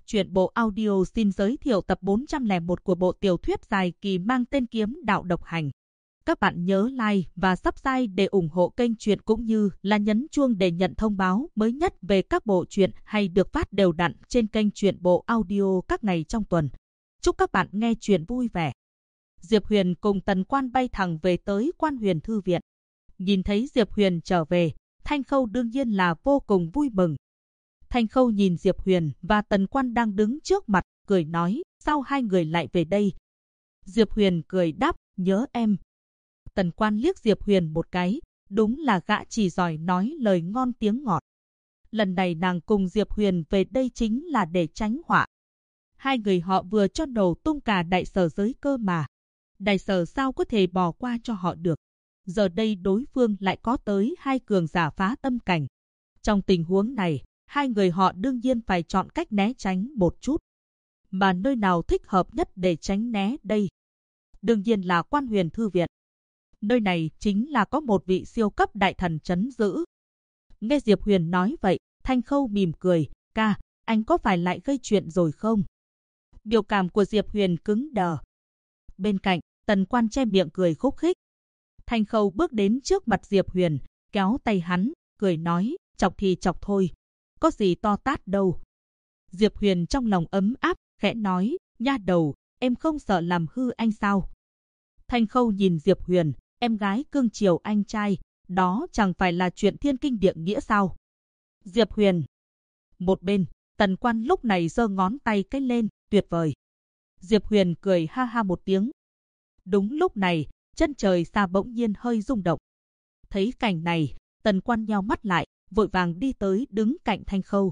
Truyện bộ audio xin giới thiệu tập 401 của bộ tiểu thuyết dài kỳ mang tên Kiếm Đạo Độc Hành. Các bạn nhớ like và subscribe để ủng hộ kênh truyện cũng như là nhấn chuông để nhận thông báo mới nhất về các bộ truyện hay được phát đều đặn trên kênh truyện bộ audio các ngày trong tuần. Chúc các bạn nghe truyện vui vẻ. Diệp Huyền cùng Tần Quan bay thẳng về tới Quan Huyền Thư Viện. Nhìn thấy Diệp Huyền trở về, Thanh Khâu đương nhiên là vô cùng vui mừng. Thanh Khâu nhìn Diệp Huyền và Tần Quan đang đứng trước mặt, cười nói, sao hai người lại về đây? Diệp Huyền cười đáp, nhớ em. Tần Quan liếc Diệp Huyền một cái, đúng là gã chỉ giỏi nói lời ngon tiếng ngọt. Lần này nàng cùng Diệp Huyền về đây chính là để tránh họa. Hai người họ vừa cho nổ tung cả đại sở giới cơ mà. Đại sở sao có thể bỏ qua cho họ được? Giờ đây đối phương lại có tới hai cường giả phá tâm cảnh. Trong tình huống này, hai người họ đương nhiên phải chọn cách né tránh một chút. Mà nơi nào thích hợp nhất để tránh né đây? Đương nhiên là Quan Huyền Thư Viện. Nơi này chính là có một vị siêu cấp đại thần trấn giữ. Nghe Diệp Huyền nói vậy, Thanh Khâu mỉm cười, ca, anh có phải lại gây chuyện rồi không? Biểu cảm của Diệp Huyền cứng đờ. Bên cạnh, Tần Quan che miệng cười khúc khích. Thanh Khâu bước đến trước mặt Diệp Huyền, kéo tay hắn, cười nói, chọc thì chọc thôi. Có gì to tát đâu. Diệp Huyền trong lòng ấm áp, khẽ nói, nha đầu, em không sợ làm hư anh sao? Thanh Khâu nhìn Diệp Huyền, em gái cưng chiều anh trai, đó chẳng phải là chuyện thiên kinh địa nghĩa sao? Diệp Huyền. Một bên, Tần Quan lúc này giơ ngón tay cái lên, tuyệt vời. Diệp Huyền cười ha ha một tiếng. Đúng lúc này, chân trời xa bỗng nhiên hơi rung động. Thấy cảnh này, Tần Quan nheo mắt lại, vội vàng đi tới đứng cạnh Thanh Khâu.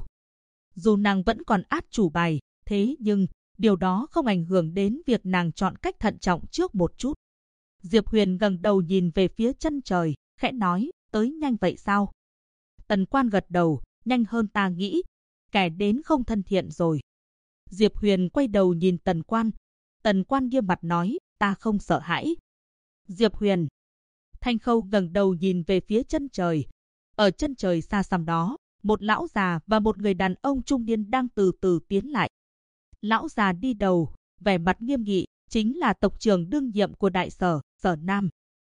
Dù nàng vẫn còn át chủ bài, thế nhưng điều đó không ảnh hưởng đến việc nàng chọn cách thận trọng trước một chút. Diệp Huyền ngẩng đầu nhìn về phía chân trời, khẽ nói, tới nhanh vậy sao? Tần Quan gật đầu, nhanh hơn ta nghĩ, kẻ đến không thân thiện rồi. Diệp Huyền quay đầu nhìn Tần Quan. Tần Quan nghiêm mặt nói, ta không sợ hãi. Diệp Huyền. Thanh Khâu ngẩng đầu nhìn về phía chân trời. Ở chân trời xa xăm đó, một lão già và một người đàn ông trung niên đang từ từ tiến lại. Lão già đi đầu, vẻ mặt nghiêm nghị, chính là tộc trưởng đương nhiệm của đại sở, Sở Nam.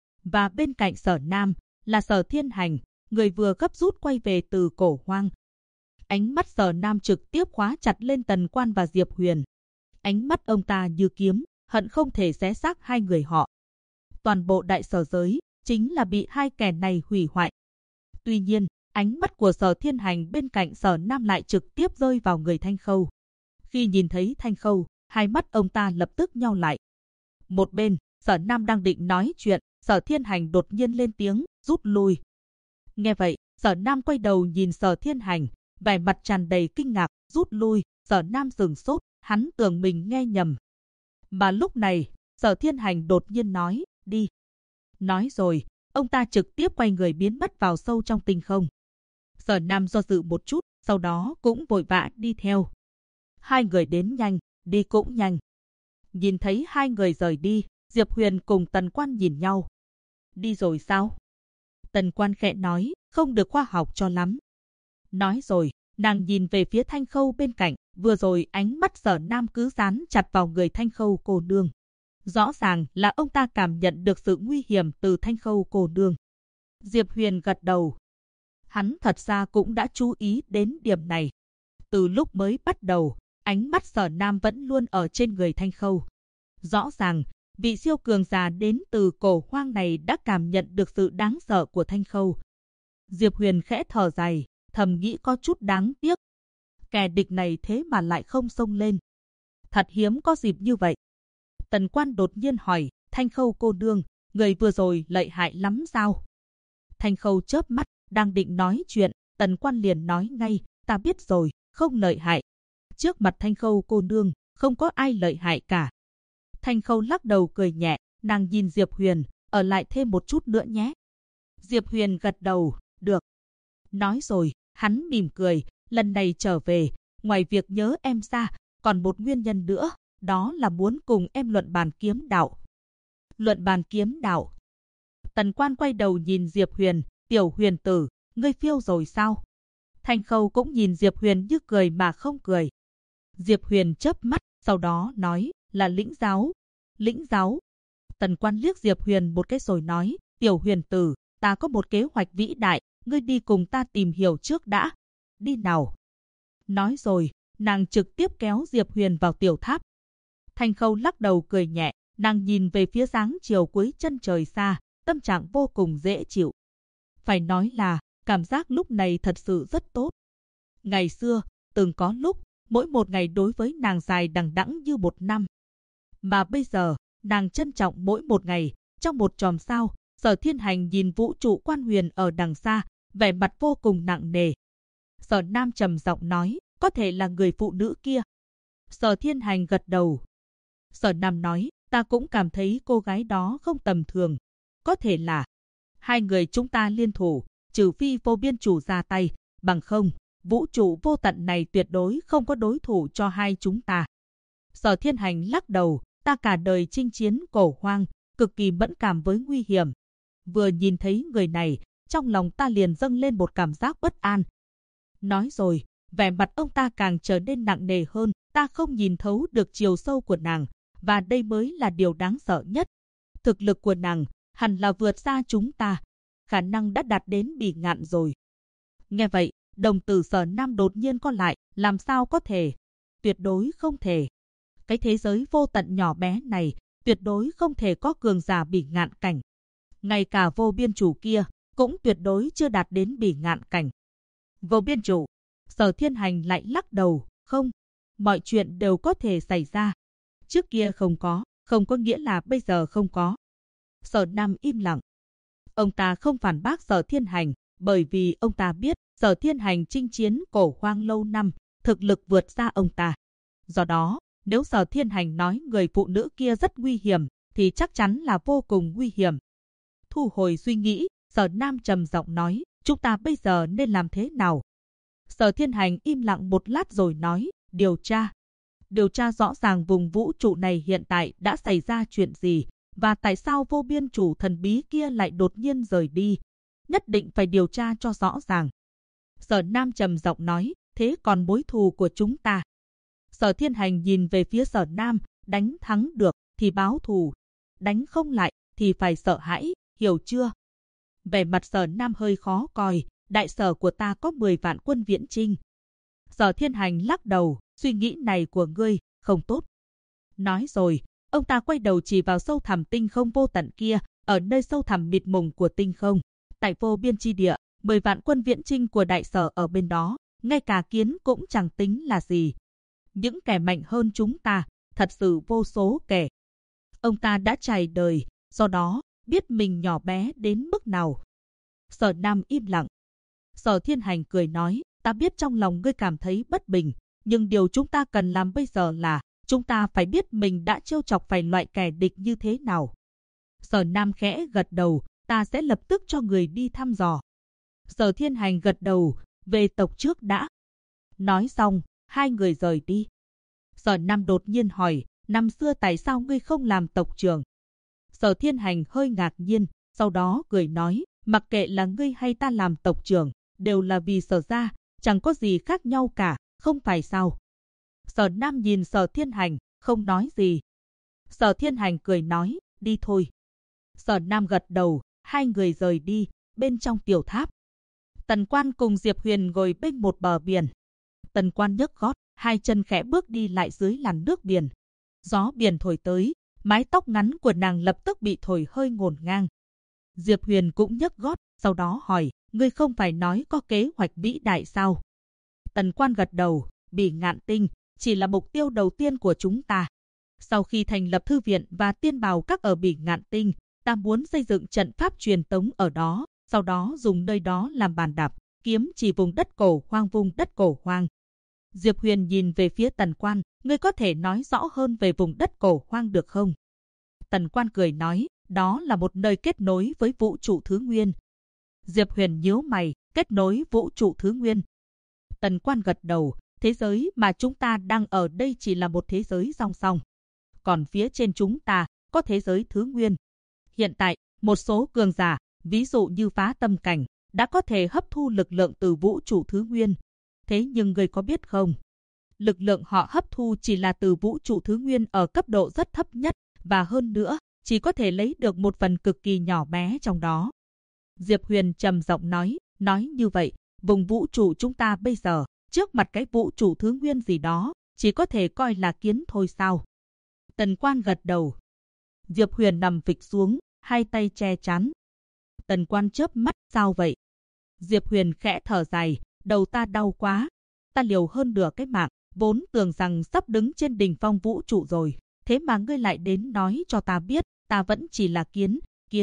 Và bên cạnh Sở Nam là Sở Thiên Hành, người vừa gấp rút quay về từ Cổ Hoang. Ánh mắt Sở Nam trực tiếp khóa chặt lên Tần Quan và Diệp Huyền. Ánh mắt ông ta như kiếm, hận không thể xé xác hai người họ. Toàn bộ đại sở giới chính là bị hai kẻ này hủy hoại. Tuy nhiên, ánh mắt của Sở Thiên Hành bên cạnh Sở Nam lại trực tiếp rơi vào người Thanh Khâu. Khi nhìn thấy Thanh Khâu, hai mắt ông ta lập tức nheo lại. Một bên, Sở Nam đang định nói chuyện, Sở Thiên Hành đột nhiên lên tiếng, rút lui. Nghe vậy, Sở Nam quay đầu nhìn Sở Thiên Hành, vẻ mặt tràn đầy kinh ngạc, rút lui. Sở Nam sửng sốt, hắn tưởng mình nghe nhầm. Mà lúc này, Sở Thiên Hành đột nhiên nói, đi. Nói rồi, ông ta trực tiếp quay người biến mất vào sâu trong tinh không. Sở Nam do dự một chút, sau đó cũng vội vã đi theo. Hai người đến nhanh, đi cũng nhanh. Nhìn thấy hai người rời đi, Diệp Huyền cùng Tần Quan nhìn nhau. Đi rồi sao? Tần Quan khẽ nói, không được khoa học cho lắm. Nói rồi, nàng nhìn về phía Thanh Khâu bên cạnh, vừa rồi ánh mắt Sở Nam cứ dán chặt vào người Thanh Khâu cô nương. Rõ ràng là ông ta cảm nhận được sự nguy hiểm từ Thanh Khâu cô nương. Diệp Huyền gật đầu. Hắn thật ra cũng đã chú ý đến điểm này. Từ lúc mới bắt đầu, ánh mắt Sở Nam vẫn luôn ở trên người Thanh Khâu. Rõ ràng, vị siêu cường giả đến từ Cổ Hoang này đã cảm nhận được sự đáng sợ của Thanh Khâu. Diệp Huyền khẽ thở dài, thầm nghĩ có chút đáng tiếc. Kẻ địch này thế mà lại không xông lên. Thật hiếm có dịp như vậy. Tần Quan đột nhiên hỏi, Thanh Khâu cô nương, người vừa rồi lợi hại lắm sao? Thanh Khâu chớp mắt, đang định nói chuyện, Tần Quan liền nói ngay, ta biết rồi, không lợi hại. Trước mặt Thanh Khâu cô nương, không có ai lợi hại cả. Thanh Khâu lắc đầu cười nhẹ, nàng nhìn Diệp Huyền, ở lại thêm một chút nữa nhé. Diệp Huyền gật đầu, được. Nói rồi, hắn mỉm cười, lần này trở về, ngoài việc nhớ em ra, còn một nguyên nhân nữa, đó là muốn cùng em luận bàn kiếm đạo. Luận bàn kiếm đạo. Tần Quan quay đầu nhìn Diệp Huyền, tiểu Huyền tử, ngươi phiêu rồi sao? Thanh Khâu cũng nhìn Diệp Huyền như cười mà không cười. Diệp Huyền chớp mắt, sau đó nói, là lĩnh giáo. Lĩnh giáo. Tần Quan liếc Diệp Huyền một cái rồi nói, Tiểu Huyền tử, ta có một kế hoạch vĩ đại, ngươi đi cùng ta tìm hiểu trước đã. Đi nào. Nói rồi, nàng trực tiếp kéo Diệp Huyền vào tiểu tháp. Thanh Khâu lắc đầu cười nhẹ, nàng nhìn về phía dáng chiều cuối chân trời xa, tâm trạng vô cùng dễ chịu. Phải nói là, cảm giác lúc này thật sự rất tốt. Ngày xưa, từng có lúc, mỗi một ngày đối với nàng dài đằng đẵng như một năm. Mà bây giờ, nàng trân trọng mỗi một ngày, trong một chòm sao, Sở Thiên Hành nhìn vũ trụ quan huyền ở đằng xa, vẻ mặt vô cùng nặng nề. Sở Nam trầm giọng nói, có thể là người phụ nữ kia. Sở Thiên Hành gật đầu. Sở Nam nói, ta cũng cảm thấy cô gái đó không tầm thường. Có thể là hai người chúng ta liên thủ, trừ phi vô biên chủ ra tay, bằng không, vũ trụ vô tận này tuyệt đối không có đối thủ cho hai chúng ta. Sở Thiên Hành lắc đầu, ta cả đời chinh chiến cổ hoang, cực kỳ mẫn cảm với nguy hiểm. Vừa nhìn thấy người này, trong lòng ta liền dâng lên một cảm giác bất an. Nói rồi, vẻ mặt ông ta càng trở nên nặng nề hơn, ta không nhìn thấu được chiều sâu của nàng, và đây mới là điều đáng sợ nhất. Thực lực của nàng hẳn là vượt xa chúng ta, khả năng đã đạt đến Bỉ Ngạn rồi. Nghe vậy, đồng tử Sở Nam đột nhiên co lại, làm sao có thể? Tuyệt đối không thể. Cái thế giới vô tận nhỏ bé này, tuyệt đối không thể có cường giả Bỉ Ngạn cảnh. Ngay cả vô biên chủ kia, cũng tuyệt đối chưa đạt đến Bỉ Ngạn cảnh. Vô biên chủ, Sở Thiên Hành lại lắc đầu, không, mọi chuyện đều có thể xảy ra. Trước kia không có nghĩa là bây giờ không có. Sở Nam im lặng. Ông ta không phản bác Sở Thiên Hành, bởi vì ông ta biết Sở Thiên Hành chinh chiến cổ hoang lâu năm, thực lực vượt xa ông ta. Do đó, nếu Sở Thiên Hành nói người phụ nữ kia rất nguy hiểm, thì chắc chắn là vô cùng nguy hiểm. Thu hồi suy nghĩ, Sở Nam trầm giọng nói, chúng ta bây giờ nên làm thế nào? Sở Thiên Hành im lặng một lát rồi nói, điều tra. Điều tra rõ ràng vùng vũ trụ này hiện tại đã xảy ra chuyện gì, và tại sao vô biên chủ thần bí kia lại đột nhiên rời đi. Nhất định phải điều tra cho rõ ràng. Sở Nam trầm giọng nói, thế còn mối thù của chúng ta? Sở Thiên Hành nhìn về phía Sở Nam, đánh thắng được thì báo thù, đánh không lại thì phải sợ hãi, hiểu chưa? Vẻ mặt Sở Nam hơi khó coi, đại sở của ta có 10 vạn quân viễn chinh. Sở Thiên Hành lắc đầu, suy nghĩ này của ngươi không tốt. Nói rồi, ông ta quay đầu chỉ vào sâu thẳm tinh không vô tận kia, ở nơi sâu thẳm mịt mùng của tinh không. Tại vô biên chi địa, 10 vạn quân viễn chinh của đại sở ở bên đó, ngay cả kiến cũng chẳng tính là gì. Những kẻ mạnh hơn chúng ta, thật sự vô số kẻ. Ông ta đã trải đời, do đó, biết mình nhỏ bé đến mức nào. Sở Nam im lặng. Sở Thiên Hành cười nói, ta biết trong lòng ngươi cảm thấy bất bình, nhưng điều chúng ta cần làm bây giờ là, chúng ta phải biết mình đã trêu chọc phải loại kẻ địch như thế nào. Sở Nam khẽ gật đầu, ta sẽ lập tức cho người đi thăm dò. Sở Thiên Hành gật đầu, về tộc trước đã. Nói xong, hai người rời đi. Sở Nam đột nhiên hỏi, năm xưa tại sao ngươi không làm tộc trưởng? Sở Thiên Hành hơi ngạc nhiên, sau đó cười nói, mặc kệ là ngươi hay ta làm tộc trưởng, đều là vì Sở gia, chẳng có gì khác nhau cả, không phải sao? Sở Nam nhìn Sở Thiên Hành, không nói gì. Sở Thiên Hành cười nói, đi thôi. Sở Nam gật đầu, hai người rời đi, bên trong tiểu tháp. Tần Quan cùng Diệp Huyền ngồi bên một bờ biển. Tần Quan nhấc gót, hai chân khẽ bước đi lại dưới làn nước biển. Gió biển thổi tới, mái tóc ngắn của nàng lập tức bị thổi hơi ngổn ngang. Diệp Huyền cũng nhấc gót, sau đó hỏi, ngươi không phải nói có kế hoạch vĩ đại sao? Tần Quan gật đầu, Bỉ Ngạn Tinh chỉ là mục tiêu đầu tiên của chúng ta. Sau khi thành lập thư viện và tiên bào các ở Bỉ Ngạn Tinh, ta muốn xây dựng trận pháp truyền tống ở đó, sau đó dùng nơi đó làm bàn đạp, kiếm chỉ vùng đất cổ hoang vùng đất cổ hoang. Diệp Huyền nhìn về phía Tần Quan, ngươi có thể nói rõ hơn về vùng đất cổ hoang được không? Tần Quan cười nói, đó là một nơi kết nối với vũ trụ thứ nguyên. Diệp Huyền nhíu mày, kết nối vũ trụ thứ nguyên. Tần Quan gật đầu, thế giới mà chúng ta đang ở đây chỉ là một thế giới song song. Còn phía trên chúng ta có thế giới thứ nguyên. Hiện tại, một số cường giả, ví dụ như Phá Tâm Cảnh, đã có thể hấp thu lực lượng từ vũ trụ thứ nguyên. Thế nhưng người có biết không? Lực lượng họ hấp thu chỉ là từ vũ trụ thứ nguyên ở cấp độ rất thấp nhất, và hơn nữa, chỉ có thể lấy được một phần cực kỳ nhỏ bé trong đó. Diệp Huyền trầm giọng nói như vậy, vùng vũ trụ chúng ta bây giờ, trước mặt cái vũ trụ thứ nguyên gì đó, chỉ có thể coi là kiến thôi sao? Tần Quan gật đầu. Diệp Huyền nằm phịch xuống, hai tay che chắn. Tần Quan chớp mắt, sao vậy? Diệp Huyền khẽ thở dài, đầu ta đau quá. Ta liều hơn nửa cái mạng, vốn tưởng rằng sắp đứng trên đỉnh phong vũ trụ rồi. Thế mà ngươi lại đến nói cho ta biết, ta vẫn chỉ là kiến.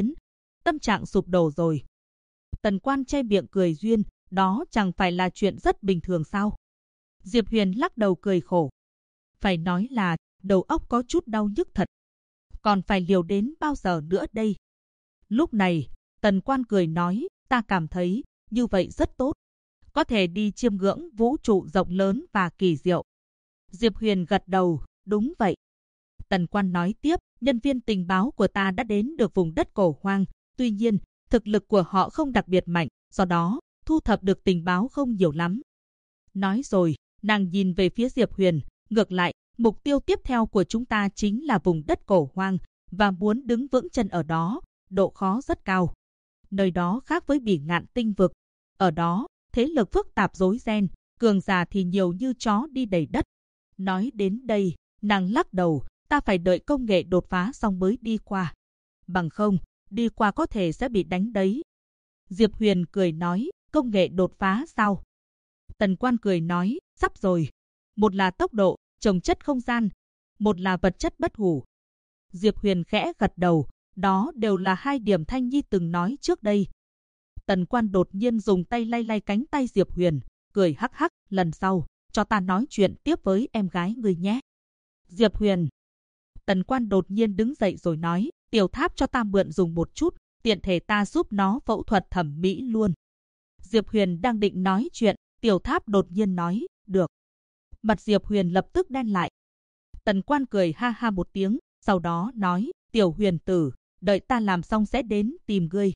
Tâm trạng sụp đổ rồi. Tần Quan che miệng cười duyên, đó chẳng phải là chuyện rất bình thường sao? Diệp Huyền lắc đầu cười khổ. Phải nói là, đầu óc có chút đau nhức thật. Còn phải liều đến bao giờ nữa đây? Lúc này, Tần Quan cười nói, ta cảm thấy, như vậy rất tốt. Có thể đi chiêm ngưỡng vũ trụ rộng lớn và kỳ diệu. Diệp Huyền gật đầu, đúng vậy. Tần Quan nói tiếp, nhân viên tình báo của ta đã đến được vùng đất Cổ Hoang. Tuy nhiên, thực lực của họ không đặc biệt mạnh, do đó, thu thập được tình báo không nhiều lắm. Nói rồi, nàng nhìn về phía Diệp Huyền, ngược lại, mục tiêu tiếp theo của chúng ta chính là vùng đất Cổ Hoang, và muốn đứng vững chân ở đó, độ khó rất cao. Nơi đó khác với Bỉ Ngạn tinh vực. Ở đó, thế lực phức tạp rối ren, cường giả thì nhiều như chó đi đầy đất. Nói đến đây, nàng lắc đầu, ta phải đợi công nghệ đột phá xong mới đi qua. Bằng không, đi qua có thể sẽ bị đánh đấy. Diệp Huyền cười nói, công nghệ đột phá sao? Tần Quan cười nói, sắp rồi. Một là tốc độ, trồng chất không gian, một là vật chất bất hủ. Diệp Huyền khẽ gật đầu, đó đều là hai điểm Thanh Nhi từng nói trước đây. Tần Quan đột nhiên dùng tay lay lay cánh tay Diệp Huyền, cười hắc hắc, lần sau, cho ta nói chuyện tiếp với em gái người nhé. Diệp Huyền. Tần Quan đột nhiên đứng dậy rồi nói, tiểu tháp cho ta mượn dùng một chút, tiện thể ta giúp nó phẫu thuật thẩm mỹ luôn. Diệp Huyền đang định nói chuyện, tiểu tháp đột nhiên nói, được. Mặt Diệp Huyền lập tức đen lại. Tần Quan cười ha ha một tiếng, sau đó nói, tiểu Huyền tử, đợi ta làm xong sẽ đến tìm ngươi.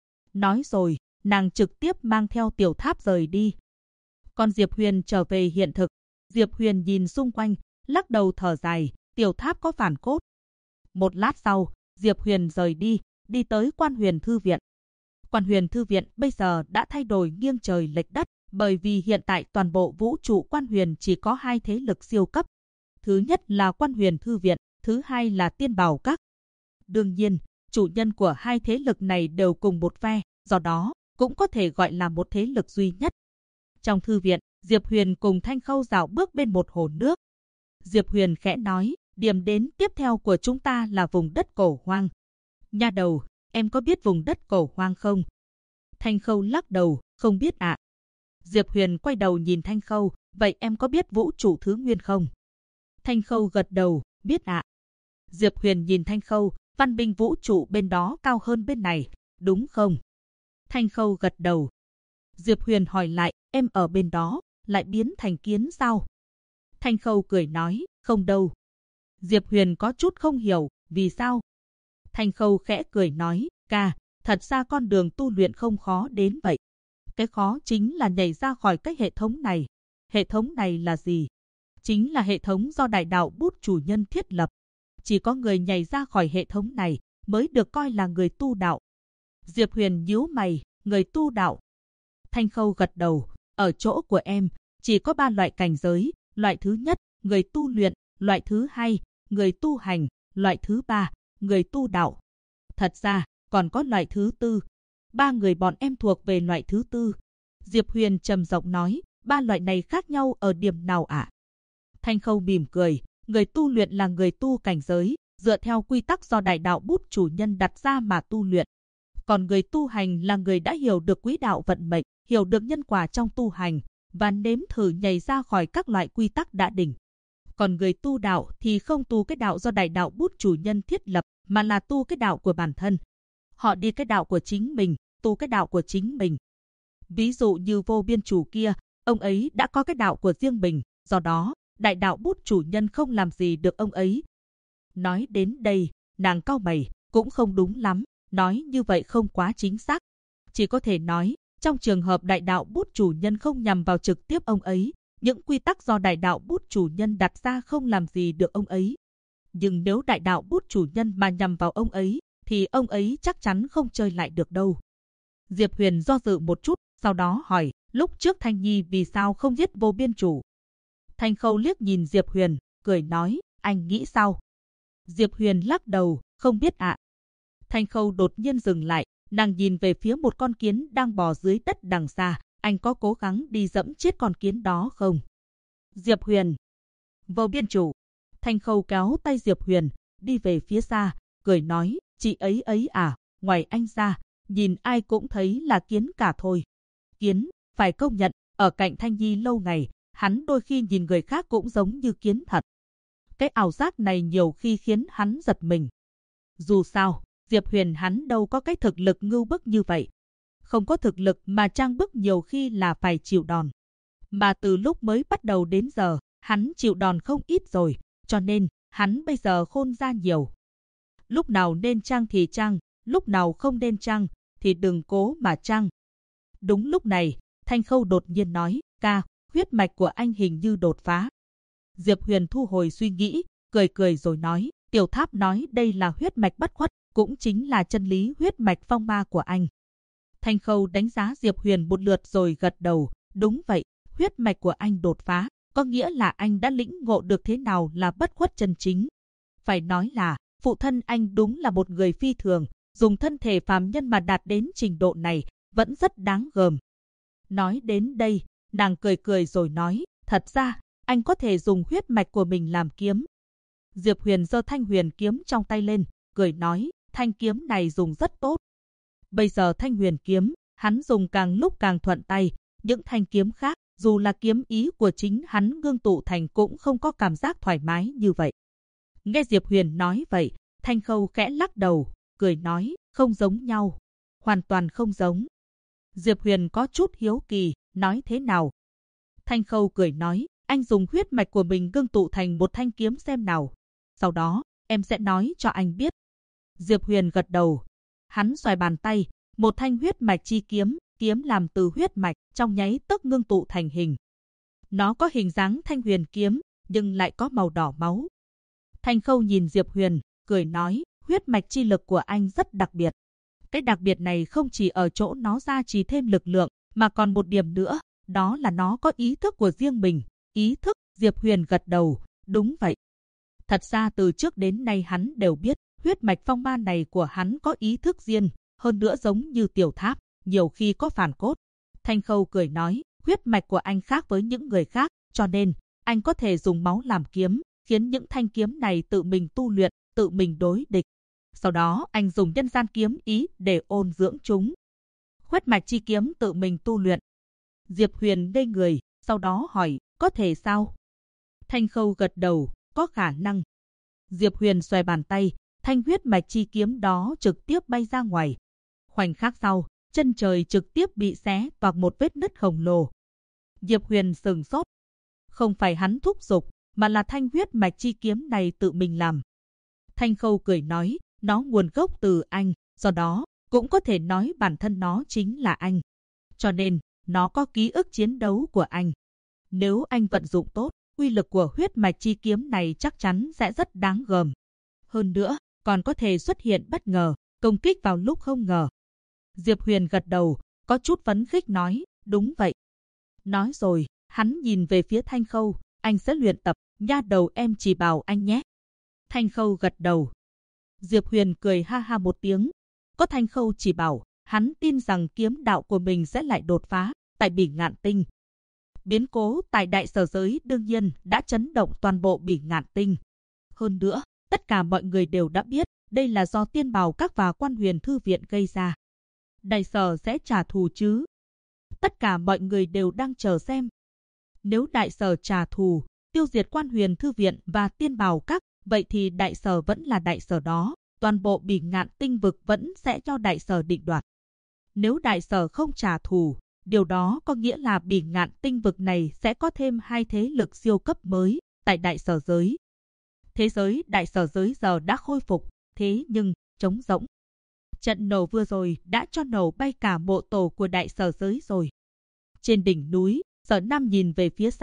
Nói rồi, nàng trực tiếp mang theo tiểu tháp rời đi. Còn Diệp Huyền trở về hiện thực. Diệp Huyền nhìn xung quanh, lắc đầu thở dài, tiểu tháp có phản cốt. Một lát sau, Diệp Huyền rời đi, đi tới Quan Huyền Thư Viện. Quan Huyền Thư Viện bây giờ đã thay đổi nghiêng trời lệch đất, bởi vì hiện tại toàn bộ vũ trụ Quan Huyền chỉ có hai thế lực siêu cấp. Thứ nhất là Quan Huyền Thư Viện, thứ hai là Tiên Bảo Các. Đương nhiên, chủ nhân của hai thế lực này đều cùng một phe, do đó cũng có thể gọi là một thế lực duy nhất. Trong thư viện, Diệp Huyền cùng Thanh Khâu dạo bước bên một hồ nước. Diệp Huyền khẽ nói, điểm đến tiếp theo của chúng ta là vùng đất Cổ Hoang. Nha đầu, em có biết vùng đất Cổ Hoang không? Thanh Khâu lắc đầu, không biết ạ. Diệp Huyền quay đầu nhìn Thanh Khâu, vậy em có biết vũ trụ thứ nguyên không? Thanh Khâu gật đầu, biết ạ. Diệp Huyền nhìn Thanh Khâu, văn minh vũ trụ bên đó cao hơn bên này, đúng không? Thanh Khâu gật đầu. Diệp Huyền hỏi lại, em ở bên đó, lại biến thành kiến sao? Thanh Khâu cười nói, không đâu. Diệp Huyền có chút không hiểu, vì sao? Thanh Khâu khẽ cười nói, ca, thật ra con đường tu luyện không khó đến vậy. Cái khó chính là nhảy ra khỏi cái hệ thống này. Hệ thống này là gì? Chính là hệ thống do đại đạo bút chủ nhân thiết lập. Chỉ có người nhảy ra khỏi hệ thống này mới được coi là người tu đạo. Diệp Huyền nhíu mày, người tu đạo. Thanh Khâu gật đầu, ở chỗ của em, chỉ có 3 loại cảnh giới. Loại thứ nhất, người tu luyện. Loại thứ hai, người tu hành. Loại thứ ba, người tu đạo. Thật ra, còn có loại thứ tư. 3 người bọn em thuộc về loại thứ tư. Diệp Huyền trầm giọng nói, 3 loại này khác nhau ở điểm nào ạ? Thanh Khâu mỉm cười, người tu luyện là người tu cảnh giới, dựa theo quy tắc do đại đạo bút chủ nhân đặt ra mà tu luyện. Còn người tu hành là người đã hiểu được quỹ đạo vận mệnh, hiểu được nhân quả trong tu hành, và nếm thử nhảy ra khỏi các loại quy tắc đã định. Còn người tu đạo thì không tu cái đạo do đại đạo bút chủ nhân thiết lập, mà là tu cái đạo của bản thân. Họ đi cái đạo của chính mình, tu cái đạo của chính mình. Ví dụ như Vô Biên chủ kia, ông ấy đã có cái đạo của riêng mình, do đó, đại đạo bút chủ nhân không làm gì được ông ấy. Nói đến đây, nàng cau mày, cũng không đúng lắm, nói như vậy không quá chính xác. Chỉ có thể nói, trong trường hợp đại đạo bút chủ nhân không nhằm vào trực tiếp ông ấy, những quy tắc do đại đạo bút chủ nhân đặt ra không làm gì được ông ấy. Nhưng nếu đại đạo bút chủ nhân mà nhằm vào ông ấy, thì ông ấy chắc chắn không chơi lại được đâu. Diệp Huyền do dự một chút, sau đó hỏi, lúc trước Thanh Nhi vì sao không giết Vô Biên Chủ? Thanh Khâu liếc nhìn Diệp Huyền, cười nói, anh nghĩ sao? Diệp Huyền lắc đầu, không biết ạ. Thanh Khâu đột nhiên dừng lại, nàng nhìn về phía một con kiến đang bò dưới đất đằng xa, anh có cố gắng đi dẫm chết con kiến đó không? Diệp Huyền. Vô Biên Chủ. Thanh Khâu kéo tay Diệp Huyền, đi về phía xa, cười nói, chị ấy à, ngoài anh ra, nhìn ai cũng thấy là kiến cả thôi. Kiến, phải công nhận, ở cạnh Thanh Nhi lâu ngày, hắn đôi khi nhìn người khác cũng giống như kiến thật. Cái ảo giác này nhiều khi khiến hắn giật mình. Dù sao, Diệp Huyền hắn đâu có cái thực lực ngưu bức như vậy. Không có thực lực mà trang bức nhiều khi là phải chịu đòn. Mà từ lúc mới bắt đầu đến giờ, hắn chịu đòn không ít rồi, cho nên hắn bây giờ khôn ra nhiều. Lúc nào nên trang thì trang, lúc nào không nên trang thì đừng cố mà trang. Đúng lúc này, Thanh Khâu đột nhiên nói, ca, huyết mạch của anh hình như đột phá. Diệp Huyền thu hồi suy nghĩ, cười rồi nói, Tiểu Tháp nói đây là huyết mạch bất khuất, cũng chính là chân lý huyết mạch phong ma của anh. Thanh Khâu đánh giá Diệp Huyền một lượt rồi gật đầu, đúng vậy, huyết mạch của anh đột phá, có nghĩa là anh đã lĩnh ngộ được thế nào là bất khuất chân chính. Phải nói là, phụ thân anh đúng là một người phi thường, dùng thân thể phàm nhân mà đạt đến trình độ này, vẫn rất đáng gờm. Nói đến đây, nàng cười rồi nói, thật ra, anh có thể dùng huyết mạch của mình làm kiếm. Diệp Huyền giơ thanh huyền kiếm trong tay lên, cười nói, thanh kiếm này dùng rất tốt. Bây giờ thanh huyền kiếm, hắn dùng càng lúc càng thuận tay, những thanh kiếm khác, dù là kiếm ý của chính hắn ngưng tụ thành cũng không có cảm giác thoải mái như vậy. Nghe Diệp Huyền nói vậy, Thanh Khâu khẽ lắc đầu, cười nói, không giống nhau, hoàn toàn không giống. Diệp Huyền có chút hiếu kỳ, nói thế nào? Thanh Khâu cười nói, anh dùng huyết mạch của mình ngưng tụ thành một thanh kiếm xem nào. Sau đó, em sẽ nói cho anh biết. Diệp Huyền gật đầu. Hắn xoay bàn tay, một thanh huyết mạch chi kiếm, kiếm làm từ huyết mạch, trong nháy tức ngưng tụ thành hình. Nó có hình dáng thanh huyền kiếm, nhưng lại có màu đỏ máu. Thanh Khâu nhìn Diệp Huyền, cười nói, huyết mạch chi lực của anh rất đặc biệt. Cái đặc biệt này không chỉ ở chỗ nó gia trì thêm lực lượng, mà còn một điểm nữa, đó là nó có ý thức của riêng mình. Ý thức, Diệp Huyền gật đầu, đúng vậy. Thật ra từ trước đến nay hắn đều biết, huyết mạch phong ma này của hắn có ý thức riêng, hơn nữa giống như Tiểu Tháp, nhiều khi có phản cốt. Thanh Khâu cười nói, huyết mạch của anh khác với những người khác, cho nên, anh có thể dùng máu làm kiếm, khiến những thanh kiếm này tự mình tu luyện, tự mình đối địch. Sau đó anh dùng nhân gian kiếm ý để ôn dưỡng chúng. Huyết mạch chi kiếm tự mình tu luyện. Diệp Huyền ngây người, sau đó hỏi, có thể sao? Thanh Khâu gật đầu, có khả năng. Diệp Huyền xoay bàn tay, thanh huyết mạch chi kiếm đó trực tiếp bay ra ngoài. Khoảnh khắc sau, chân trời trực tiếp bị xé toạc một vết nứt khổng lồ. Diệp Huyền sửng sốt. Không phải hắn thúc giục, mà là thanh huyết mạch chi kiếm này tự mình làm. Thanh Khâu cười nói, nó nguồn gốc từ anh, do đó, cũng có thể nói bản thân nó chính là anh. Cho nên, nó có ký ức chiến đấu của anh. Nếu anh vận dụng tốt, uy lực của huyết mạch chi kiếm này chắc chắn sẽ rất đáng gờm. Hơn nữa, còn có thể xuất hiện bất ngờ, công kích vào lúc không ngờ. Diệp Huyền gật đầu, có chút phấn khích nói, đúng vậy. Nói rồi, hắn nhìn về phía Thanh Khâu, anh sẽ luyện tập, nha đầu em chỉ bảo anh nhé. Thanh Khâu gật đầu. Diệp Huyền cười ha ha một tiếng. Có Thanh Khâu chỉ bảo, hắn tin rằng kiếm đạo của mình sẽ lại đột phá, tại Bỉ Ngạn Tinh. Biến cố tại Đại Sở Giới đương nhiên đã chấn động toàn bộ Bỉ Ngạn Tinh. Hơn nữa, tất cả mọi người đều đã biết, đây là do Tiên Bảo Các và Quan Huyền Thư Viện gây ra. Đại Sở sẽ trả thù chứ? Tất cả mọi người đều đang chờ xem. Nếu Đại Sở trả thù, tiêu diệt Quan Huyền Thư Viện và Tiên Bảo Các, vậy thì Đại Sở vẫn là Đại Sở đó, toàn bộ Bỉ Ngạn Tinh vực vẫn sẽ cho Đại Sở định đoạt. Nếu Đại Sở không trả thù, điều đó có nghĩa là Bỉ Ngạn Tinh vực này sẽ có thêm hai thế lực siêu cấp mới tại Đại Sở Giới. Thế giới Đại Sở Giới giờ đã khôi phục, thế nhưng trống rỗng. Trận nổ vừa rồi đã cho nổ bay cả mộ tổ của Đại Sở Giới rồi. Trên đỉnh núi, Sở Nam nhìn về phía xa,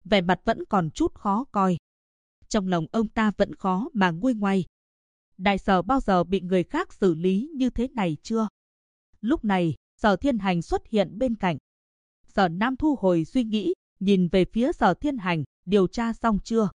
vẻ mặt vẫn còn chút khó coi. Trong lòng ông ta vẫn khó mà nguôi ngoai. Đại Sở bao giờ bị người khác xử lý như thế này chưa? Lúc này, Sở Thiên Hành xuất hiện bên cạnh. Sở Nam thu hồi suy nghĩ, nhìn về phía Sở Thiên Hành, điều tra xong chưa?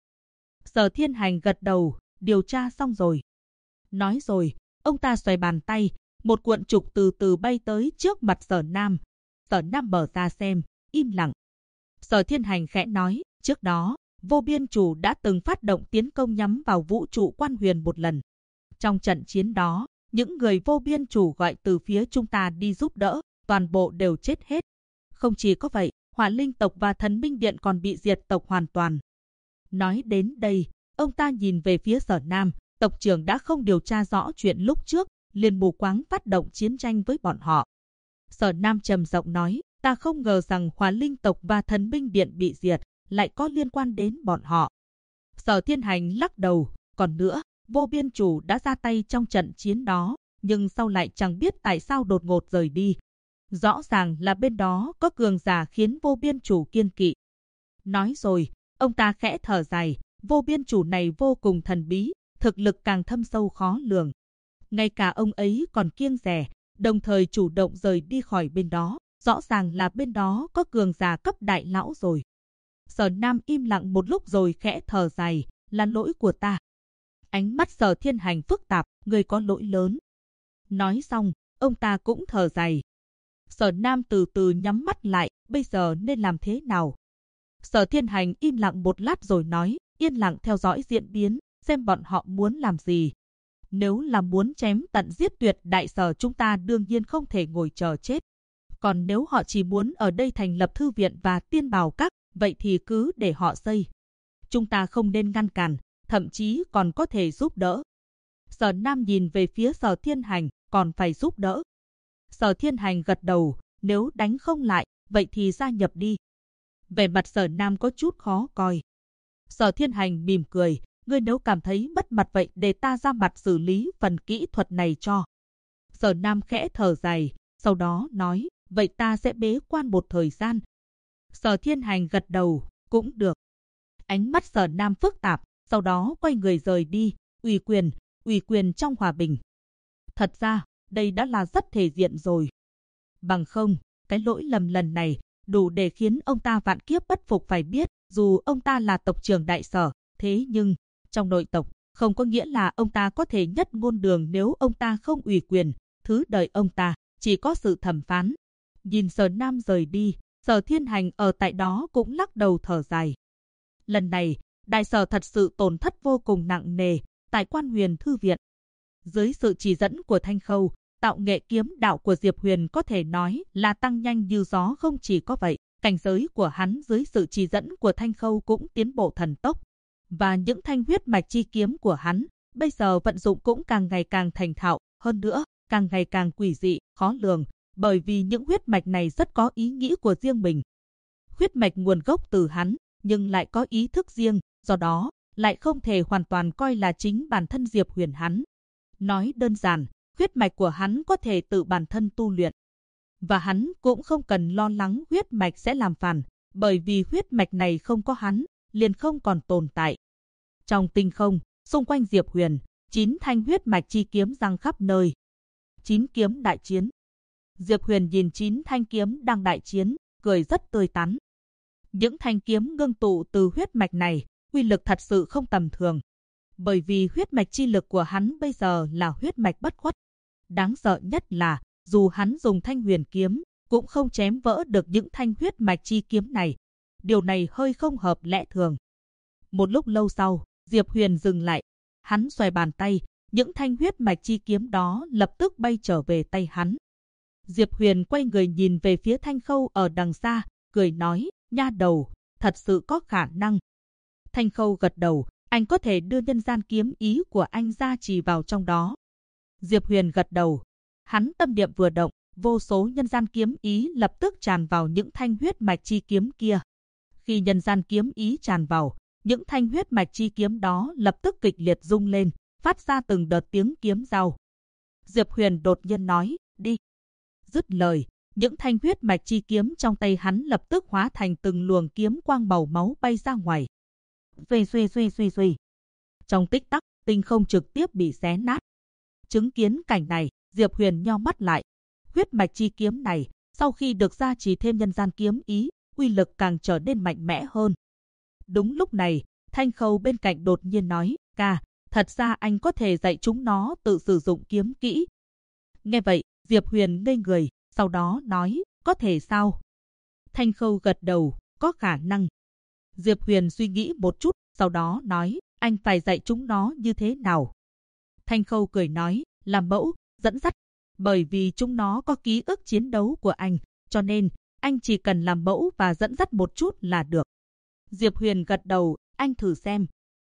Sở Thiên Hành gật đầu, điều tra xong rồi. Nói rồi, ông ta xoay bàn tay, một cuộn trục từ từ bay tới trước mặt Sở Nam. Sở Nam mở ra xem, im lặng. Sở Thiên Hành khẽ nói, trước đó, Vô Biên Chủ đã từng phát động tiến công nhắm vào vũ trụ Quan Huyền một lần. Trong trận chiến đó, những người Vô Biên Chủ gọi từ phía chúng ta đi giúp đỡ, toàn bộ đều chết hết. Không chỉ có vậy, Hỏa Linh tộc và Thần Minh Điện còn bị diệt tộc hoàn toàn. Nói đến đây, ông ta nhìn về phía Sở Nam, tộc trưởng đã không điều tra rõ chuyện lúc trước, liền mù quáng phát động chiến tranh với bọn họ. Sở Nam trầm giọng nói, ta không ngờ rằng Hỏa Linh tộc và Thần Minh Điện bị diệt, lại có liên quan đến bọn họ. Sở Thiên Hành lắc đầu, còn nữa, Vô Biên Chủ đã ra tay trong trận chiến đó, nhưng sau lại chẳng biết tại sao đột ngột rời đi. Rõ ràng là bên đó có cường giả khiến Vô Biên Chủ kiêng kỵ. Nói rồi, ông ta khẽ thở dài, Vô Biên Chủ này vô cùng thần bí, thực lực càng thâm sâu khó lường. Ngay cả ông ấy còn kiêng dè, đồng thời chủ động rời đi khỏi bên đó, rõ ràng là bên đó có cường giả cấp đại lão rồi. Sở Nam im lặng một lúc rồi khẽ thở dài, là lỗi của ta. Ánh mắt Sở Thiên Hành phức tạp, người có lỗi lớn. Nói xong, ông ta cũng thở dài. Sở Nam từ từ nhắm mắt lại, bây giờ nên làm thế nào? Sở Thiên Hành im lặng một lát rồi nói, yên lặng theo dõi diễn biến, xem bọn họ muốn làm gì. Nếu là muốn chém tận giết tuyệt Đại Sở chúng ta đương nhiên không thể ngồi chờ chết. Còn nếu họ chỉ muốn ở đây thành lập thư viện và tiên bào các, vậy thì cứ để họ xây. Chúng ta không nên ngăn cản, thậm chí còn có thể giúp đỡ. Sở Nam nhìn về phía Sở Thiên Hành, còn phải giúp đỡ. Sở Thiên Hành gật đầu, nếu đánh không lại, vậy thì gia nhập đi. Vẻ mặt Sở Nam có chút khó coi. Sở Thiên Hành mỉm cười, ngươi nếu cảm thấy mất mặt vậy để ta ra mặt xử lý phần kỹ thuật này cho. Sở Nam khẽ thở dài, sau đó nói, vậy ta sẽ bế quan một thời gian. Sở Thiên Hành gật đầu, cũng được. Ánh mắt Sở Nam phức tạp, sau đó quay người rời đi, ủy quyền trong hòa bình. Thật ra, đây đã là rất thể diện rồi. Bằng không, cái lỗi lầm lần này đủ để khiến ông ta vạn kiếp bất phục phải biết, dù ông ta là tộc trưởng Đại Sở, thế nhưng trong nội tộc không có nghĩa là ông ta có thể nhất ngôn đường nếu ông ta không ủy quyền, thứ đời ông ta chỉ có sự thẩm phán. Nhìn Sở Nam rời đi, Sở Thiên Hành ở tại đó cũng lắc đầu thở dài. Lần này, Đại Sở thật sự tổn thất vô cùng nặng nề tại Quan Huyền Thư Viện. Dưới sự chỉ dẫn của Thanh Khâu, tạo nghệ kiếm đạo của Diệp Huyền có thể nói là tăng nhanh như gió. Không chỉ có vậy, cảnh giới của hắn dưới sự chỉ dẫn của Thanh Khâu cũng tiến bộ thần tốc. Và những thanh huyết mạch chi kiếm của hắn, bây giờ vận dụng cũng càng ngày càng thành thạo, hơn nữa, càng ngày càng quỷ dị, khó lường, bởi vì những huyết mạch này rất có ý nghĩ của riêng mình. Huyết mạch nguồn gốc từ hắn, nhưng lại có ý thức riêng, do đó, lại không thể hoàn toàn coi là chính bản thân Diệp Huyền hắn. Nói đơn giản, huyết mạch của hắn có thể tự bản thân tu luyện. Và hắn cũng không cần lo lắng huyết mạch sẽ làm phản, bởi vì huyết mạch này không có hắn, liền không còn tồn tại. Trong tinh không, xung quanh Diệp Huyền, 9 thanh huyết mạch chi kiếm giăng khắp nơi. 9 kiếm đại chiến. Diệp Huyền nhìn 9 thanh kiếm đang đại chiến, cười rất tươi tắn. Những thanh kiếm ngưng tụ từ huyết mạch này, uy lực thật sự không tầm thường. Bởi vì huyết mạch chi lực của hắn bây giờ là huyết mạch bất khuất. Đáng sợ nhất là, dù hắn dùng thanh huyền kiếm, cũng không chém vỡ được những thanh huyết mạch chi kiếm này. Điều này hơi không hợp lẽ thường. Một lúc lâu sau, Diệp Huyền dừng lại. Hắn xoay bàn tay, những thanh huyết mạch chi kiếm đó lập tức bay trở về tay hắn. Diệp Huyền quay người nhìn về phía Thanh Khâu ở đằng xa, cười nói, nha đầu, thật sự có khả năng. Thanh Khâu gật đầu, anh có thể đưa nhân gian kiếm ý của anh ra trì vào trong đó. Diệp Huyền gật đầu. Hắn tâm niệm vừa động, vô số nhân gian kiếm ý lập tức tràn vào những thanh huyết mạch chi kiếm kia. Khi nhân gian kiếm ý tràn vào, những thanh huyết mạch chi kiếm đó lập tức kịch liệt rung lên, phát ra từng đợt tiếng kiếm giao. Diệp Huyền đột nhiên nói, đi. Dứt lời, những thanh huyết mạch chi kiếm trong tay hắn lập tức hóa thành từng luồng kiếm quang màu máu bay ra ngoài. Xuy. Trong tích tắc, tinh không trực tiếp bị xé nát. Chứng kiến cảnh này, Diệp Huyền nheo mắt lại. Huyết mạch chi kiếm này, sau khi được gia trì thêm nhân gian kiếm ý, uy lực càng trở nên mạnh mẽ hơn. Đúng lúc này, Thanh Khâu bên cạnh đột nhiên nói, ca, thật ra anh có thể dạy chúng nó tự sử dụng kiếm kỹ. Nghe vậy, Diệp Huyền ngây người, sau đó nói, có thể sao? Thanh Khâu gật đầu, có khả năng. Diệp Huyền suy nghĩ một chút, sau đó nói, anh phải dạy chúng nó như thế nào? Thanh Khâu cười nói, làm mẫu, dẫn dắt. Bởi vì chúng nó có ký ức chiến đấu của anh, cho nên anh chỉ cần làm mẫu và dẫn dắt một chút là được. Diệp Huyền gật đầu, anh thử xem.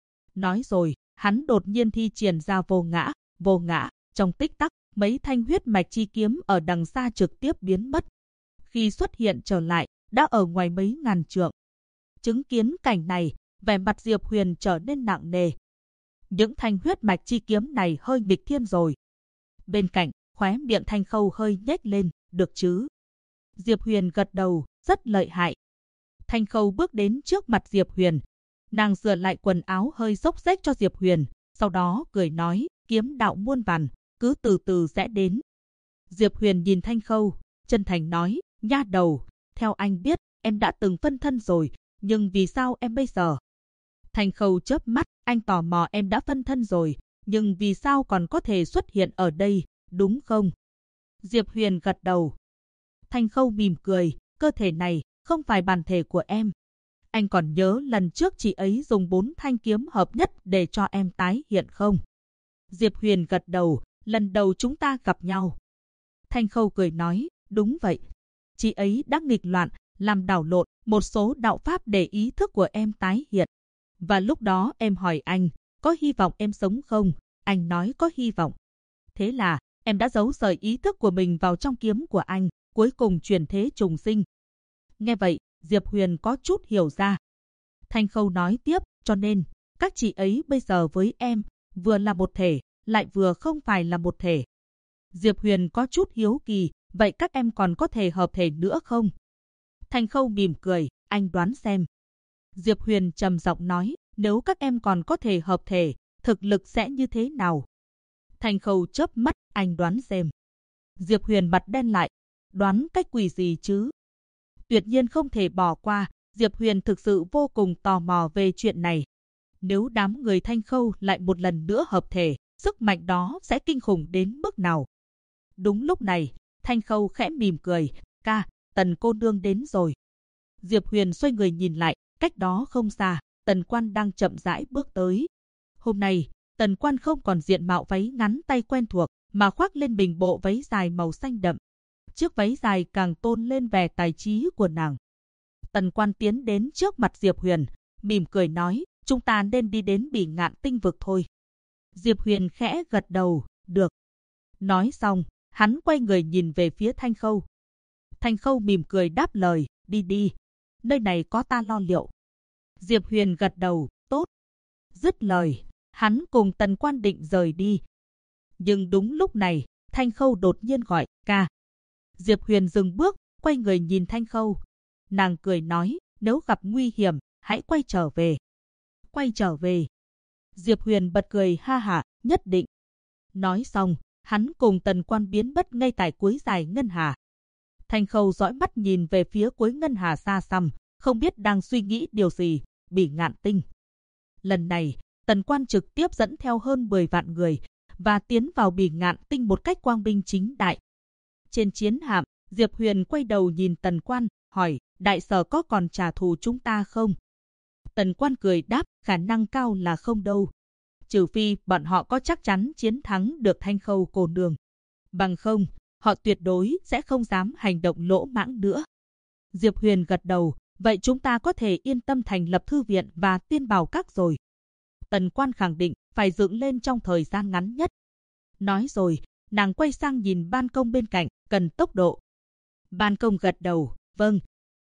Nói rồi, hắn đột nhiên thi triển ra vô ngã, trong tích tắc, mấy thanh huyết mạch chi kiếm ở đằng xa trực tiếp biến mất. Khi xuất hiện trở lại, đã ở ngoài mấy ngàn trượng. Chứng kiến cảnh này, vẻ mặt Diệp Huyền trở nên nặng nề. Những thanh huyết mạch chi kiếm này hơi nghịch thiên rồi. Bên cạnh, khóe miệng Thanh Khâu hơi nhếch lên, được chứ? Diệp Huyền gật đầu, rất lợi hại. Thanh Khâu bước đến trước mặt Diệp Huyền. Nàng sửa lại quần áo hơi xốc xếch cho Diệp Huyền, sau đó cười nói, kiếm đạo muôn vàn, cứ từ từ sẽ đến. Diệp Huyền nhìn Thanh Khâu, chân thành nói, nha đầu, theo anh biết, em đã từng phân thân rồi, nhưng vì sao em bây giờ? Thanh Khâu chớp mắt, anh tò mò em đã phân thân rồi, nhưng vì sao còn có thể xuất hiện ở đây, đúng không? Diệp Huyền gật đầu. Thanh Khâu mỉm cười, cơ thể này không phải bản thể của em. Anh còn nhớ lần trước chị ấy dùng 4 thanh kiếm hợp nhất để cho em tái hiện không? Diệp Huyền gật đầu, lần đầu chúng ta gặp nhau. Thanh Khâu cười nói, đúng vậy. Chị ấy đã nghịch loạn, làm đảo lộn một số đạo pháp để ý thức của em tái hiện. Và lúc đó em hỏi anh, có hy vọng em sống không? Anh nói có hy vọng. Thế là, em đã giấu sợi ý thức của mình vào trong kiếm của anh, cuối cùng chuyển thế trùng sinh. Nghe vậy, Diệp Huyền có chút hiểu ra. Thanh Khâu nói tiếp, cho nên, các chị ấy bây giờ với em, vừa là một thể, lại vừa không phải là một thể. Diệp Huyền có chút hiếu kỳ, vậy các em còn có thể hợp thể nữa không? Thanh Khâu mỉm cười, anh đoán xem. Diệp Huyền trầm giọng nói, nếu các em còn có thể hợp thể, thực lực sẽ như thế nào? Thanh Khâu chớp mắt, anh đoán xem. Diệp Huyền mặt đen lại, đoán cách quỷ gì chứ? Tuyệt nhiên không thể bỏ qua, Diệp Huyền thực sự vô cùng tò mò về chuyện này. Nếu đám người Thanh Khâu lại một lần nữa hợp thể, sức mạnh đó sẽ kinh khủng đến mức nào? Đúng lúc này, Thanh Khâu khẽ mỉm cười, ca, Tần cô nương đến rồi. Diệp Huyền xoay người nhìn lại, cách đó không xa, Tần Quan đang chậm rãi bước tới. Hôm nay, Tần Quan không còn diện mạo váy ngắn tay quen thuộc, mà khoác lên mình bộ váy dài màu xanh đậm. Chiếc váy dài càng tôn lên vẻ tài trí của nàng. Tần Quan tiến đến trước mặt Diệp Huyền, mỉm cười nói, chúng ta nên đi đến Bỉ Ngạn Tinh vực thôi. Diệp Huyền khẽ gật đầu, được. Nói xong, hắn quay người nhìn về phía Thanh Khâu. Thanh Khâu mỉm cười đáp lời, đi đi, nơi này có ta lo liệu. Diệp Huyền gật đầu, tốt. Dứt lời, hắn cùng Tần Quan định rời đi. Nhưng đúng lúc này, Thanh Khâu đột nhiên gọi, ca. Diệp Huyền dừng bước, quay người nhìn Thanh Khâu. Nàng cười nói, nếu gặp nguy hiểm, hãy quay trở về. Quay trở về. Diệp Huyền bật cười ha hả, nhất định. Nói xong, hắn cùng Tần Quan biến mất ngay tại cuối dải ngân hà. Thanh Khâu dõi mắt nhìn về phía cuối ngân hà xa xăm, không biết đang suy nghĩ điều gì, Bỉ Ngạn Tinh. Lần này, Tần Quan trực tiếp dẫn theo hơn 10 vạn người và tiến vào Bỉ Ngạn Tinh một cách quang minh chính đại. Trên chiến hạm, Diệp Huyền quay đầu nhìn Tần Quan, hỏi, đại sở có còn trả thù chúng ta không? Tần Quan cười đáp, khả năng cao là không đâu. Trừ phi bọn họ có chắc chắn chiến thắng được Thanh Khâu cô nương. Bằng không, họ tuyệt đối sẽ không dám hành động lỗ mãng nữa. Diệp Huyền gật đầu, vậy chúng ta có thể yên tâm thành lập thư viện và tiên bảo các rồi. Tần Quan khẳng định phải dựng lên trong thời gian ngắn nhất. Nói rồi, nàng quay sang nhìn ban công bên cạnh, cần tốc độ. Ban công gật đầu, vâng.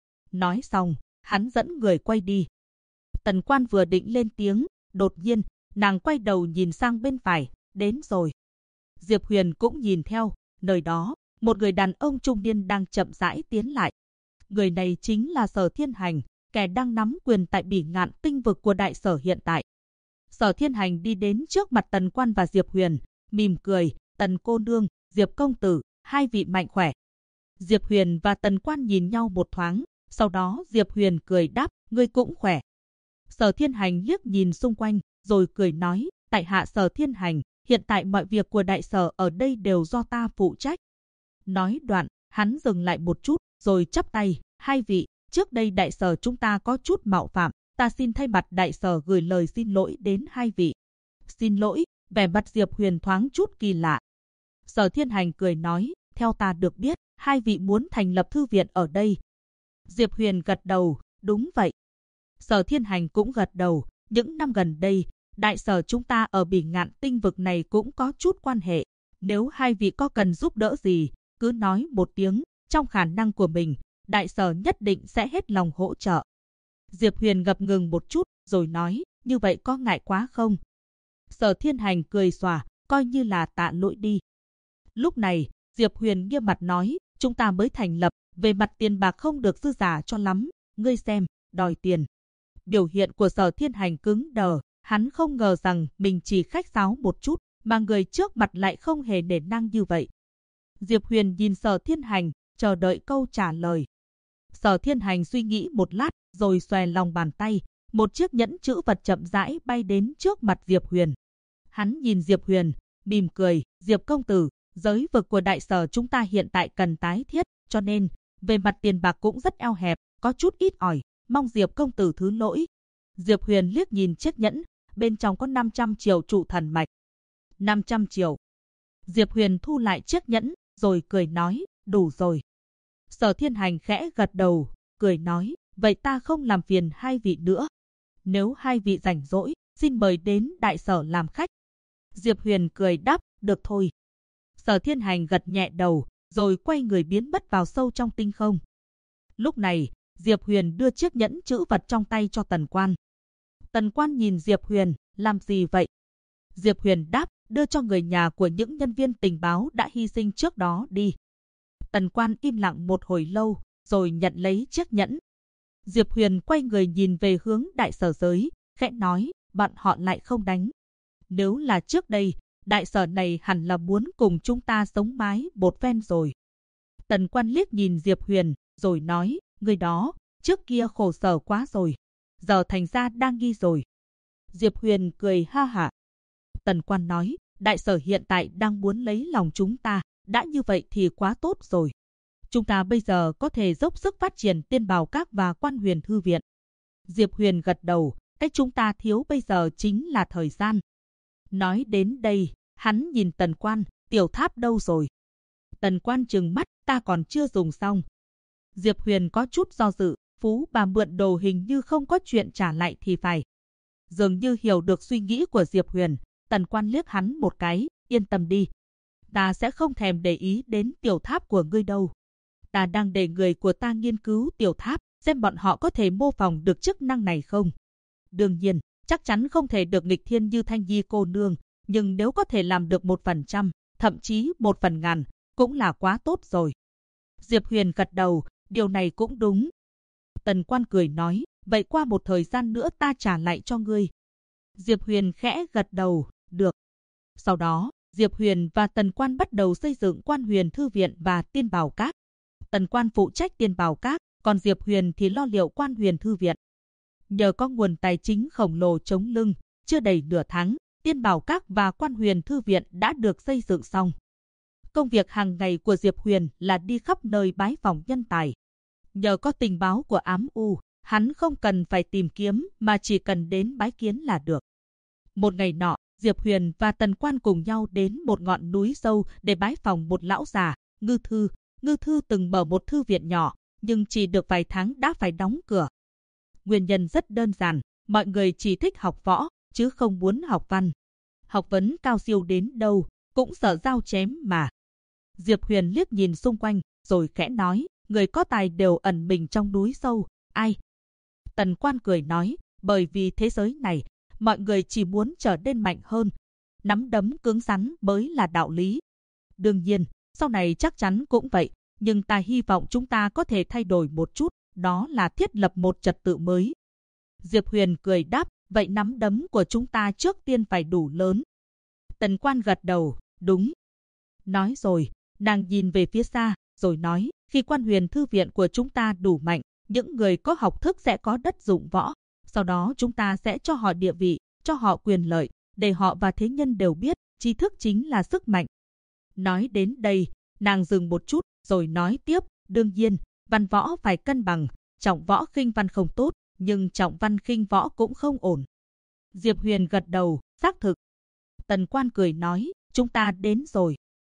Nói xong, hắn dẫn người quay đi. Tần Quan vừa định lên tiếng, đột nhiên, nàng quay đầu nhìn sang bên phải, đến rồi. Diệp Huyền cũng nhìn theo, nơi đó, một người đàn ông trung niên đang chậm rãi tiến lại. Người này chính là Sở Thiên Hành, kẻ đang nắm quyền tại Bỉ Ngạn Tinh vực của Đại Sở hiện tại. Sở Thiên Hành đi đến trước mặt Tần Quan và Diệp Huyền, mỉm cười, Tần cô nương, Diệp công tử, hai vị mạnh khỏe. Diệp Huyền và Tần Quan nhìn nhau một thoáng, sau đó Diệp Huyền cười đáp, ngươi cũng khỏe. Sở Thiên Hành liếc nhìn xung quanh, rồi cười nói, tại hạ Sở Thiên Hành, hiện tại mọi việc của Đại Sở ở đây đều do ta phụ trách. Nói đoạn, hắn dừng lại một chút, rồi chắp tay, hai vị, trước đây Đại Sở chúng ta có chút mạo phạm, ta xin thay mặt Đại Sở gửi lời xin lỗi đến hai vị. Xin lỗi, vẻ mặt Diệp Huyền thoáng chút kỳ lạ. Sở Thiên Hành cười nói, theo ta được biết, hai vị muốn thành lập thư viện ở đây. Diệp Huyền gật đầu, đúng vậy. Sở Thiên Hành cũng gật đầu, những năm gần đây, Đại Sở chúng ta ở Bỉ Ngạn Tinh vực này cũng có chút quan hệ. Nếu hai vị có cần giúp đỡ gì, cứ nói một tiếng, trong khả năng của mình, Đại Sở nhất định sẽ hết lòng hỗ trợ. Diệp Huyền ngập ngừng một chút, rồi nói, như vậy có ngại quá không? Sở Thiên Hành cười xòa, coi như là tạ lỗi đi. Lúc này, Diệp Huyền nghiêm mặt nói, chúng ta mới thành lập, về mặt tiền bạc không được dư giả cho lắm, ngươi xem, đòi tiền. Biểu hiện của Sở Thiên Hành cứng đờ, hắn không ngờ rằng mình chỉ khách sáo một chút, mà người trước mặt lại không hề nể nang như vậy. Diệp Huyền nhìn Sở Thiên Hành, chờ đợi câu trả lời. Sở Thiên Hành suy nghĩ một lát, rồi xòe lòng bàn tay, một chiếc nhẫn chữ vật chậm rãi bay đến trước mặt Diệp Huyền. Hắn nhìn Diệp Huyền, mỉm cười, Diệp công tử, giới vực của Đại Sở chúng ta hiện tại cần tái thiết, cho nên, về mặt tiền bạc cũng rất eo hẹp, có chút ít ỏi, mong Diệp công tử thứ lỗi. Diệp Huyền liếc nhìn chiếc nhẫn, bên trong có 500 triệu trụ thần mạch. 500 triệu. Diệp Huyền thu lại chiếc nhẫn, rồi cười nói, đủ rồi. Sở Thiên Hành khẽ gật đầu, cười nói, vậy ta không làm phiền hai vị nữa. Nếu hai vị rảnh rỗi, xin mời đến Đại Sở làm khách. Diệp Huyền cười đáp, được thôi. Sở Thiên Hành gật nhẹ đầu, rồi quay người biến mất vào sâu trong tinh không. Lúc này, Diệp Huyền đưa chiếc nhẫn chữ vật trong tay cho Tần Quan. Tần Quan nhìn Diệp Huyền, làm gì vậy? Diệp Huyền đáp, đưa cho người nhà của những nhân viên tình báo đã hy sinh trước đó đi. Tần Quan im lặng một hồi lâu, rồi nhận lấy chiếc nhẫn. Diệp Huyền quay người nhìn về hướng Đại Sở giới, khẽ nói, bọn họ lại không đánh. Nếu là trước đây, Đại Sở này hẳn là muốn cùng chúng ta sống mái một phen rồi. Tần Quan liếc nhìn Diệp Huyền, rồi nói, người đó, trước kia khổ sở quá rồi, giờ thành ra đang nghi rồi. Diệp Huyền cười ha hả. Tần Quan nói, Đại Sở hiện tại đang muốn lấy lòng chúng ta, đã như vậy thì quá tốt rồi. Chúng ta bây giờ có thể dốc sức phát triển Tiên Bảo Các và Quan Huyền Thư Viện. Diệp Huyền gật đầu, cách chúng ta thiếu bây giờ chính là thời gian. Nói đến đây, hắn nhìn Tần Quan, tiểu tháp đâu rồi? Tần Quan trừng mắt, ta còn chưa dùng xong. Diệp Huyền có chút do dự, phú bà mượn đồ hình như không có chuyện trả lại thì phải. Dường như hiểu được suy nghĩ của Diệp Huyền, Tần Quan liếc hắn một cái, yên tâm đi. Ta sẽ không thèm để ý đến tiểu tháp của ngươi đâu. Ta đang để người của ta nghiên cứu tiểu tháp, xem bọn họ có thể mô phỏng được chức năng này không. Đương nhiên, chắc chắn không thể được nghịch thiên như Thanh Nhi cô nương, nhưng nếu có thể làm được 1%, thậm chí 1/1000, cũng là quá tốt rồi. Diệp Huyền gật đầu, điều này cũng đúng. Tần Quan cười nói, vậy qua một thời gian nữa ta trả lại cho ngươi. Diệp Huyền khẽ gật đầu, được. Sau đó, Diệp Huyền và Tần Quan bắt đầu xây dựng Quan Huyền Thư Viện và Tiên Bảo Các. Tần Quan phụ trách Tiên Bảo Các, còn Diệp Huyền thì lo liệu Quan Huyền Thư Viện. Nhờ có nguồn tài chính khổng lồ chống lưng, chưa đầy nửa tháng, Tiên Bảo Các và Quan Huyền Thư Viện đã được xây dựng xong. Công việc hàng ngày của Diệp Huyền là đi khắp nơi bái phỏng nhân tài. Nhờ có tình báo của Ám U, hắn không cần phải tìm kiếm mà chỉ cần đến bái kiến là được. Một ngày nọ, Diệp Huyền và Tần Quan cùng nhau đến một ngọn núi sâu để bái phỏng một lão già, Ngư Thư. Ngư Thư từng mở một thư viện nhỏ, nhưng chỉ được vài tháng đã phải đóng cửa. Nguyên nhân rất đơn giản, mọi người chỉ thích học võ, chứ không muốn học văn. Học vấn cao siêu đến đâu, cũng sợ dao chém mà. Diệp Huyền liếc nhìn xung quanh, rồi khẽ nói, người có tài đều ẩn mình trong núi sâu, ai? Tần Quan cười nói, bởi vì thế giới này, mọi người chỉ muốn trở nên mạnh hơn. Nắm đấm cứng rắn mới là đạo lý. Đương nhiên, sau này chắc chắn cũng vậy, nhưng ta hy vọng chúng ta có thể thay đổi một chút, đó là thiết lập một trật tự mới. Diệp Huyền cười đáp, vậy nắm đấm của chúng ta trước tiên phải đủ lớn. Tần Quan gật đầu, đúng. Nói rồi, nàng nhìn về phía xa, rồi nói, khi Quan Huyền Thư viện của chúng ta đủ mạnh, những người có học thức sẽ có đất dụng võ. Sau đó chúng ta sẽ cho họ địa vị, cho họ quyền lợi, để họ và thế nhân đều biết, tri thức chính là sức mạnh. Nói đến đây, nàng dừng một chút, rồi nói tiếp, đương nhiên, văn võ phải cân bằng, trọng võ khinh văn không tốt, nhưng trọng văn khinh võ cũng không ổn. Diệp Huyền gật đầu, xác thực. Tần Quan cười nói, chúng ta đến rồi.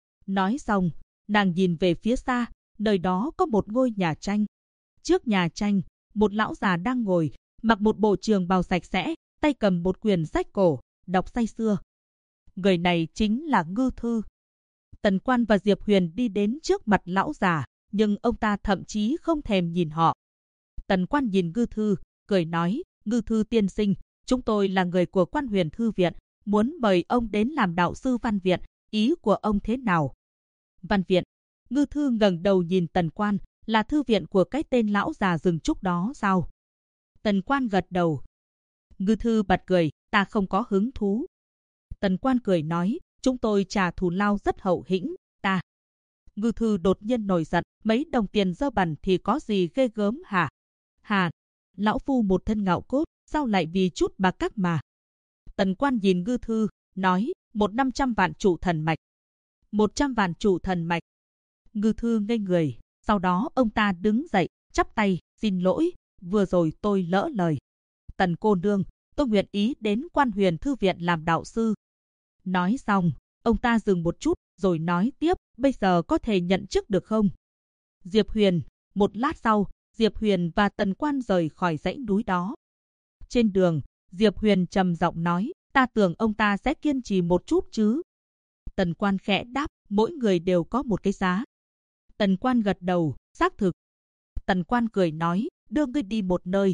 Nói xong, nàng nhìn về phía xa, nơi đó có một ngôi nhà tranh. Trước nhà tranh, một lão già đang ngồi, mặc một bộ trường bào sạch sẽ, tay cầm một quyển sách cổ, đọc say sưa. Người này chính là Ngư Thư. Tần Quan và Diệp Huyền đi đến trước mặt lão già, nhưng ông ta thậm chí không thèm nhìn họ. Tần Quan nhìn Ngư Thư, cười nói, Ngư Thư tiên sinh, chúng tôi là người của Quan Huyền Thư viện, muốn mời ông đến làm đạo sư văn viện, ý của ông thế nào? Văn viện. Ngư Thư ngẩng đầu nhìn Tần Quan, là thư viện của cái tên lão già rừng trúc đó sao? Tần Quan gật đầu. Ngư Thư bật cười, ta không có hứng thú. Tần Quan cười nói, chúng tôi trả thù lao rất hậu hĩnh, ta. Ngư Thư đột nhiên nổi giận, mấy đồng tiền dơ bẩn thì có gì ghê gớm hả? Hà, lão phu một thân ngạo cốt, sao lại vì chút bạc các mà? Tần Quan nhìn Ngư Thư, nói, 100 vạn trụ thần mạch. 100 vạn trụ thần mạch. Ngư Thư ngây người, sau đó ông ta đứng dậy, chắp tay, xin lỗi, vừa rồi tôi lỡ lời. Tần cô nương, tôi nguyện ý đến Quan Huyền Thư viện làm đạo sư. Nói xong, ông ta dừng một chút, rồi nói tiếp, bây giờ có thể nhận chức được không? Diệp Huyền, một lát sau, Diệp Huyền và Tần Quan rời khỏi dãy núi đó. Trên đường, Diệp Huyền trầm giọng nói, ta tưởng ông ta sẽ kiên trì một chút chứ. Tần Quan khẽ đáp, mỗi người đều có một cái giá. Tần Quan gật đầu, xác thực. Tần Quan cười nói, đưa ngươi đi một nơi.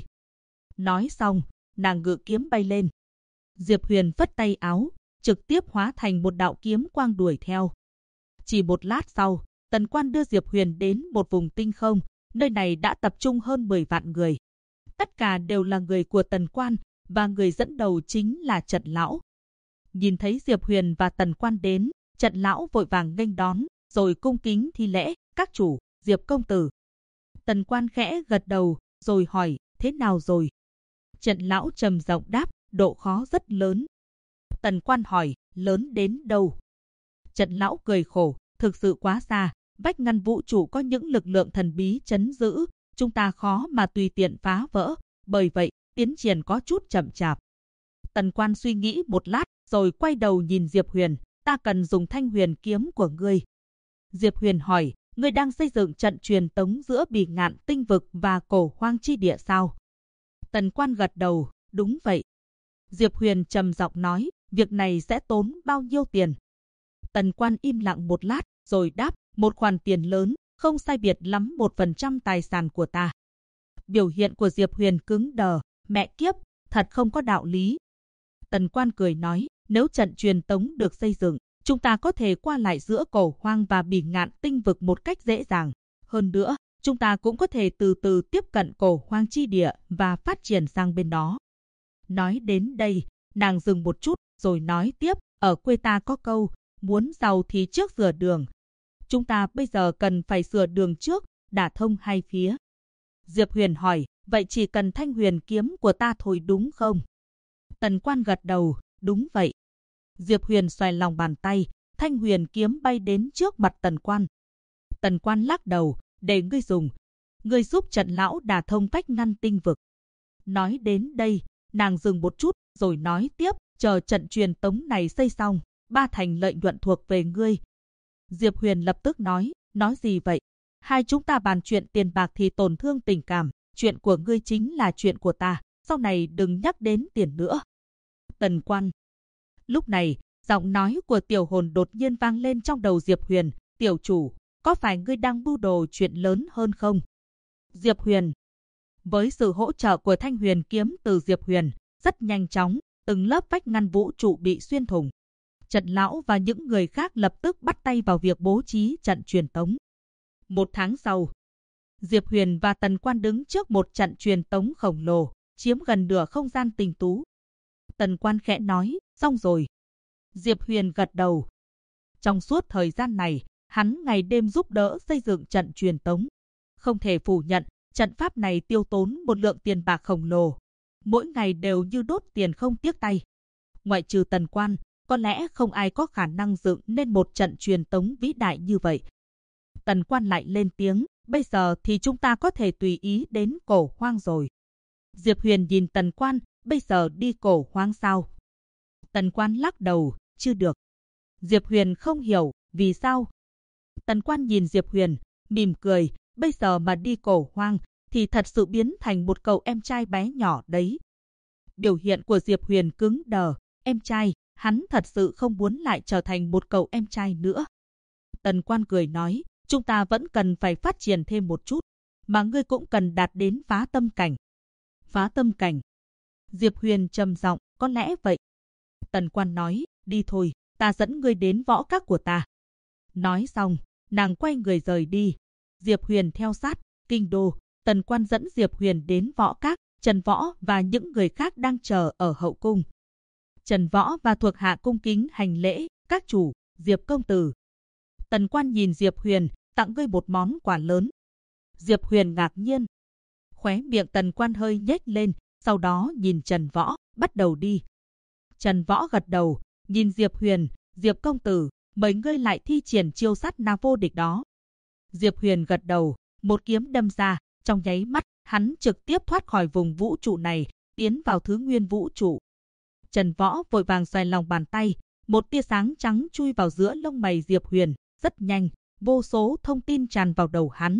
Nói xong, nàng ngự kiếm bay lên. Diệp Huyền phất tay áo, trực tiếp hóa thành một đạo kiếm quang đuổi theo. Chỉ một lát sau, Tần Quan đưa Diệp Huyền đến một vùng tinh không, nơi này đã tập trung hơn 10 vạn người. Tất cả đều là người của Tần Quan, và người dẫn đầu chính là Trận Lão. Nhìn thấy Diệp Huyền và Tần Quan đến, Trận Lão vội vàng nghênh đón, rồi cung kính thi lễ, các chủ, Diệp công tử. Tần Quan khẽ gật đầu, rồi hỏi, thế nào rồi? Trận Lão trầm giọng đáp, độ khó rất lớn. Tần Quan hỏi, lớn đến đâu? Trận Lão cười khổ, thực sự quá xa, vách ngăn vũ trụ có những lực lượng thần bí trấn giữ, chúng ta khó mà tùy tiện phá vỡ, bởi vậy, tiến triển có chút chậm chạp. Tần Quan suy nghĩ một lát, rồi quay đầu nhìn Diệp Huyền, ta cần dùng Thanh Huyền kiếm của ngươi. Diệp Huyền hỏi, ngươi đang xây dựng trận truyền tống giữa Bỉ Ngạn tinh vực và Cổ Hoang chi địa sao? Tần Quan gật đầu, đúng vậy. Diệp Huyền trầm giọng nói, việc này sẽ tốn bao nhiêu tiền? Tần Quan im lặng một lát, rồi đáp, một khoản tiền lớn, không sai biệt lắm 1% tài sản của ta. Biểu hiện của Diệp Huyền cứng đờ, mẹ kiếp, thật không có đạo lý. Tần Quan cười nói, nếu trận truyền tống được xây dựng, chúng ta có thể qua lại giữa Cổ Hoang và Bỉ Ngạn tinh vực một cách dễ dàng. Hơn nữa, chúng ta cũng có thể từ từ tiếp cận Cổ Hoang chi địa và phát triển sang bên đó. Nói đến đây, nàng dừng một chút, rồi nói tiếp, ở quê ta có câu, muốn giàu thì trước sửa đường. Chúng ta bây giờ cần phải sửa đường trước, đả thông hai phía. Diệp Huyền hỏi, vậy chỉ cần Thanh Huyền kiếm của ta thôi đúng không? Tần Quan gật đầu, đúng vậy. Diệp Huyền xoay lòng bàn tay, Thanh Huyền kiếm bay đến trước mặt Tần Quan. Tần Quan lắc đầu, để ngươi dùng. Ngươi giúp Trận Lão đả thông vách ngăn tinh vực. Nói đến đây, nàng dừng một chút, rồi nói tiếp, chờ trận truyền tống này xây xong, 3 thành lợi nhuận thuộc về ngươi. Diệp Huyền lập tức nói gì vậy? Hai chúng ta bàn chuyện tiền bạc thì tổn thương tình cảm, chuyện của ngươi chính là chuyện của ta, sau này đừng nhắc đến tiền nữa. Tần Quan. Lúc này, giọng nói của Tiểu Hồn đột nhiên vang lên trong đầu Diệp Huyền, tiểu chủ, có phải ngươi đang mưu đồ chuyện lớn hơn không? Diệp Huyền. Với sự hỗ trợ của Thanh Huyền kiếm từ Diệp Huyền, rất nhanh chóng, từng lớp vách ngăn vũ trụ bị xuyên thủng. Trần Lão và những người khác lập tức bắt tay vào việc bố trí trận truyền tống. 1 tháng sau, Diệp Huyền và Tần Quan đứng trước một trận truyền tống khổng lồ, chiếm gần nửa không gian tinh tú. Tần Quan khẽ nói, xong rồi. Diệp Huyền gật đầu. Trong suốt thời gian này, hắn ngày đêm giúp đỡ xây dựng trận truyền tống. Không thể phủ nhận, trận pháp này tiêu tốn một lượng tiền bạc khổng lồ. Mỗi ngày đều như đốt tiền không tiếc tay. Ngoại trừ Tần Quan, có lẽ không ai có khả năng dựng nên một trận truyền tống vĩ đại như vậy. Tần Quan lại lên tiếng, bây giờ thì chúng ta có thể tùy ý đến Cổ Hoang rồi. Diệp Huyền nhìn Tần Quan, bây giờ đi Cổ Hoang sao? Tần Quan lắc đầu, chưa được. Diệp Huyền không hiểu, vì sao? Tần Quan nhìn Diệp Huyền, mỉm cười, bây giờ mà đi Cổ Hoang thì thật sự biến thành một cậu em trai bé nhỏ đấy. Biểu hiện của Diệp Huyền cứng đờ, em trai, hắn thật sự không muốn lại trở thành một cậu em trai nữa. Tần Quan cười nói, chúng ta vẫn cần phải phát triển thêm một chút, mà ngươi cũng cần đạt đến phá tâm cảnh. Phá tâm cảnh. Diệp Huyền trầm giọng, có lẽ vậy. Tần Quan nói, đi thôi, ta dẫn ngươi đến võ các của ta. Nói xong, nàng quay người rời đi. Diệp Huyền theo sát, kinh đô. Tần Quan dẫn Diệp Huyền đến võ các, Trần Võ và những người khác đang chờ ở hậu cung. Trần Võ và thuộc hạ cung kính hành lễ, các chủ, Diệp công tử. Tần Quan nhìn Diệp Huyền, tặng ngươi một món quà lớn. Diệp Huyền ngạc nhiên. Khóe miệng Tần Quan hơi nhếch lên, sau đó nhìn Trần Võ, bắt đầu đi. Trần Võ gật đầu, nhìn Diệp Huyền, Diệp công tử, mời ngươi lại thi triển chiêu sát na vô địch đó. Diệp Huyền gật đầu, một kiếm đâm ra, trong nháy mắt, hắn trực tiếp thoát khỏi vùng vũ trụ này, tiến vào thứ nguyên vũ trụ. Trần Võ vội vàng xoay lòng bàn tay, một tia sáng trắng chui vào giữa lông mày Diệp Huyền, rất nhanh, vô số thông tin tràn vào đầu hắn.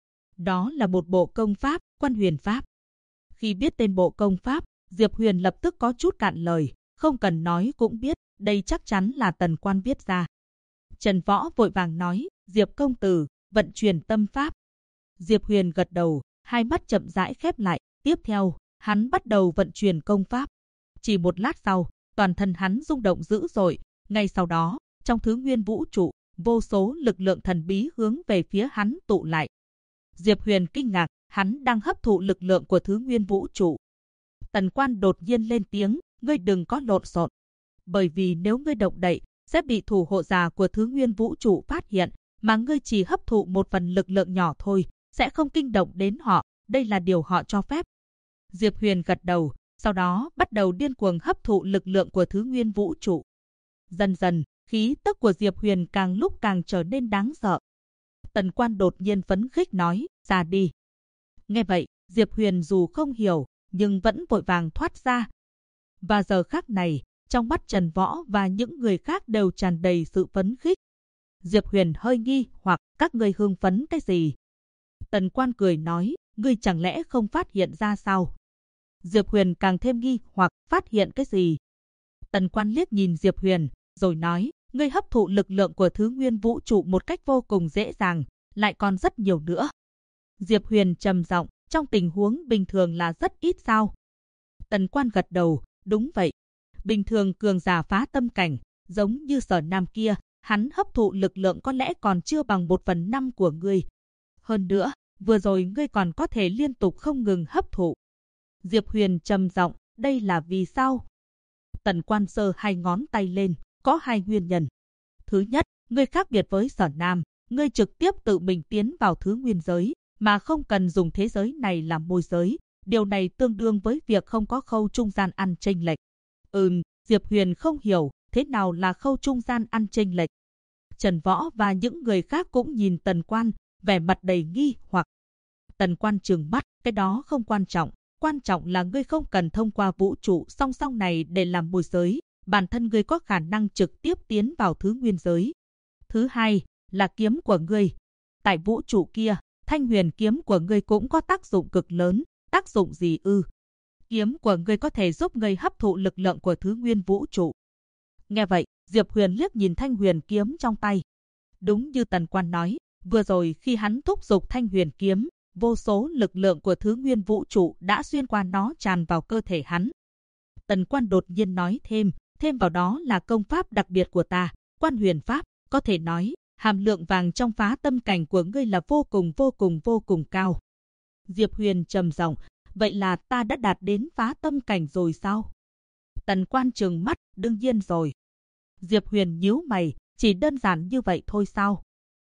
Đó là một bộ công pháp, Quan Huyền Pháp. Khi biết tên bộ công pháp, Diệp Huyền lập tức có chút cạn lời, không cần nói cũng biết, đây chắc chắn là Tần Quan viết ra. Trần Võ vội vàng nói, Diệp công tử, vận chuyển tâm pháp. Diệp Huyền gật đầu, hai mắt chậm rãi khép lại, tiếp theo, hắn bắt đầu vận chuyển công pháp. Chỉ một lát sau, toàn thân hắn rung động dữ dội, ngay sau đó, trong thứ nguyên vũ trụ, vô số lực lượng thần bí hướng về phía hắn tụ lại. Diệp Huyền kinh ngạc, hắn đang hấp thụ lực lượng của thứ nguyên vũ trụ. Tần Quan đột nhiên lên tiếng, ngươi đừng có lộn xộn, bởi vì nếu ngươi động đậy, sẽ bị thủ hộ giả của thứ nguyên vũ trụ phát hiện, mà ngươi chỉ hấp thụ một phần lực lượng nhỏ thôi, sẽ không kinh động đến họ, đây là điều họ cho phép. Diệp Huyền gật đầu, sau đó bắt đầu điên cuồng hấp thụ lực lượng của thứ nguyên vũ trụ. Dần dần, khí tức của Diệp Huyền càng lúc càng trở nên đáng sợ. Tần Quan đột nhiên phấn khích nói, ra đi. Nghe vậy, Diệp Huyền dù không hiểu, nhưng vẫn vội vàng thoát ra. Và giờ khắc này, trong mắt Trần Võ và những người khác đều tràn đầy sự phấn khích. Diệp Huyền hơi nghi hoặc, các ngươi hưng phấn cái gì? Tần Quan cười nói, ngươi chẳng lẽ không phát hiện ra sao? Diệp Huyền càng thêm nghi hoặc, phát hiện cái gì? Tần Quan liếc nhìn Diệp Huyền, rồi nói, ngươi hấp thụ lực lượng của thứ nguyên vũ trụ một cách vô cùng dễ dàng, lại còn rất nhiều nữa. Diệp Huyền trầm giọng, trong tình huống bình thường là rất ít sao? Tần Quan gật đầu, đúng vậy. Bình thường cường giả phá tâm cảnh, giống như Sở Nam kia, hắn hấp thụ lực lượng có lẽ còn chưa bằng 1/5 của ngươi. Hơn nữa, vừa rồi ngươi còn có thể liên tục không ngừng hấp thụ. Diệp Huyền trầm giọng, đây là vì sao? Tần Quan giơ hai ngón tay lên, có hai nguyên nhân. Thứ nhất, ngươi khác biệt với Sở Nam, ngươi trực tiếp tự mình tiến vào thứ nguyên giới, mà không cần dùng thế giới này làm môi giới. Điều này tương đương với việc không có khâu trung gian ăn chênh lệch. Diệp Huyền không hiểu, thế nào là khâu trung gian ăn chênh lệch. Trần Võ và những người khác cũng nhìn Tần Quan, vẻ mặt đầy nghi hoặc. Tần Quan trừng mắt, cái đó không quan trọng là ngươi không cần thông qua vũ trụ song song này để làm môi giới, bản thân ngươi có khả năng trực tiếp tiến vào thứ nguyên giới. Thứ hai, là kiếm của ngươi. Tại vũ trụ kia, Thanh Huyền kiếm của ngươi cũng có tác dụng cực lớn, tác dụng gì ư? Kiếm của ngươi có thể giúp ngươi hấp thụ lực lượng của thứ nguyên vũ trụ. Nghe vậy, Diệp Huyền liếc nhìn Thanh Huyền kiếm trong tay. Đúng như Tần Quan nói, vừa rồi khi hắn thúc giục Thanh Huyền kiếm, vô số lực lượng của thứ nguyên vũ trụ đã xuyên qua nó tràn vào cơ thể hắn. Tần Quan đột nhiên nói thêm, thêm vào đó là công pháp đặc biệt của ta, Quan Huyền Pháp, có thể nói, hàm lượng vàng trong phá tâm cảnh của ngươi là vô cùng cao. Diệp Huyền trầm giọng, vậy là ta đã đạt đến phá tâm cảnh rồi sao? Tần Quan trừng mắt, đương nhiên rồi. Diệp Huyền nhíu mày, chỉ đơn giản như vậy thôi sao?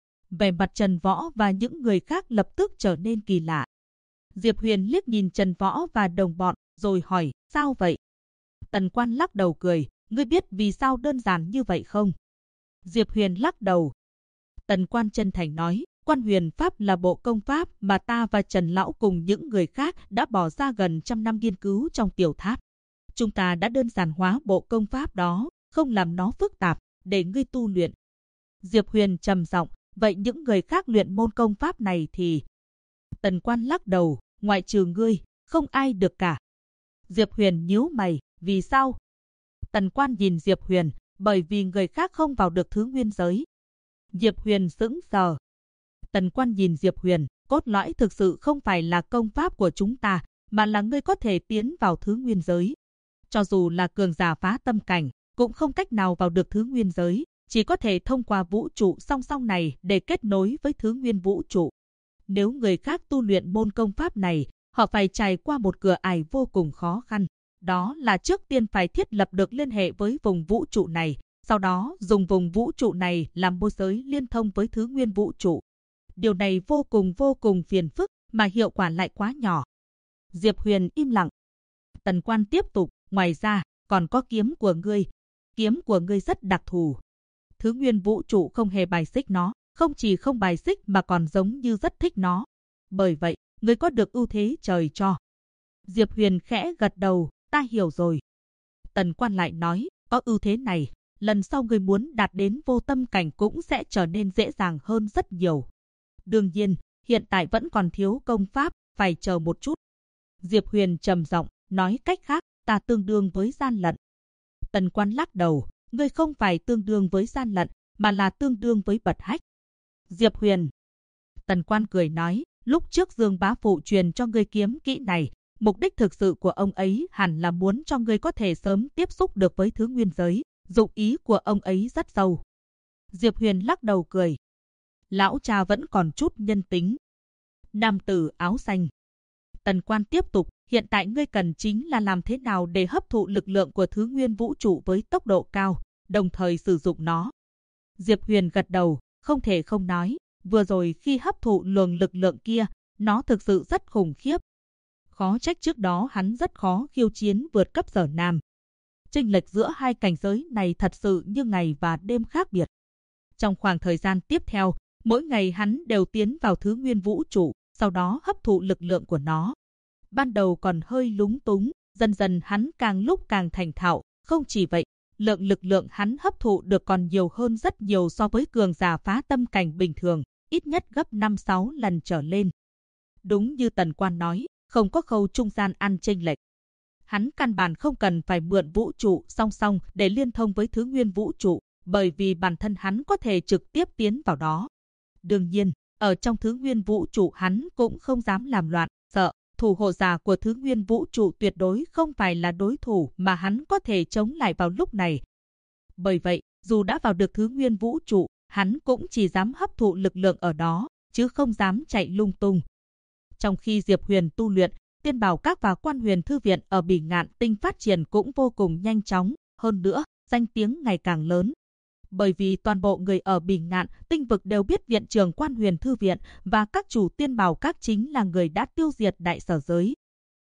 Vẻ mặt Trần Võ và những người khác lập tức trở nên kỳ lạ. Diệp Huyền liếc nhìn Trần Võ và đồng bọn, rồi hỏi, sao vậy? Tần Quan lắc đầu cười, ngươi biết vì sao đơn giản như vậy không? Diệp Huyền lắc đầu. Tần Quan chân thành nói, Quan Huyền Pháp là bộ công pháp mà ta và Trần Lão cùng những người khác đã bỏ ra gần 100 năm nghiên cứu trong tiểu tháp. Chúng ta đã đơn giản hóa bộ công pháp đó, không làm nó phức tạp, để ngươi tu luyện. Diệp Huyền trầm giọng, vậy những người khác luyện môn công pháp này thì... Tần Quan lắc đầu, ngoại trừ ngươi, không ai được cả. Diệp Huyền nhíu mày, vì sao? Tần Quan nhìn Diệp Huyền, bởi vì người khác không vào được thứ nguyên giới. Diệp Huyền sững sờ. Tần Quan nhìn Diệp Huyền, cốt lõi thực sự không phải là công pháp của chúng ta, mà là ngươi có thể tiến vào thứ nguyên giới. Cho dù là cường giả phá tâm cảnh, cũng không cách nào vào được thứ nguyên giới, chỉ có thể thông qua vũ trụ song song này để kết nối với thứ nguyên vũ trụ. Nếu người khác tu luyện môn công pháp này, họ phải trải qua một cửa ải vô cùng khó khăn. Đó là trước tiên phải thiết lập được liên hệ với vùng vũ trụ này, sau đó dùng vùng vũ trụ này làm môi giới liên thông với thứ nguyên vũ trụ. Điều này vô cùng phiền phức, mà hiệu quả lại quá nhỏ. Diệp Huyền im lặng. Tần Quan tiếp tục, ngoài ra, còn có kiếm của ngươi. Kiếm của ngươi rất đặc thù. Thứ nguyên vũ trụ không hề bài xích nó, không chỉ không bài xích mà còn giống như rất thích nó. Bởi vậy, ngươi có được ưu thế trời cho. Diệp Huyền khẽ gật đầu, ta hiểu rồi. Tần Quan lại nói, có ưu thế này, lần sau ngươi muốn đạt đến vô tâm cảnh cũng sẽ trở nên dễ dàng hơn rất nhiều. Đương nhiên, hiện tại vẫn còn thiếu công pháp, phải chờ một chút. Diệp Huyền trầm giọng, nói cách khác, ta tương đương với gian lận. Tần Quan lắc đầu, ngươi không phải tương đương với gian lận, mà là tương đương với bật hách. Diệp Huyền. Tần Quan cười nói, lúc trước Dương Bá Phụ truyền cho ngươi kiếm kỹ này, mục đích thực sự của ông ấy hẳn là muốn cho ngươi có thể sớm tiếp xúc được với thứ nguyên giới, dụng ý của ông ấy rất sâu. Diệp Huyền lắc đầu cười. Lão cha vẫn còn chút nhân tính. Nam tử áo xanh. Tần Quan tiếp tục, hiện tại ngươi cần chính là làm thế nào để hấp thụ lực lượng của thứ nguyên vũ trụ với tốc độ cao, đồng thời sử dụng nó. Diệp Huyền gật đầu, không thể không nói, vừa rồi khi hấp thụ luồng lực lượng kia, nó thực sự rất khủng khiếp. Khó trách trước đó hắn rất khó khiêu chiến vượt cấp Sở Nam. Chênh lệch giữa hai cảnh giới này thật sự như ngày và đêm khác biệt. Trong khoảng thời gian tiếp theo, mỗi ngày hắn đều tiến vào thứ nguyên vũ trụ, sau đó hấp thụ lực lượng của nó. Ban đầu còn hơi lúng túng, dần dần hắn càng lúc càng thành thạo, không chỉ vậy, lực lượng hắn hấp thụ được còn nhiều hơn rất nhiều so với cường giả phá tâm cảnh bình thường, ít nhất gấp 5-6 lần trở lên. Đúng như Tần Quan nói, không có khâu trung gian ăn chênh lệch. Hắn căn bản không cần phải mượn vũ trụ song song để liên thông với thứ nguyên vũ trụ, bởi vì bản thân hắn có thể trực tiếp tiến vào đó. Đương nhiên, ở trong thứ nguyên vũ trụ hắn cũng không dám làm loạn, sợ thủ hộ giả của thứ nguyên vũ trụ tuyệt đối không phải là đối thủ mà hắn có thể chống lại vào lúc này. Bởi vậy, dù đã vào được thứ nguyên vũ trụ, hắn cũng chỉ dám hấp thụ lực lượng ở đó, chứ không dám chạy lung tung. Trong khi Diệp Huyền tu luyện, Tiên Bảo Các và Quan Huyền Thư Viện ở Bỉ Ngạn Tinh phát triển cũng vô cùng nhanh chóng, hơn nữa, danh tiếng ngày càng lớn. Bởi vì toàn bộ người ở Bỉ Ngạn Tinh vực đều biết viện trưởng Quan Huyền Thư Viện và các chủ Tiên Bảo Các chính là người đã tiêu diệt Đại Sở Giới.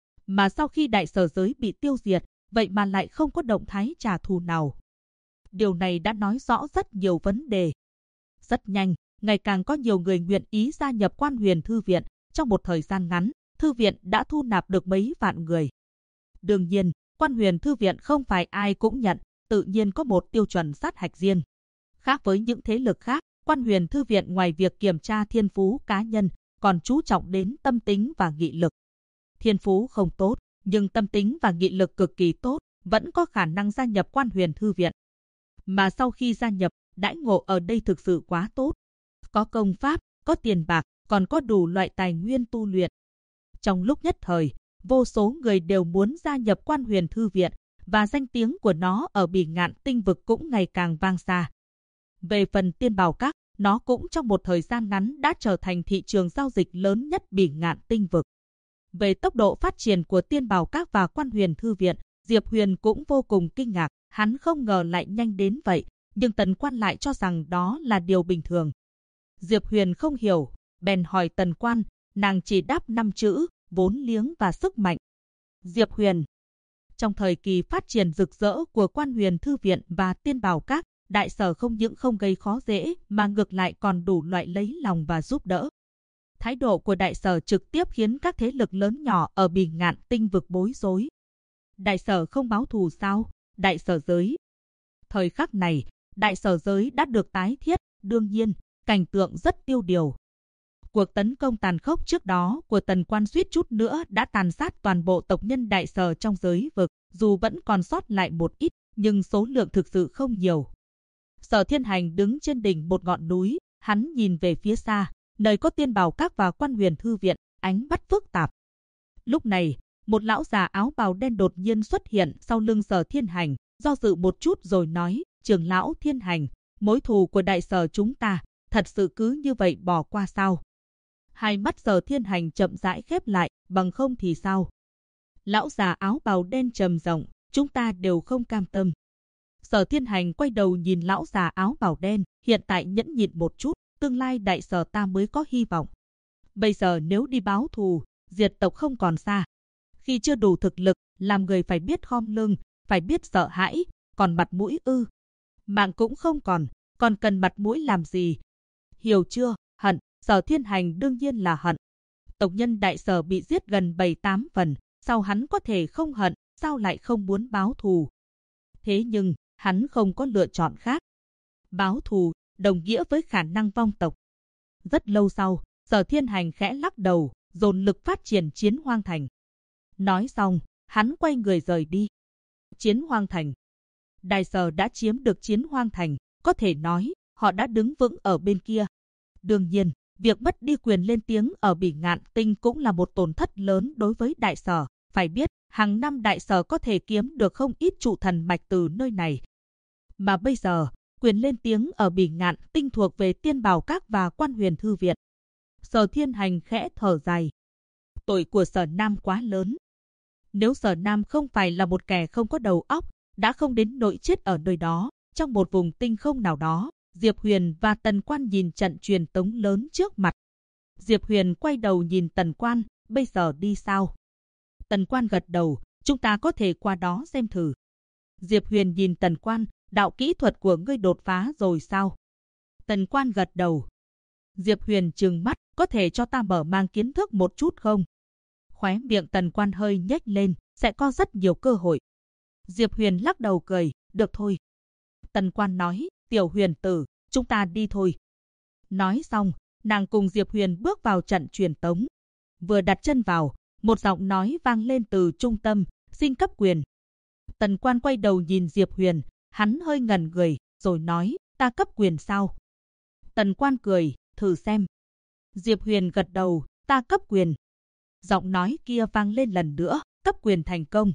Mà sau khi Đại Sở Giới bị tiêu diệt, vậy mà lại không có động thái trả thù nào. Điều này đã nói rõ rất nhiều vấn đề. Rất nhanh, ngày càng có nhiều người nguyện ý gia nhập Quan Huyền Thư Viện. Trong một thời gian ngắn, Thư Viện đã thu nạp được mấy vạn người. Đương nhiên, Quan Huyền Thư Viện không phải ai cũng nhận, tự nhiên có một tiêu chuẩn sát hạch riêng. Khác với những thế lực khác, Quan Huyền Thư Viện ngoài việc kiểm tra thiên phú cá nhân, còn chú trọng đến tâm tính và nghị lực. Thiên phú không tốt, nhưng tâm tính và nghị lực cực kỳ tốt, vẫn có khả năng gia nhập Quan Huyền Thư Viện. Mà sau khi gia nhập, đãi ngộ ở đây thực sự quá tốt. Có công pháp, có tiền bạc, còn có đủ loại tài nguyên tu luyện. Trong lúc nhất thời, vô số người đều muốn gia nhập Quan Huyền Thư Viện, và danh tiếng của nó ở Bỉ Ngạn Tinh vực cũng ngày càng vang xa. Về phần Tiên Bảo Các, nó cũng trong một thời gian ngắn đã trở thành thị trường giao dịch lớn nhất Bỉ Ngạn Tinh vực. Về tốc độ phát triển của Tiên Bảo Các và Quan Huyền Thư Viện, Diệp Huyền cũng vô cùng kinh ngạc, hắn không ngờ lại nhanh đến vậy, nhưng Tần Quan lại cho rằng đó là điều bình thường. Diệp Huyền không hiểu, bèn hỏi Tần Quan, nàng chỉ đáp 5 chữ, vốn liếng và sức mạnh. Diệp Huyền. Trong thời kỳ phát triển rực rỡ của Quan Huyền Thư Viện và Tiên Bảo Các, Đại Sở không những không gây khó dễ mà ngược lại còn đủ loại lấy lòng và giúp đỡ. Thái độ của Đại Sở trực tiếp khiến các thế lực lớn nhỏ ở Bỉ Ngạn Tinh vực bối rối. Đại Sở không báo thù sao? Đại Sở giới. Thời khắc này, Đại Sở giới đã được tái thiết, đương nhiên, cảnh tượng rất tiêu điều. Cuộc tấn công tàn khốc trước đó của Tần Quan suýt chút nữa đã tàn sát toàn bộ tộc nhân Đại Sở trong giới vực, dù vẫn còn sót lại một ít, nhưng số lượng thực sự không nhiều. Sở Thiên Hành đứng trên đỉnh một ngọn núi, hắn nhìn về phía xa, nơi có Tiên Bảo Các và Quan Huyền Thư Viện, ánh mắt phức tạp. Lúc này, một lão già áo bào đen đột nhiên xuất hiện sau lưng Sở Thiên Hành, do dự một chút rồi nói, trưởng lão Thiên Hành, mối thù của Đại Sở chúng ta, thật sự cứ như vậy bỏ qua sao? Hai mắt Sở Thiên Hành chậm rãi khép lại, bằng không thì sao? Lão già áo bào đen trầm giọng, chúng ta đều không cam tâm. Sở Thiên Hành quay đầu nhìn lão già áo bào đen, hiện tại nhẫn nhịn một chút, tương lai Đại Sở ta mới có hy vọng. Bây giờ nếu đi báo thù, diệt tộc không còn xa. Khi chưa đủ thực lực, làm người phải biết khom lưng, phải biết sợ hãi, còn mặt mũi ư? Mạng cũng không còn cần mặt mũi làm gì? Hiểu chưa? Hận, Sở Thiên Hành đương nhiên là hận. Tộc nhân Đại Sở bị giết gần 7-8 phần, sao hắn có thể không hận, sao lại không muốn báo thù? Thế nhưng, hắn không có lựa chọn khác. Báo thù đồng nghĩa với khả năng vong tộc. Rất lâu sau, Sở Thiên Hành khẽ lắc đầu, dồn lực phát triển Chiến Hoang Thành. Nói xong, hắn quay người rời đi. Chiến Hoang Thành. Đại Sở đã chiếm được Chiến Hoang Thành, có thể nói, họ đã đứng vững ở bên kia. Đương nhiên, việc mất đi quyền lên tiếng ở Bỉ Ngạn Tinh cũng là một tổn thất lớn đối với Đại Sở. Phải biết, hàng năm Đại Sở có thể kiếm được không ít trụ thần mạch từ nơi này. Mà bây giờ, quyền lên tiếng ở Bỉ Ngạn Tinh thuộc về Tiên Bảo Các và Quan Huyền Thư Viện. Sở Thiên Hành khẽ thở dài. Tội của Sở Nam quá lớn. Nếu Sở Nam không phải là một kẻ không có đầu óc, đã không đến nỗi chết ở nơi đó, trong một vùng tinh không nào đó. Diệp Huyền và Tần Quan nhìn trận truyền tống lớn trước mặt. Diệp Huyền quay đầu nhìn Tần Quan, bây giờ đi sao? Tần Quan gật đầu, chúng ta có thể qua đó xem thử. Diệp Huyền nhìn Tần Quan, đạo kỹ thuật của ngươi đột phá rồi sao? Tần Quan gật đầu. Diệp Huyền trừng mắt, có thể cho ta mở mang kiến thức một chút không? Khóe miệng Tần Quan hơi nhếch lên, sẽ có rất nhiều cơ hội. Diệp Huyền lắc đầu cười, được thôi. Tần Quan nói, Tiểu Huyền tử, chúng ta đi thôi. Nói xong, nàng cùng Diệp Huyền bước vào trận truyền tống. Vừa đặt chân vào, một giọng nói vang lên từ trung tâm, xin cấp quyền. Tần Quan quay đầu nhìn Diệp Huyền, hắn hơi ngẩn người, rồi nói, ta cấp quyền sao? Tần Quan cười, thử xem. Diệp Huyền gật đầu, ta cấp quyền. Giọng nói kia vang lên lần nữa, cấp quyền thành công.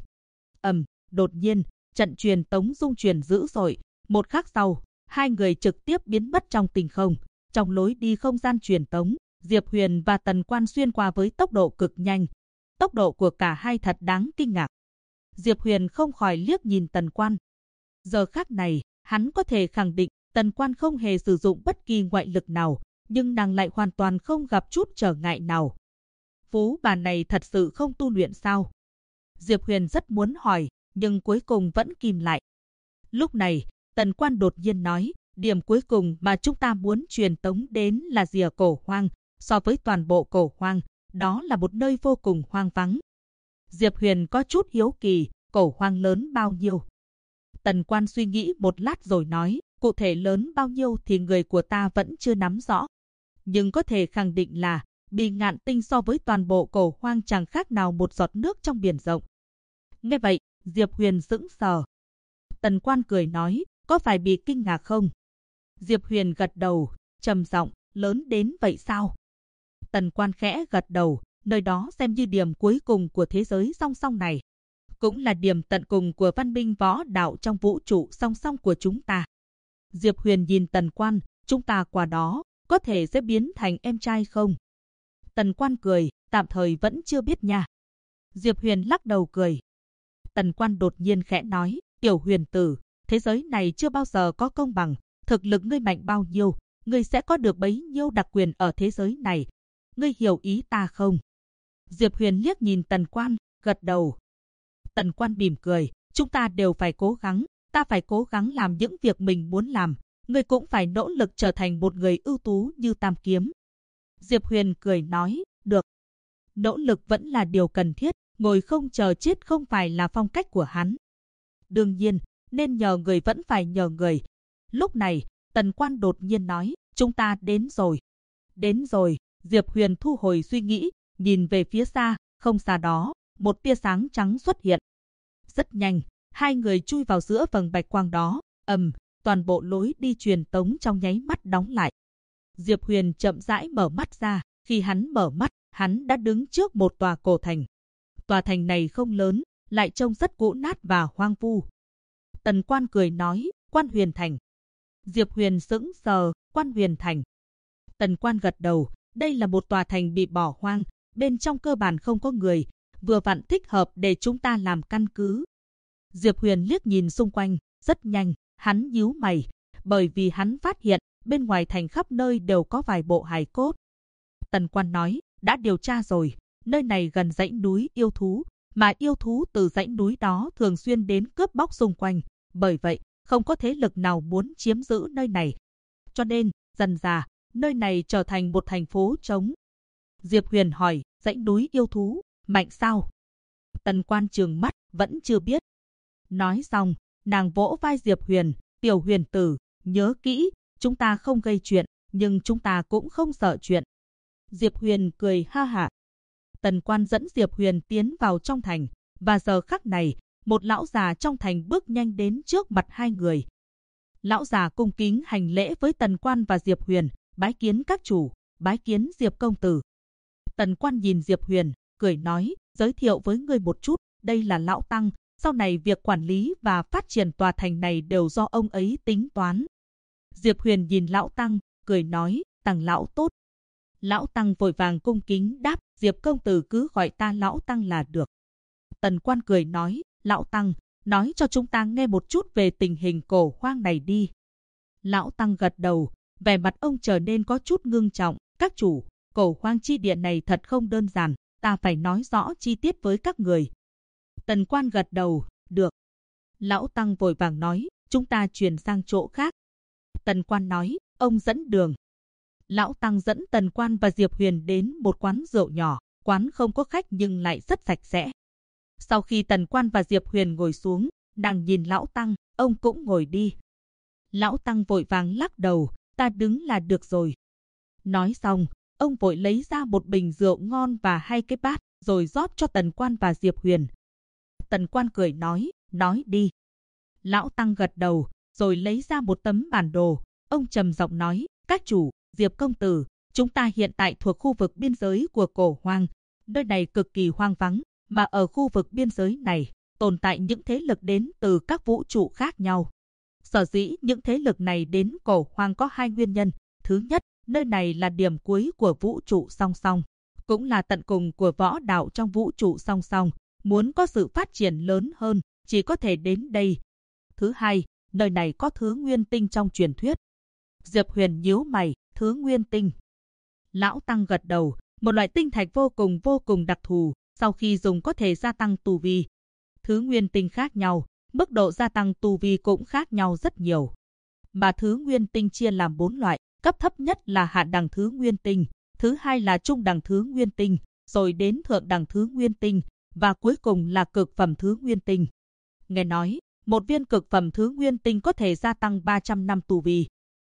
Đột nhiên, trận truyền tống rung chuyển dữ dội. Một khắc sau, hai người trực tiếp biến mất trong tinh không. Trong lối đi không gian truyền tống, Diệp Huyền và Tần Quan xuyên qua với tốc độ cực nhanh. Tốc độ của cả hai thật đáng kinh ngạc. Diệp Huyền không khỏi liếc nhìn Tần Quan. Giờ khắc này, hắn có thể khẳng định Tần Quan không hề sử dụng bất kỳ ngoại lực nào, nhưng nàng lại hoàn toàn không gặp chút trở ngại nào. Phú bà này thật sự không tu luyện sao? Diệp Huyền rất muốn hỏi, nhưng cuối cùng vẫn kìm lại. Lúc này, Tần Quan đột nhiên nói, điểm cuối cùng mà chúng ta muốn truyền tống đến là rìa Cổ Hoang. So với toàn bộ Cổ Hoang, đó là một nơi vô cùng hoang vắng. Diệp Huyền có chút hiếu kỳ, Cổ Hoang lớn bao nhiêu? Tần Quan suy nghĩ một lát rồi nói, cụ thể lớn bao nhiêu thì người của ta vẫn chưa nắm rõ. Nhưng có thể khẳng định là, Bỉ Ngạn Tinh so với toàn bộ Cổ Hoang chẳng khác nào một giọt nước trong biển rộng. Nghe vậy, Diệp Huyền sững sờ. Tần Quan cười nói, có phải bị kinh ngạc không? Diệp Huyền gật đầu, trầm giọng, lớn đến vậy sao? Tần Quan khẽ gật đầu, nơi đó xem như điểm cuối cùng của thế giới song song này. cũng là điểm tận cùng của văn minh võ đạo trong vũ trụ song song của chúng ta. Diệp Huyền nhìn Tần Quan, chúng ta qua đó, có thể sẽ biến thành em trai không? Tần Quan cười, tạm thời vẫn chưa biết nha. Diệp Huyền lắc đầu cười. Tần Quan đột nhiên khẽ nói, Tiểu Huyền tử, thế giới này chưa bao giờ có công bằng, thực lực ngươi mạnh bao nhiêu, ngươi sẽ có được bấy nhiêu đặc quyền ở thế giới này. Ngươi hiểu ý ta không? Diệp Huyền liếc nhìn Tần Quan, gật đầu. Tần Quan mỉm cười, chúng ta đều phải cố gắng, ta phải cố gắng làm những việc mình muốn làm, ngươi cũng phải nỗ lực trở thành một người ưu tú như Tam Kiếm. Diệp Huyền cười nói, được. Nỗ lực vẫn là điều cần thiết, ngồi không chờ chết không phải là phong cách của hắn. Đương nhiên, nên nhờ người vẫn phải nhờ người. Lúc này, Tần Quan đột nhiên nói, chúng ta đến rồi. Đến rồi, Diệp Huyền thu hồi suy nghĩ, nhìn về phía xa, không xa đó, một tia sáng trắng xuất hiện. Rất nhanh, hai người chui vào giữa vầng bạch quang đó, toàn bộ lối đi truyền tống trong nháy mắt đóng lại. Diệp Huyền chậm rãi mở mắt ra, khi hắn mở mắt, hắn đã đứng trước một tòa cổ thành. Tòa thành này không lớn, lại trông rất cũ nát và hoang vu. Tần Quan cười nói, Quan Huyền Thành. Diệp Huyền sững sờ, Quan Huyền Thành. Tần Quan gật đầu, đây là một tòa thành bị bỏ hoang, bên trong cơ bản không có người, vừa vặn thích hợp để chúng ta làm căn cứ. Diệp Huyền liếc nhìn xung quanh, rất nhanh, hắn nhíu mày, bởi vì hắn phát hiện, bên ngoài thành khắp nơi đều có vài bộ hài cốt. Tần Quan nói, đã điều tra rồi, nơi này gần dãy núi yêu thú, mà yêu thú từ dãy núi đó thường xuyên đến cướp bóc xung quanh, bởi vậy, không có thế lực nào muốn chiếm giữ nơi này. Cho nên, dần dà, nơi này trở thành một thành phố trống. Diệp Huyền hỏi, dãy núi yêu thú, mạnh sao? Tần Quan trừng mắt, vẫn chưa biết. Nói xong, nàng vỗ vai Diệp Huyền, Tiểu Huyền tử, nhớ kỹ, chúng ta không gây chuyện, nhưng chúng ta cũng không sợ chuyện. Diệp Huyền cười ha hả. Tần Quan dẫn Diệp Huyền tiến vào trong thành, và giờ khắc này, một lão già trong thành bước nhanh đến trước mặt hai người. Lão già cung kính hành lễ với Tần Quan và Diệp Huyền, bái kiến các chủ, bái kiến Diệp công tử. Tần Quan nhìn Diệp Huyền, cười nói, giới thiệu với ngươi một chút, đây là lão tăng, sau này việc quản lý và phát triển tòa thành này đều do ông ấy tính toán. Diệp Huyền nhìn lão tăng, cười nói, Tăng lão tốt. Lão tăng vội vàng cung kính đáp, Diệp công tử cứ gọi ta lão tăng là được. Tần Quan cười nói, lão tăng, nói cho chúng ta nghe một chút về tình hình cổ hoang này đi. Lão tăng gật đầu, vẻ mặt ông trở nên có chút ngưng trọng, các chủ, cổ hoang chi địa này thật không đơn giản, ta phải nói rõ chi tiết với các người. Tần Quan gật đầu, được. Lão tăng vội vàng nói, chúng ta chuyển sang chỗ khác. Tần Quan nói, ông dẫn đường. Lão tăng dẫn Tần Quan và Diệp Huyền đến một quán rượu nhỏ, quán không có khách nhưng lại rất sạch sẽ. Sau khi Tần Quan và Diệp Huyền ngồi xuống, nàng nhìn lão tăng, ông cũng ngồi đi. Lão tăng vội vàng lắc đầu, ta đứng là được rồi. Nói xong, ông vội lấy ra một bình rượu ngon và 2 cái bát, rồi rót cho Tần Quan và Diệp Huyền. Tần Quan cười nói đi. Lão tăng gật đầu, rồi lấy ra một tấm bản đồ. Ông trầm giọng nói, các chủ, Diệp công tử, chúng ta hiện tại thuộc khu vực biên giới của cổ hoang. Nơi này cực kỳ hoang vắng, mà ở khu vực biên giới này, tồn tại những thế lực đến từ các vũ trụ khác nhau. Sở dĩ những thế lực này đến cổ hoang có 2 nguyên nhân. Thứ nhất, nơi này là điểm cuối của vũ trụ song song, cũng là tận cùng của võ đạo trong vũ trụ song song. Muốn có sự phát triển lớn hơn, chỉ có thể đến đây. Thứ hai, nơi này có thứ nguyên tinh trong truyền thuyết. Diệp Huyền nhíu mày, thứ nguyên tinh. Lão tăng gật đầu, một loại tinh thạch vô cùng đặc thù, sau khi dùng có thể gia tăng tu vi. Thứ nguyên tinh khác nhau, mức độ gia tăng tu vi cũng khác nhau rất nhiều. Mà thứ nguyên tinh chia làm 4 loại, cấp thấp nhất là hạ đẳng thứ nguyên tinh, thứ hai là trung đẳng thứ nguyên tinh, rồi đến thượng đẳng thứ nguyên tinh, và cuối cùng là cực phẩm thứ nguyên tinh. Nghe nói, một viên cực phẩm thứ nguyên tinh có thể gia tăng 300 năm tu vi.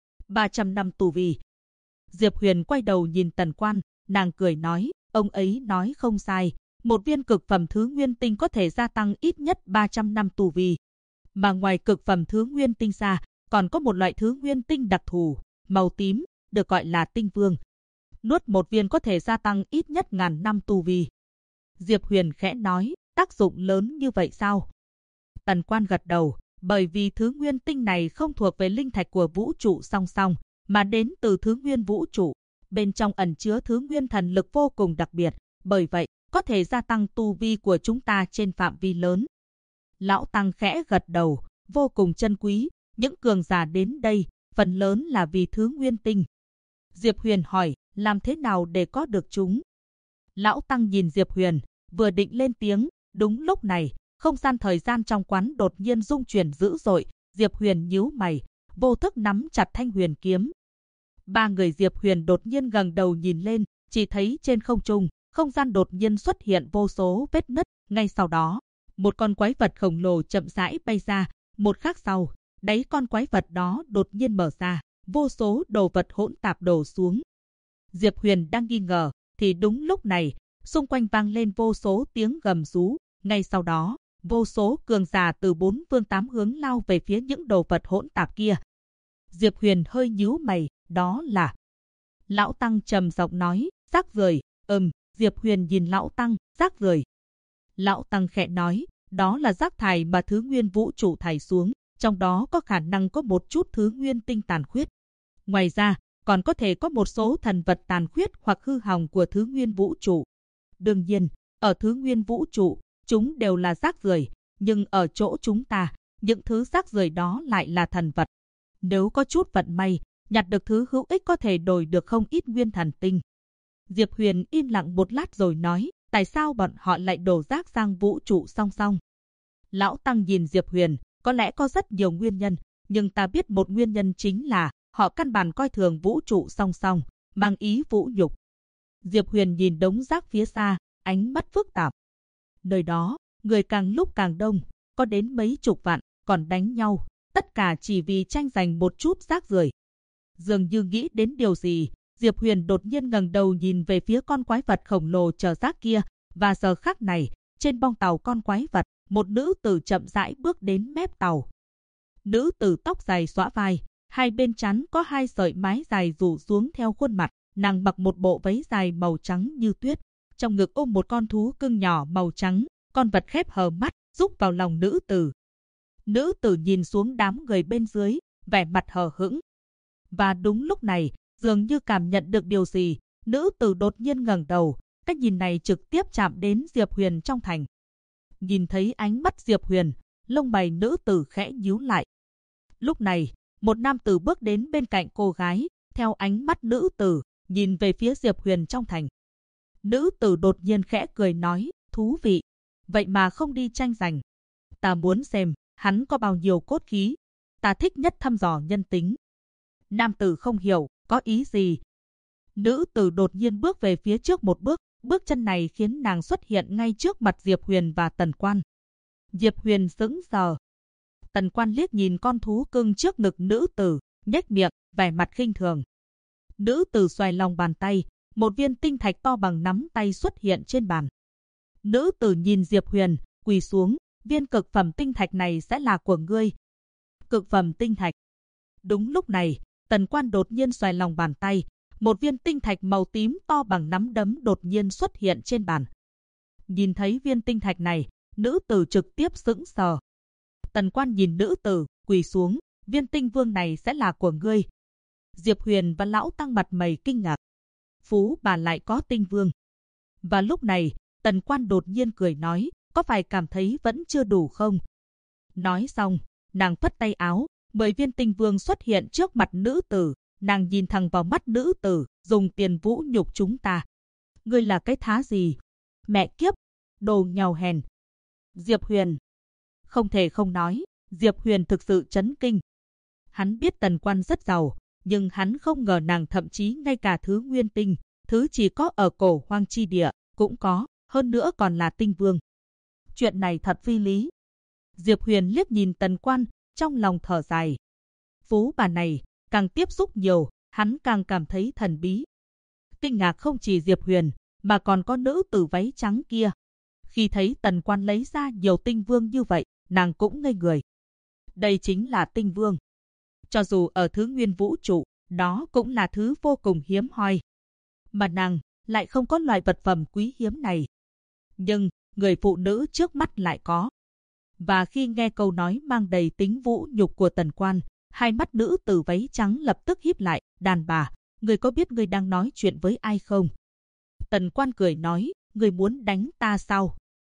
300 năm tu vi. Diệp Huyền quay đầu nhìn Tần Quan, nàng cười nói, ông ấy nói không sai, một viên cực phẩm thứ nguyên tinh có thể gia tăng ít nhất 300 năm tu vi. Mà ngoài cực phẩm thứ nguyên tinh ra, còn có một loại thứ nguyên tinh đặc thù, màu tím, được gọi là tinh vương. Nuốt một viên có thể gia tăng ít nhất 1000 năm tu vi. Diệp Huyền khẽ nói, tác dụng lớn như vậy sao? Tần Quan gật đầu, bởi vì thứ nguyên tinh này không thuộc về linh thạch của vũ trụ song song, mà đến từ thứ nguyên vũ trụ. Bên trong ẩn chứa thứ nguyên thần lực vô cùng đặc biệt, bởi vậy có thể gia tăng tu vi của chúng ta trên phạm vi lớn. Lão Tăng khẽ gật đầu, vô cùng chân quý, những cường giả đến đây, phần lớn là vì thứ nguyên tinh. Diệp Huyền hỏi, làm thế nào để có được chúng? Lão Tăng nhìn Diệp Huyền, vừa định lên tiếng, đúng lúc này, không gian thời gian trong quán đột nhiên rung chuyển dữ dội, Diệp Huyền nhíu mày, vô thức nắm chặt thanh huyền kiếm. Ba người Diệp Huyền đột nhiên ngẩng đầu nhìn lên, chỉ thấy trên không trung, không gian đột nhiên xuất hiện vô số vết nứt, ngay sau đó, một con quái vật khổng lồ chậm rãi bay ra, một khắc sau, đáy con quái vật đó đột nhiên mở ra, vô số đồ vật hỗn tạp đổ xuống. Diệp Huyền đang nghi ngờ, thì đúng lúc này, xung quanh vang lên vô số tiếng gầm rú, ngay sau đó, vô số cường giả từ bốn phương tám hướng lao về phía những đồ vật hỗn tạp kia. Diệp Huyền hơi nhíu mày, đó là... Lão Tăng trầm giọng nói, rác rưởi. Diệp Huyền nhìn Lão Tăng, rác rưởi. Lão Tăng khẽ nói, đó là rác thải mà thứ nguyên vũ trụ thải xuống, trong đó có khả năng có một chút thứ nguyên tinh tàn khuyết. Ngoài ra, còn có thể có một số thần vật tàn khuyết hoặc hư hỏng của thứ nguyên vũ trụ. Đương nhiên, ở thứ nguyên vũ trụ, chúng đều là rác rưởi, nhưng ở chỗ chúng ta, những thứ rác rưởi đó lại là thần vật. Nếu có chút vận may, nhặt được thứ hữu ích có thể đổi được không ít nguyên thần tinh. Diệp Huyền im lặng một lát rồi nói, tại sao bọn họ lại đổ rác sang vũ trụ song song? Lão Tăng nhìn Diệp Huyền, có lẽ có rất nhiều nguyên nhân, nhưng ta biết một nguyên nhân chính là họ căn bản coi thường vũ trụ song song, mang ý vũ nhục. Diệp Huyền nhìn đống rác phía xa, ánh mắt phức tạp. Nơi đó, người càng lúc càng đông, có đến mấy chục vạn, còn đánh nhau, tất cả chỉ vì tranh giành một chút rác rưởi. Dường như nghĩ đến điều gì, Diệp Huyền đột nhiên ngẩng đầu nhìn về phía con quái vật khổng lồ chở rác kia, và giờ khắc này, trên bong tàu con quái vật, một nữ tử chậm rãi bước đến mép tàu. Nữ tử tóc dài xõa vai, hai bên trán có hai sợi mái dài rủ xuống theo khuôn mặt, nàng mặc một bộ váy dài màu trắng như tuyết, trong ngực ôm một con thú cưng nhỏ màu trắng, con vật khép hờ mắt, rúc vào lòng nữ tử. Nữ tử nhìn xuống đám người bên dưới, vẻ mặt hờ hững. Và đúng lúc này, dường như cảm nhận được điều gì, nữ tử đột nhiên ngẩng đầu, cái nhìn này trực tiếp chạm đến Diệp Huyền trong thành. Nhìn thấy ánh mắt Diệp Huyền, lông mày nữ tử khẽ nhíu lại. Lúc này, một nam tử bước đến bên cạnh cô gái, theo ánh mắt nữ tử, nhìn về phía Diệp Huyền trong thành. Nữ tử đột nhiên khẽ cười nói, thú vị, vậy mà không đi tranh giành. Ta muốn xem, hắn có bao nhiêu cốt khí. Ta thích nhất thăm dò nhân tính. Nam tử không hiểu, có ý gì. Nữ tử đột nhiên bước về phía trước một bước, bước chân này khiến nàng xuất hiện ngay trước mặt Diệp Huyền và Tần Quan. Diệp Huyền sững sờ. Tần Quan liếc nhìn con thú cưng trước ngực nữ tử, nhếch miệng, vẻ mặt khinh thường. Nữ tử xoay lòng bàn tay, một viên tinh thạch to bằng nắm tay xuất hiện trên bàn. Nữ tử nhìn Diệp Huyền, quỳ xuống, viên cực phẩm tinh thạch này sẽ là của ngươi. Cực phẩm tinh thạch. Đúng lúc này, Tần Quan đột nhiên xoay lòng bàn tay, một viên tinh thạch màu tím to bằng nắm đấm đột nhiên xuất hiện trên bàn. Nhìn thấy viên tinh thạch này, nữ tử trực tiếp sững sờ. Tần Quan nhìn nữ tử, quỳ xuống, viên tinh vương này sẽ là của ngươi. Diệp Huyền và Lão Tăng mặt mày kinh ngạc. Phú bà lại có tinh vương. Và lúc này, Tần Quan đột nhiên cười nói, có phải cảm thấy vẫn chưa đủ không? Nói xong, nàng phất tay áo, 10 viên tinh vương xuất hiện trước mặt nữ tử. Nàng nhìn thẳng vào mắt nữ tử, dùng tiền vũ nhục chúng ta. Ngươi là cái thá gì? Mẹ kiếp, đồ nghèo hèn. Diệp Huyền. Không thể không nói, Diệp Huyền thực sự chấn kinh. Hắn biết Tần Quan rất giàu, nhưng hắn không ngờ nàng thậm chí ngay cả thứ nguyên tinh, thứ chỉ có ở cổ hoang chi địa, cũng có, hơn nữa còn là tinh vương. Chuyện này thật phi lý. Diệp Huyền liếc nhìn Tần Quan, trong lòng thở dài. Phú bà này, càng tiếp xúc nhiều, hắn càng cảm thấy thần bí. Kinh ngạc không chỉ Diệp Huyền, mà còn có nữ tử váy trắng kia. Khi thấy Tần Quan lấy ra nhiều tinh vương như vậy, nàng cũng ngây người. Đây chính là tinh vương. Cho dù ở thứ nguyên vũ trụ, đó cũng là thứ vô cùng hiếm hoi. Mà nàng lại không có loại vật phẩm quý hiếm này. Nhưng, người phụ nữ trước mắt lại có. Và khi nghe câu nói mang đầy tính vũ nhục của Tần Quan, hai mắt nữ tử váy trắng lập tức híp lại. Đàn bà, người có biết người đang nói chuyện với ai không? Tần Quan cười nói, người muốn đánh ta sao?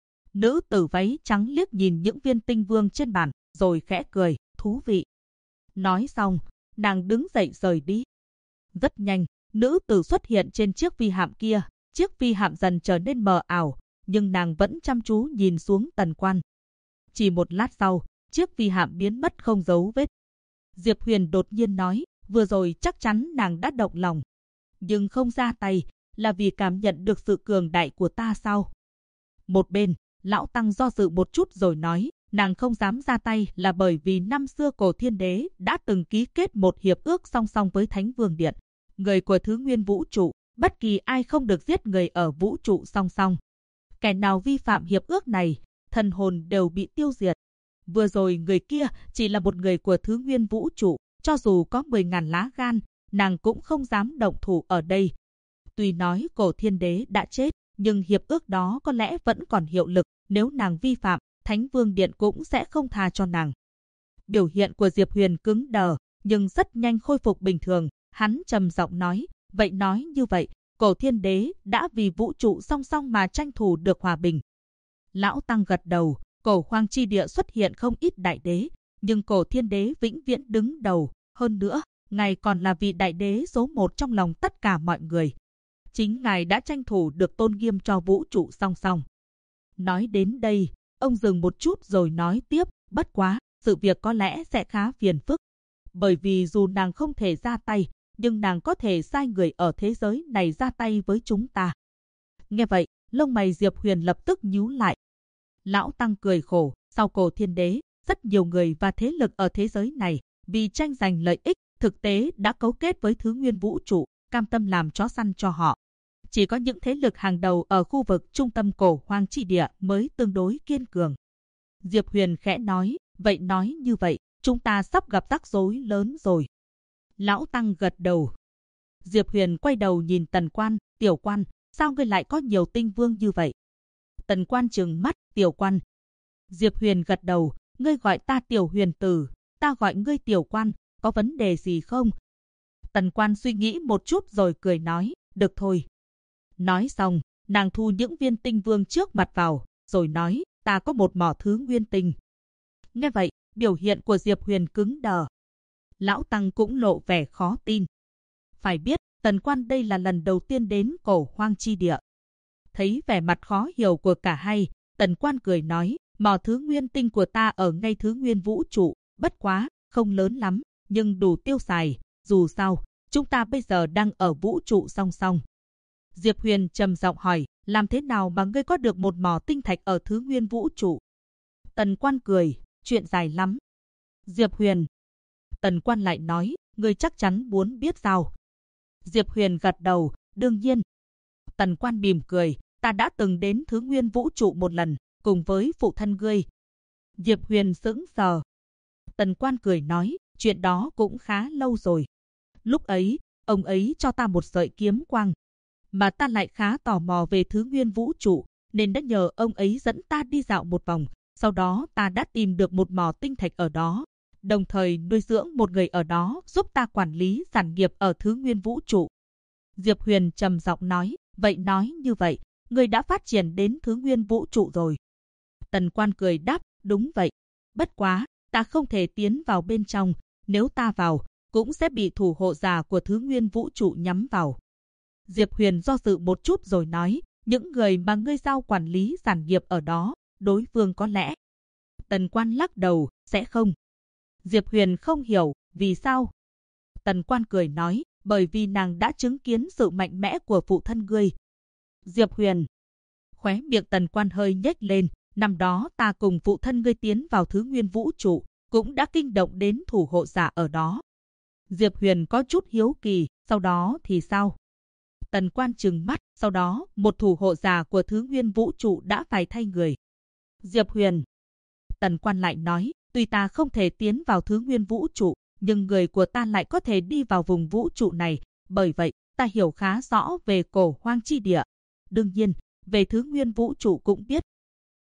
Nữ tử váy trắng liếc nhìn những viên tinh vương trên bàn, rồi khẽ cười, thú vị. Nói xong, nàng đứng dậy rời đi. Rất nhanh, nữ tử xuất hiện trên chiếc phi hạm kia. Chiếc phi hạm dần trở nên mờ ảo, nhưng nàng vẫn chăm chú nhìn xuống Tần Quan. Chỉ một lát sau, chiếc phi hạm biến mất không dấu vết. Diệp Huyền đột nhiên nói, vừa rồi chắc chắn nàng đã động lòng. Nhưng không ra tay, là vì cảm nhận được sự cường đại của ta sao? Một bên, Lão Tăng do dự một chút rồi nói, nàng không dám ra tay là bởi vì năm xưa Cổ Thiên Đế đã từng ký kết một hiệp ước song song với Thánh Vương Điện. Người của Thứ Nguyên Vũ Trụ, bất kỳ ai không được giết người ở vũ trụ song song. Kẻ nào vi phạm hiệp ước này, thần hồn đều bị tiêu diệt. Vừa rồi người kia chỉ là một người của Thứ Nguyên Vũ Trụ, cho dù có 10.000 lá gan, nàng cũng không dám động thủ ở đây. Tuy nói Cổ Thiên Đế đã chết, nhưng hiệp ước đó có lẽ vẫn còn hiệu lực, nếu nàng vi phạm, Thánh Vương Điện cũng sẽ không tha cho nàng. Biểu hiện của Diệp Huyền cứng đờ, nhưng rất nhanh khôi phục bình thường, hắn trầm giọng nói, vậy nói như vậy, Cổ Thiên Đế đã vì vũ trụ song song mà tranh thủ được hòa bình. Lão Tăng gật đầu, Cổ Hoang Chi Địa xuất hiện không ít đại đế, nhưng Cổ Thiên Đế vĩnh viễn đứng đầu, hơn nữa, ngài còn là vị đại đế số 1 trong lòng tất cả mọi người. Chính ngài đã tranh thủ được tôn nghiêm cho vũ trụ song song. Nói đến đây, ông dừng một chút rồi nói tiếp, bất quá, sự việc có lẽ sẽ khá phiền phức. Bởi vì dù nàng không thể ra tay, nhưng nàng có thể sai người ở thế giới này ra tay với chúng ta. Nghe vậy, lông mày Diệp Huyền lập tức nhíu lại. Lão Tăng cười khổ, sau Cổ Thiên Đế, rất nhiều người và thế lực ở thế giới này, vì tranh giành lợi ích, thực tế đã cấu kết với Thứ Nguyên Vũ Trụ, cam tâm làm chó săn cho họ. Chỉ có những thế lực hàng đầu ở khu vực trung tâm Cổ Hoang Chi Địa mới tương đối kiên cường. Diệp Huyền khẽ nói, vậy nói như vậy, chúng ta sắp gặp rắc rối lớn rồi. Lão Tăng gật đầu. Diệp Huyền quay đầu nhìn Tần Quan, Tiểu Quan, sao ngươi lại có nhiều tinh vương như vậy? Tần Quan trừng mắt, Tiểu Quan. Diệp Huyền gật đầu, ngươi gọi ta Tiểu Huyền Tử, ta gọi ngươi Tiểu Quan, có vấn đề gì không? Tần Quan suy nghĩ một chút rồi cười nói, được thôi. Nói xong, nàng thu những viên tinh vương trước mặt vào, rồi nói, ta có một mỏ thứ nguyên tinh. Nghe vậy, biểu hiện của Diệp Huyền cứng đờ. Lão Tăng cũng lộ vẻ khó tin. Phải biết, Tần Quan đây là lần đầu tiên đến Cổ Hoang Chi Địa. Thấy vẻ mặt khó hiểu của cả hai, Tần Quan cười nói, mỏ thứ nguyên tinh của ta ở ngay Thứ Nguyên Vũ Trụ, bất quá, không lớn lắm, nhưng đủ tiêu xài, dù sao, chúng ta bây giờ đang ở vũ trụ song song. Diệp Huyền trầm giọng hỏi, làm thế nào mà ngươi có được một mỏ tinh thạch ở Thứ Nguyên Vũ Trụ? Tần Quan cười, chuyện dài lắm. Diệp Huyền. Tần Quan lại nói, ngươi chắc chắn muốn biết sao? Diệp Huyền gật đầu, đương nhiên. Tần Quan mỉm cười, ta đã từng đến Thứ Nguyên Vũ Trụ một lần, cùng với phụ thân ngươi. Diệp Huyền sững sờ. Tần Quan cười nói, chuyện đó cũng khá lâu rồi. Lúc ấy, ông ấy cho ta một sợi kiếm quang. Mà ta lại khá tò mò về Thứ Nguyên Vũ Trụ, nên đã nhờ ông ấy dẫn ta đi dạo một vòng. Sau đó ta đã tìm được một mỏ tinh thạch ở đó, đồng thời nuôi dưỡng một người ở đó giúp ta quản lý sản nghiệp ở Thứ Nguyên Vũ Trụ. Diệp Huyền trầm giọng nói, vậy nói như vậy, ngươi đã phát triển đến Thứ Nguyên Vũ Trụ rồi. Tần Quan cười đáp, đúng vậy. Bất quá, ta không thể tiến vào bên trong, nếu ta vào, cũng sẽ bị thủ hộ giả của Thứ Nguyên Vũ Trụ nhắm vào. Diệp Huyền do dự một chút rồi nói, những người mà ngươi giao quản lý sản nghiệp ở đó, đối phương có lẽ. Tần Quan lắc đầu, sẽ không. Diệp Huyền không hiểu, vì sao? Tần Quan cười nói, bởi vì nàng đã chứng kiến sự mạnh mẽ của phụ thân ngươi. Diệp Huyền. Khóe miệng Tần Quan hơi nhếch lên, năm đó ta cùng phụ thân ngươi tiến vào Thứ Nguyên Vũ Trụ, cũng đã kinh động đến thủ hộ giả ở đó. Diệp Huyền có chút hiếu kỳ, sau đó thì sao? Tần Quan trừng mắt, sau đó một thủ hộ giả của Thứ Nguyên Vũ Trụ đã phải thay người. Diệp Huyền. Tần Quan lại nói, tuy ta không thể tiến vào Thứ Nguyên Vũ Trụ, nhưng người của ta lại có thể đi vào vùng vũ trụ này, bởi vậy ta hiểu khá rõ về Cổ Hoang Chi Địa. Đương nhiên, về Thứ Nguyên Vũ Trụ cũng biết.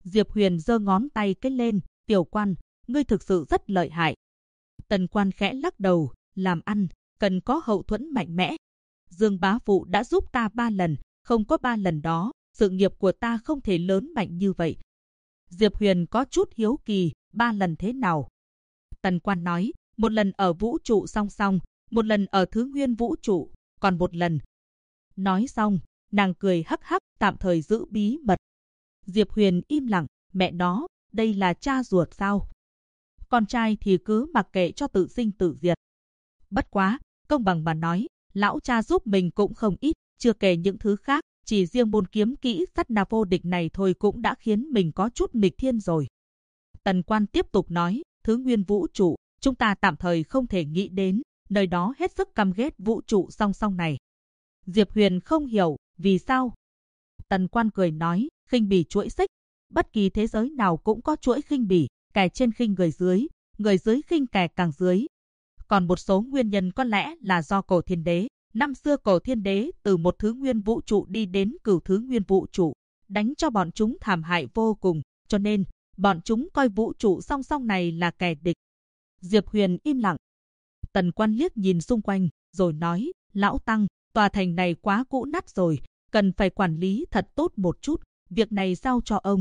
Diệp Huyền giơ ngón tay cái lên, tiểu quan, ngươi thực sự rất lợi hại. Tần Quan khẽ lắc đầu, làm ăn, cần có hậu thuẫn mạnh mẽ. Dương bá phụ đã giúp ta 3 lần, không có 3 lần đó, sự nghiệp của ta không thể lớn mạnh như vậy. Diệp Huyền có chút hiếu kỳ, 3 lần thế nào? Tần Quan nói, một lần ở vũ trụ song song, một lần ở thứ nguyên vũ trụ, còn một lần. Nói xong, nàng cười hắc hắc, tạm thời giữ bí mật. Diệp Huyền im lặng, mẹ nó, đây là cha ruột sao? Con trai thì cứ mặc kệ cho tự sinh tự diệt. Bất quá, công bằng mà nói, lão cha giúp mình cũng không ít, chưa kể những thứ khác, chỉ riêng môn kiếm kỹ sắt na vô địch này thôi cũng đã khiến mình có chút nghịch thiên rồi. Tần Quan tiếp tục nói, thứ nguyên vũ trụ, chúng ta tạm thời không thể nghĩ đến, nơi đó hết sức căm ghét vũ trụ song song này. Diệp Huyền không hiểu, vì sao? Tần Quan cười nói, khinh bỉ chuỗi xích, bất kỳ thế giới nào cũng có chuỗi khinh bỉ, kẻ trên khinh người dưới khinh kẻ càng dưới. Còn một số nguyên nhân có lẽ là do cổ thiên đế. Năm xưa cổ thiên đế từ một thứ nguyên vũ trụ đi đến cửu thứ nguyên vũ trụ, đánh cho bọn chúng thảm hại vô cùng, cho nên bọn chúng coi vũ trụ song song này là kẻ địch. Diệp Huyền im lặng. Tần Quan liếc nhìn xung quanh, rồi nói, lão tăng, tòa thành này quá cũ nát rồi, cần phải quản lý thật tốt một chút, việc này giao cho ông.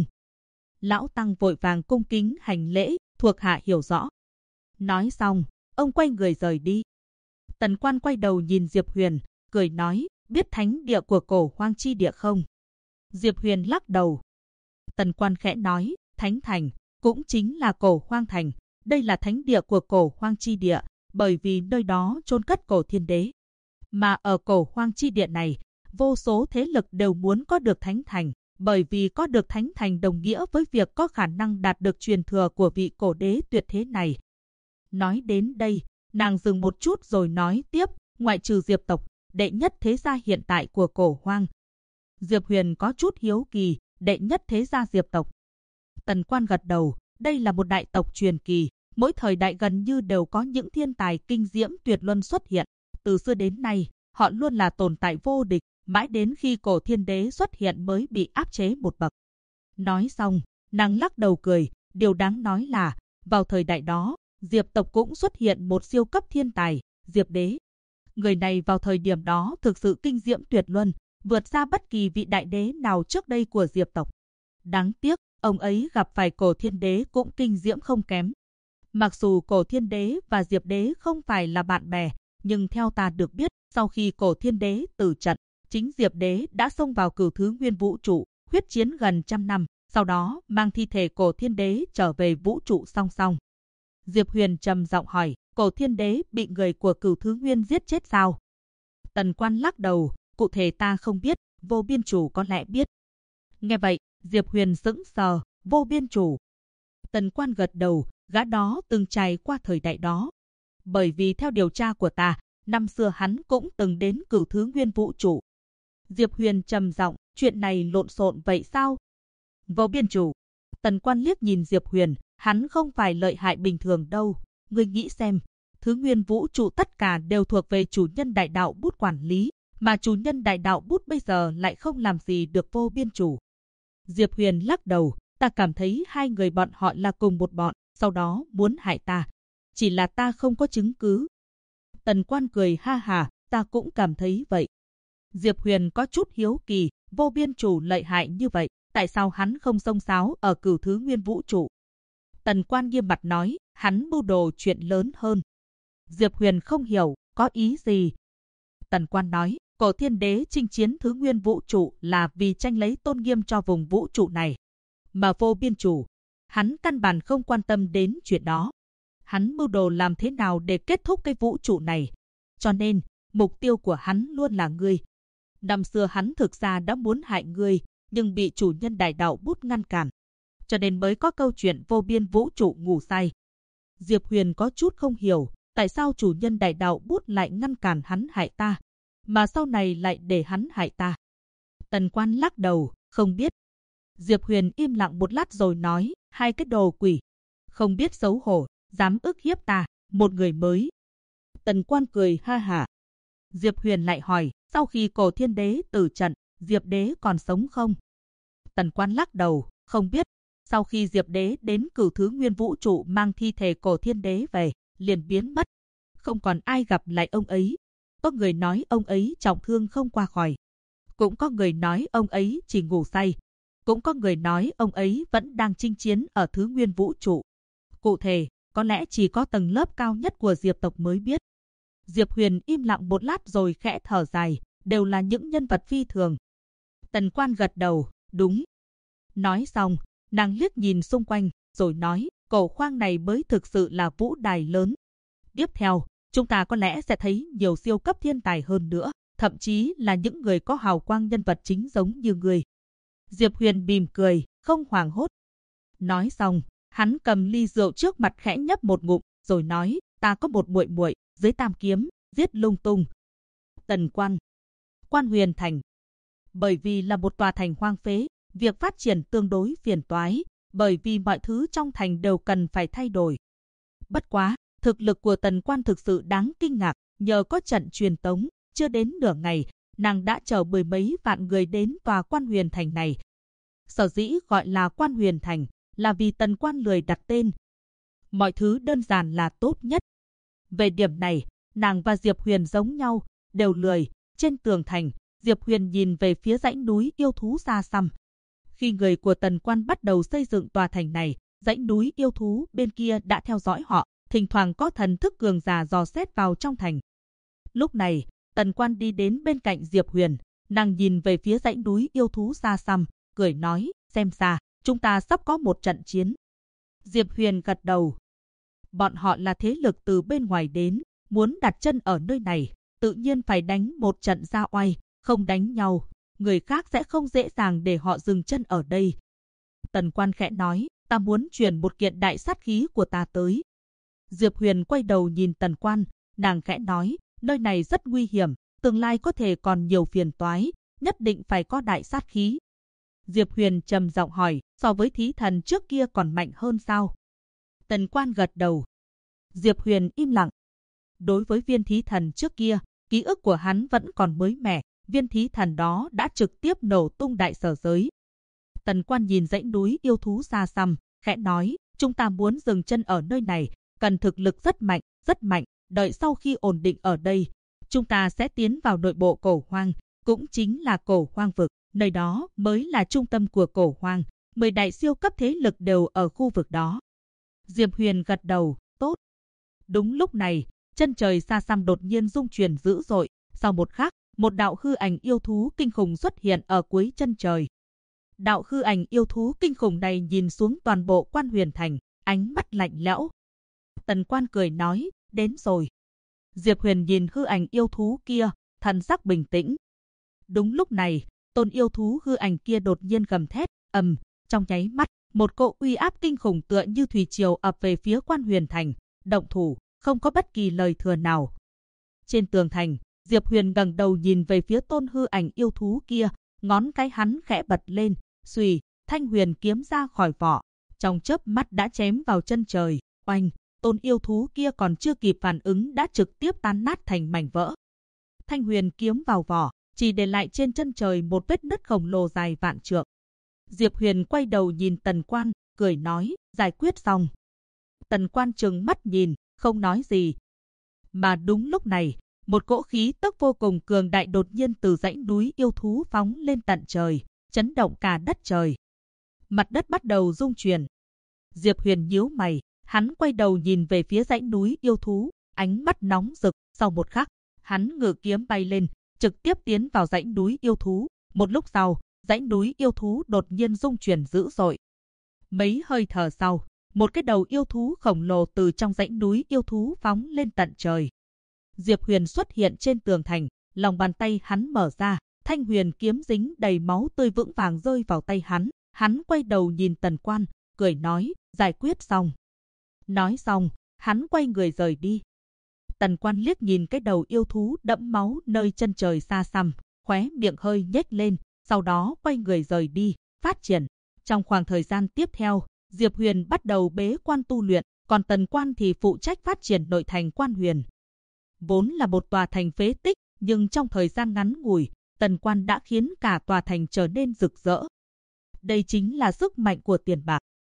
Lão tăng vội vàng cung kính hành lễ, thuộc hạ hiểu rõ. Nói xong, ông quay người rời đi. Tần Quan quay đầu nhìn Diệp Huyền, cười nói, biết thánh địa của cổ hoang chi địa không? Diệp Huyền lắc đầu. Tần Quan khẽ nói, thánh thành, cũng chính là cổ hoang thành, đây là thánh địa của cổ hoang chi địa, bởi vì nơi đó chôn cất cổ thiên đế. Mà ở cổ hoang chi địa này, vô số thế lực đều muốn có được thánh thành, bởi vì có được thánh thành đồng nghĩa với việc có khả năng đạt được truyền thừa của vị cổ đế tuyệt thế này. Nói đến đây, nàng dừng một chút rồi nói tiếp, ngoại trừ Diệp tộc, đệ nhất thế gia hiện tại của cổ hoang. Diệp Huyền có chút hiếu kỳ, đệ nhất thế gia Diệp tộc. Tần Quan gật đầu, đây là một đại tộc truyền kỳ, mỗi thời đại gần như đều có những thiên tài kinh diễm tuyệt luân xuất hiện. Từ xưa đến nay, họ luôn là tồn tại vô địch, mãi đến khi cổ thiên đế xuất hiện mới bị áp chế một bậc. Nói xong, nàng lắc đầu cười, điều đáng nói là, vào thời đại đó, Diệp tộc cũng xuất hiện một siêu cấp thiên tài, Diệp đế. Người này vào thời điểm đó thực sự kinh diễm tuyệt luân, vượt xa bất kỳ vị đại đế nào trước đây của Diệp tộc. Đáng tiếc, ông ấy gặp phải cổ thiên đế cũng kinh diễm không kém. Mặc dù cổ thiên đế và Diệp đế không phải là bạn bè, nhưng theo ta được biết, sau khi cổ thiên đế tử trận, chính Diệp đế đã xông vào cửu thứ nguyên vũ trụ, huyết chiến gần 100 năm, sau đó mang thi thể cổ thiên đế trở về vũ trụ song song. Diệp Huyền trầm giọng hỏi, cổ thiên đế bị người của cửu thứ nguyên giết chết sao? Tần Quan lắc đầu, cụ thể ta không biết, vô biên chủ có lẽ biết. Nghe vậy, Diệp Huyền sững sờ, vô biên chủ. Tần Quan gật đầu, gã đó từng trải qua thời đại đó. Bởi vì theo điều tra của ta, năm xưa hắn cũng từng đến cửu thứ nguyên vũ trụ. Diệp Huyền trầm giọng, chuyện này lộn xộn vậy sao? Vô biên chủ. Tần Quan liếc nhìn Diệp Huyền, hắn không phải lợi hại bình thường đâu. Ngươi nghĩ xem, thứ nguyên vũ trụ tất cả đều thuộc về chủ nhân đại đạo bút quản lý, mà chủ nhân đại đạo bút bây giờ lại không làm gì được vô biên chủ. Diệp Huyền lắc đầu, ta cảm thấy hai người bọn họ là cùng một bọn, sau đó muốn hại ta. Chỉ là ta không có chứng cứ. Tần Quan cười ha hà, ta cũng cảm thấy vậy. Diệp Huyền có chút hiếu kỳ, vô biên chủ lợi hại như vậy, tại sao hắn không xông xáo ở cửu thứ nguyên vũ trụ? Tần Quan nghiêm mặt nói, hắn mưu đồ chuyện lớn hơn. Diệp Huyền không hiểu, có ý gì? Tần Quan nói, cổ thiên đế chinh chiến thứ nguyên vũ trụ là vì tranh lấy tôn nghiêm cho vùng vũ trụ này. Mà vô biên chủ, hắn căn bản không quan tâm đến chuyện đó. Hắn mưu đồ làm thế nào để kết thúc cái vũ trụ này. Cho nên, mục tiêu của hắn luôn là ngươi. Năm xưa hắn thực ra đã muốn hại ngươi, nhưng bị chủ nhân đại đạo bút ngăn cản. Cho nên mới có câu chuyện vô biên vũ trụ ngủ say. Diệp Huyền có chút không hiểu, tại sao chủ nhân đại đạo bút lại ngăn cản hắn hại ta, mà sau này lại để hắn hại ta. Tần Quan lắc đầu, không biết. Diệp Huyền im lặng một lát rồi nói, hai cái đồ quỷ, không biết xấu hổ, dám ức hiếp ta, một người mới. Tần Quan cười ha hả. Diệp Huyền lại hỏi, sau khi cổ thiên đế tử trận, Diệp đế còn sống không? Tần Quan lắc đầu, không biết. Sau khi Diệp Đế đến Cửu Thứ Nguyên Vũ trụ mang thi thể Cổ Thiên Đế về, liền biến mất. Không còn ai gặp lại ông ấy. Có người nói ông ấy trọng thương không qua khỏi. Cũng có người nói ông ấy chỉ ngủ say. Cũng có người nói ông ấy vẫn đang chinh chiến ở Thứ Nguyên Vũ trụ. Cụ thể, có lẽ chỉ có tầng lớp cao nhất của Diệp tộc mới biết. Diệp Huyền im lặng một lát rồi khẽ thở dài, đều là những nhân vật phi thường. Tần Quan gật đầu, đúng. Nói xong, nàng liếc nhìn xung quanh, rồi nói, cổ khoang này mới thực sự là vũ đài lớn. Tiếp theo, chúng ta có lẽ sẽ thấy nhiều siêu cấp thiên tài hơn nữa, thậm chí là những người có hào quang nhân vật chính giống như người. Diệp Huyền mỉm cười, không hoảng hốt. Nói xong, hắn cầm ly rượu trước mặt khẽ nhấp một ngụm, rồi nói, ta có một muội muội, dưới tam kiếm, giết lung tung. Tần Quan. Quan Huyền Thành. Bởi vì là một tòa thành hoang phế, việc phát triển tương đối phiền toái, bởi vì mọi thứ trong thành đều cần phải thay đổi. Bất quá, thực lực của Tần Quan thực sự đáng kinh ngạc, nhờ có trận truyền tống, chưa đến nửa ngày, nàng đã chở 10 mấy vạn người đến tòa Quan Huyền Thành này. Sở dĩ gọi là Quan Huyền Thành, là vì Tần Quan lười đặt tên. Mọi thứ đơn giản là tốt nhất. Về điểm này, nàng và Diệp Huyền giống nhau, đều lười. Trên tường thành, Diệp Huyền nhìn về phía dãy núi yêu thú xa xăm. Khi người của Tần Quan bắt đầu xây dựng tòa thành này, dãy núi yêu thú bên kia đã theo dõi họ, thỉnh thoảng có thần thức cường giả dò xét vào trong thành. Lúc này, Tần Quan đi đến bên cạnh Diệp Huyền, nàng nhìn về phía dãy núi yêu thú xa xăm, cười nói, xem ra, chúng ta sắp có một trận chiến. Diệp Huyền gật đầu. Bọn họ là thế lực từ bên ngoài đến, muốn đặt chân ở nơi này, tự nhiên phải đánh một trận ra oai, không đánh nhau, người khác sẽ không dễ dàng để họ dừng chân ở đây. Tần Quan khẽ nói, ta muốn truyền một kiện đại sát khí của ta tới. Diệp Huyền quay đầu nhìn Tần Quan, nàng khẽ nói, nơi này rất nguy hiểm, tương lai có thể còn nhiều phiền toái, nhất định phải có đại sát khí. Diệp Huyền trầm giọng hỏi, so với thí thần trước kia còn mạnh hơn sao? Tần Quan gật đầu. Diệp Huyền im lặng. Đối với viên thí thần trước kia, ký ức của hắn vẫn còn mới mẻ, viên thí thần đó đã trực tiếp nổ tung đại sở giới. Tần Quan nhìn dãy núi yêu thú xa xăm, khẽ nói, chúng ta muốn dừng chân ở nơi này, cần thực lực rất mạnh, đợi sau khi ổn định ở đây, chúng ta sẽ tiến vào nội bộ cổ hoang, cũng chính là cổ hoang vực, nơi đó mới là trung tâm của cổ hoang, 10 đại siêu cấp thế lực đều ở khu vực đó. Diệp Huyền gật đầu, tốt. Đúng lúc này, chân trời xa xăm đột nhiên rung chuyển dữ dội, sau một khắc, một đạo hư ảnh yêu thú kinh khủng xuất hiện ở cuối chân trời. Đạo hư ảnh yêu thú kinh khủng này nhìn xuống toàn bộ Quan Huyền Thành, ánh mắt lạnh lẽo. Tần Quan cười nói, đến rồi. Diệp Huyền nhìn hư ảnh yêu thú kia, thần sắc bình tĩnh. Đúng lúc này, tôn yêu thú hư ảnh kia đột nhiên gầm thét, trong nháy mắt, một cỗ uy áp kinh khủng tựa như thủy triều ập về phía Quan Huyền Thành, động thủ, không có bất kỳ lời thừa nào. Trên tường thành, Diệp Huyền ngẩng đầu nhìn về phía tôn hư ảnh yêu thú kia, ngón cái hắn khẽ bật lên, xùy, thanh huyền kiếm ra khỏi vỏ, trong chớp mắt đã chém vào chân trời, oanh, tôn yêu thú kia còn chưa kịp phản ứng đã trực tiếp tan nát thành mảnh vỡ. Thanh huyền kiếm vào vỏ, chỉ để lại trên chân trời một vết nứt khổng lồ dài vạn trượng. Diệp Huyền quay đầu nhìn Tần Quan, cười nói, giải quyết xong. Tần Quan trừng mắt nhìn, không nói gì. Mà đúng lúc này, một cỗ khí tức vô cùng cường đại đột nhiên từ dãy núi yêu thú phóng lên tận trời, chấn động cả đất trời. Mặt đất bắt đầu rung chuyển. Diệp Huyền nhíu mày, hắn quay đầu nhìn về phía dãy núi yêu thú, ánh mắt nóng rực, sau một khắc, hắn ngự kiếm bay lên, trực tiếp tiến vào dãy núi yêu thú. Một lúc sau, dãy núi yêu thú đột nhiên rung chuyển dữ dội. Mấy hơi thở sau, một cái đầu yêu thú khổng lồ từ trong dãy núi yêu thú phóng lên tận trời. Diệp Huyền xuất hiện trên tường thành, lòng bàn tay hắn mở ra, thanh huyền kiếm dính đầy máu tươi vững vàng rơi vào tay hắn. Hắn quay đầu nhìn Tần Quan, cười nói, giải quyết xong. Nói xong, hắn quay người rời đi. Tần Quan liếc nhìn cái đầu yêu thú đẫm máu nơi chân trời xa xăm, khóe miệng hơi nhếch lên, sau đó quay người rời đi, phát triển. Trong khoảng thời gian tiếp theo, Diệp Huyền bắt đầu bế quan tu luyện, còn Tần Quan thì phụ trách phát triển nội thành Quan Huyền. Vốn là một tòa thành phế tích, nhưng trong thời gian ngắn ngủi, Tần Quan đã khiến cả tòa thành trở nên rực rỡ. Đây chính là sức mạnh của tiền bạc.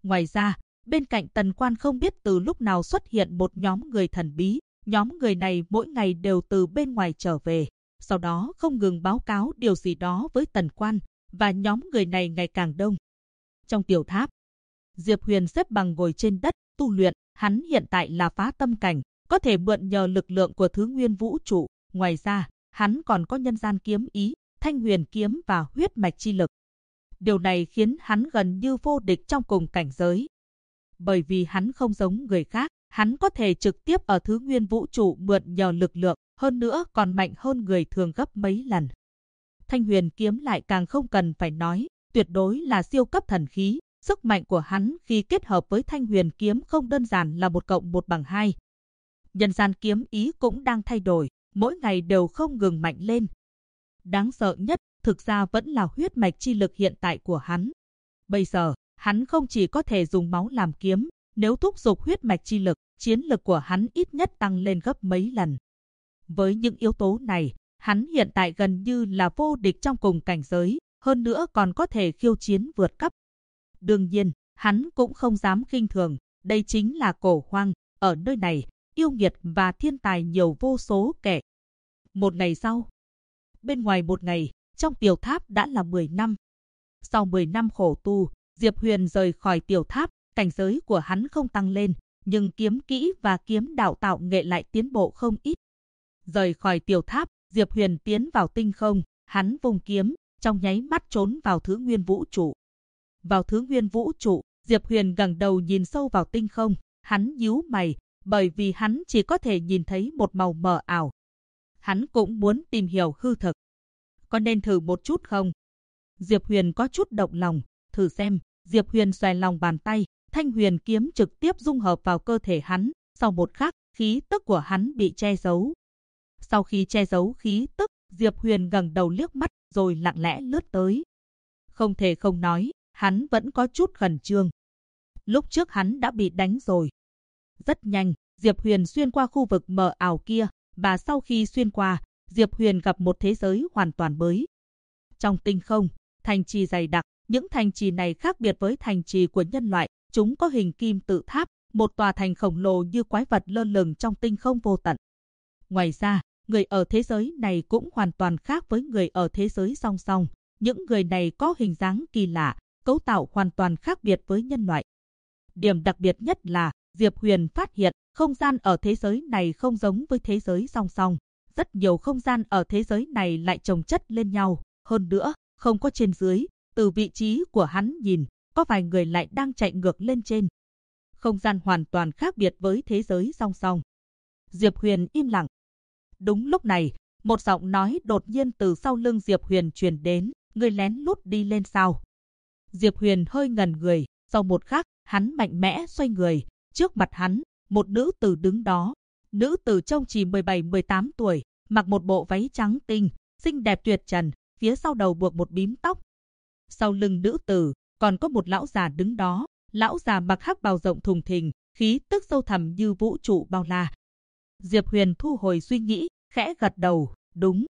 Ngoài ra, bên cạnh Tần Quan không biết từ lúc nào xuất hiện một nhóm người thần bí. Nhóm người này mỗi ngày đều từ bên ngoài trở về, sau đó không ngừng báo cáo điều gì đó với Tần Quan, và nhóm người này ngày càng đông. Trong tiểu tháp, Diệp Huyền xếp bằng ngồi trên đất, tu luyện. Hắn hiện tại là phá tâm cảnh, có thể mượn nhờ lực lượng của thứ nguyên vũ trụ. Ngoài ra, hắn còn có nhân gian kiếm ý, thanh huyền kiếm và huyết mạch chi lực. Điều này khiến hắn gần như vô địch trong cùng cảnh giới. Bởi vì hắn không giống người khác, hắn có thể trực tiếp ở thứ nguyên vũ trụ mượn nhờ lực lượng, hơn nữa còn mạnh hơn người thường gấp mấy lần. Thanh huyền kiếm lại càng không cần phải nói, tuyệt đối là siêu cấp thần khí. Sức mạnh của hắn khi kết hợp với thanh huyền kiếm không đơn giản là 1 + 1 = 2. Nhân gian kiếm ý cũng đang thay đổi, mỗi ngày đều không ngừng mạnh lên. Đáng sợ nhất, thực ra vẫn là huyết mạch chi lực hiện tại của hắn. Bây giờ, hắn không chỉ có thể dùng máu làm kiếm, nếu thúc giục huyết mạch chi lực, chiến lực của hắn ít nhất tăng lên gấp mấy lần. Với những yếu tố này, hắn hiện tại gần như là vô địch trong cùng cảnh giới, hơn nữa còn có thể khiêu chiến vượt cấp. Đương nhiên, hắn cũng không dám khinh thường, đây chính là Cổ Hoang, ở nơi này, yêu nghiệt và thiên tài nhiều vô số kể. Một ngày sau, bên ngoài một ngày, trong tiểu tháp đã là 10 năm. Sau 10 năm khổ tu, Diệp Huyền rời khỏi tiểu tháp, cảnh giới của hắn không tăng lên, nhưng kiếm kỹ và kiếm đạo tạo nghệ lại tiến bộ không ít. Rời khỏi tiểu tháp, Diệp Huyền tiến vào tinh không, hắn vung kiếm, trong nháy mắt trốn vào thứ nguyên vũ trụ. Vào thứ nguyên vũ trụ, Diệp Huyền ngẩng đầu nhìn sâu vào tinh không, hắn nhíu mày, bởi vì hắn chỉ có thể nhìn thấy một màu mờ ảo. Hắn cũng muốn tìm hiểu hư thực. Có nên thử một chút không? Diệp Huyền có chút động lòng, thử xem. Diệp Huyền xòe lòng bàn tay, thanh huyền kiếm trực tiếp dung hợp vào cơ thể hắn. Sau một khắc, khí tức của hắn bị che giấu. Sau khi che giấu khí tức, Diệp Huyền ngẩng đầu liếc mắt rồi lặng lẽ lướt tới. Không thể không nói, hắn vẫn có chút khẩn trương. Lúc trước hắn đã bị đánh rồi. Rất nhanh, Diệp Huyền xuyên qua khu vực mờ ảo kia, và sau khi xuyên qua, Diệp Huyền gặp một thế giới hoàn toàn mới. Trong tinh không, thành trì dày đặc, những thành trì này khác biệt với thành trì của nhân loại, chúng có hình kim tự tháp, một tòa thành khổng lồ như quái vật lơ lửng trong tinh không vô tận. Ngoài ra, người ở thế giới này cũng hoàn toàn khác với người ở thế giới song song. Những người này có hình dáng kỳ lạ, cấu tạo hoàn toàn khác biệt với nhân loại. Điểm đặc biệt nhất là Diệp Huyền phát hiện không gian ở thế giới này không giống với thế giới song song. Rất nhiều không gian ở thế giới này lại chồng chất lên nhau. Hơn nữa, không có trên dưới. Từ vị trí của hắn nhìn, có vài người lại đang chạy ngược lên trên. Không gian hoàn toàn khác biệt với thế giới song song. Diệp Huyền im lặng. Đúng lúc này, một giọng nói đột nhiên từ sau lưng Diệp Huyền truyền đến. Người lén lút đi lên sao? Diệp Huyền hơi ngẩn người. Sau một khắc, hắn mạnh mẽ xoay người. Trước mặt hắn, một nữ tử đứng đó. Nữ tử trông chỉ 17-18 tuổi, mặc một bộ váy trắng tinh, xinh đẹp tuyệt trần, phía sau đầu buộc một bím tóc. Sau lưng nữ tử, còn có một lão già đứng đó. Lão già mặc hắc bào rộng thùng thình, khí tức sâu thẳm như vũ trụ bao la. Diệp Huyền thu hồi suy nghĩ, khẽ gật đầu, đúng.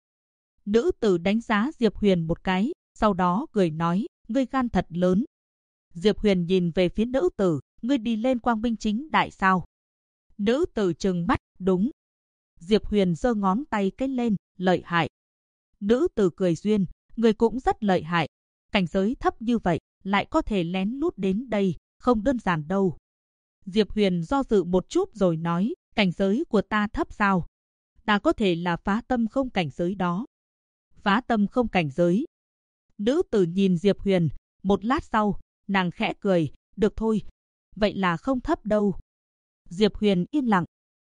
Nữ tử đánh giá Diệp Huyền một cái, sau đó cười nói, ngươi gan thật lớn. Diệp Huyền nhìn về phía nữ tử, ngươi đi lên quang minh chính đại sao? Nữ tử trừng mắt, đúng. Diệp Huyền giơ ngón tay cái lên, lợi hại. Nữ tử cười duyên, ngươi cũng rất lợi hại. Cảnh giới thấp như vậy, lại có thể lén lút đến đây, không đơn giản đâu. Diệp Huyền do dự một chút rồi nói, cảnh giới của ta thấp sao? Ta có thể là phá tâm không cảnh giới đó. Phá tâm không cảnh giới. Nữ tử nhìn Diệp Huyền, một lát sau, nàng khẽ cười, được thôi, vậy là không thấp đâu. Diệp Huyền im lặng.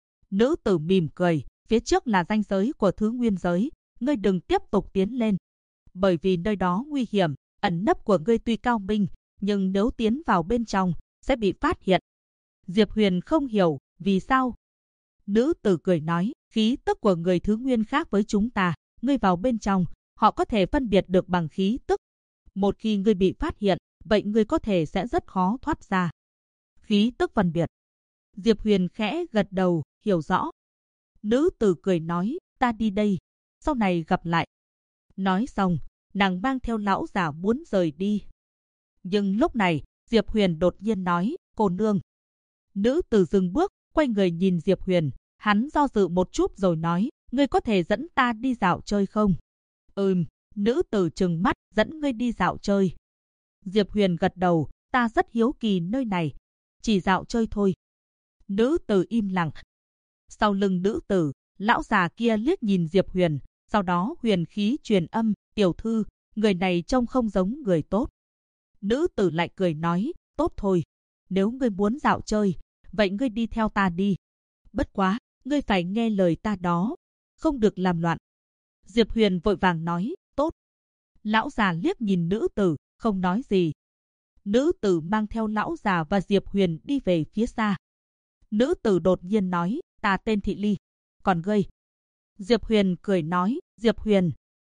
Nữ tử mỉm cười, phía trước là ranh giới của thứ nguyên giới, ngươi đừng tiếp tục tiến lên. Bởi vì nơi đó nguy hiểm, ẩn nấp của ngươi tuy cao minh, nhưng nếu tiến vào bên trong, sẽ bị phát hiện. Diệp Huyền không hiểu, vì sao? Nữ tử cười nói, khí tức của người thứ nguyên khác với chúng ta, ngươi vào bên trong, họ có thể phân biệt được bằng khí tức. Một khi ngươi bị phát hiện, vậy ngươi có thể sẽ rất khó thoát ra. Khí tức phân biệt. Diệp Huyền khẽ gật đầu, hiểu rõ. Nữ tử cười nói, ta đi đây, sau này gặp lại. Nói xong, nàng mang theo lão già muốn rời đi. Nhưng lúc này, Diệp Huyền đột nhiên nói, cô nương. Nữ tử dừng bước, quay người nhìn Diệp Huyền, hắn do dự một chút rồi nói, ngươi có thể dẫn ta đi dạo chơi không? Nữ tử trừng mắt, dẫn ngươi đi dạo chơi. Diệp Huyền gật đầu, ta rất hiếu kỳ nơi này, chỉ dạo chơi thôi. Nữ tử im lặng. Sau lưng nữ tử, lão già kia liếc nhìn Diệp Huyền, sau đó huyền khí truyền âm, tiểu thư, người này trông không giống người tốt. Nữ tử lại cười nói, tốt thôi, nếu ngươi muốn dạo chơi, vậy ngươi đi theo ta đi. Bất quá, ngươi phải nghe lời ta đó, không được làm loạn. Diệp Huyền vội vàng nói, tốt. Lão già liếc nhìn nữ tử, không nói gì. Nữ tử mang theo lão già và Diệp Huyền đi về phía xa. Nữ tử đột nhiên nói, ta tên Thị Ly, còn ngươi? Diệp Huyền cười nói, Diệp Huyền.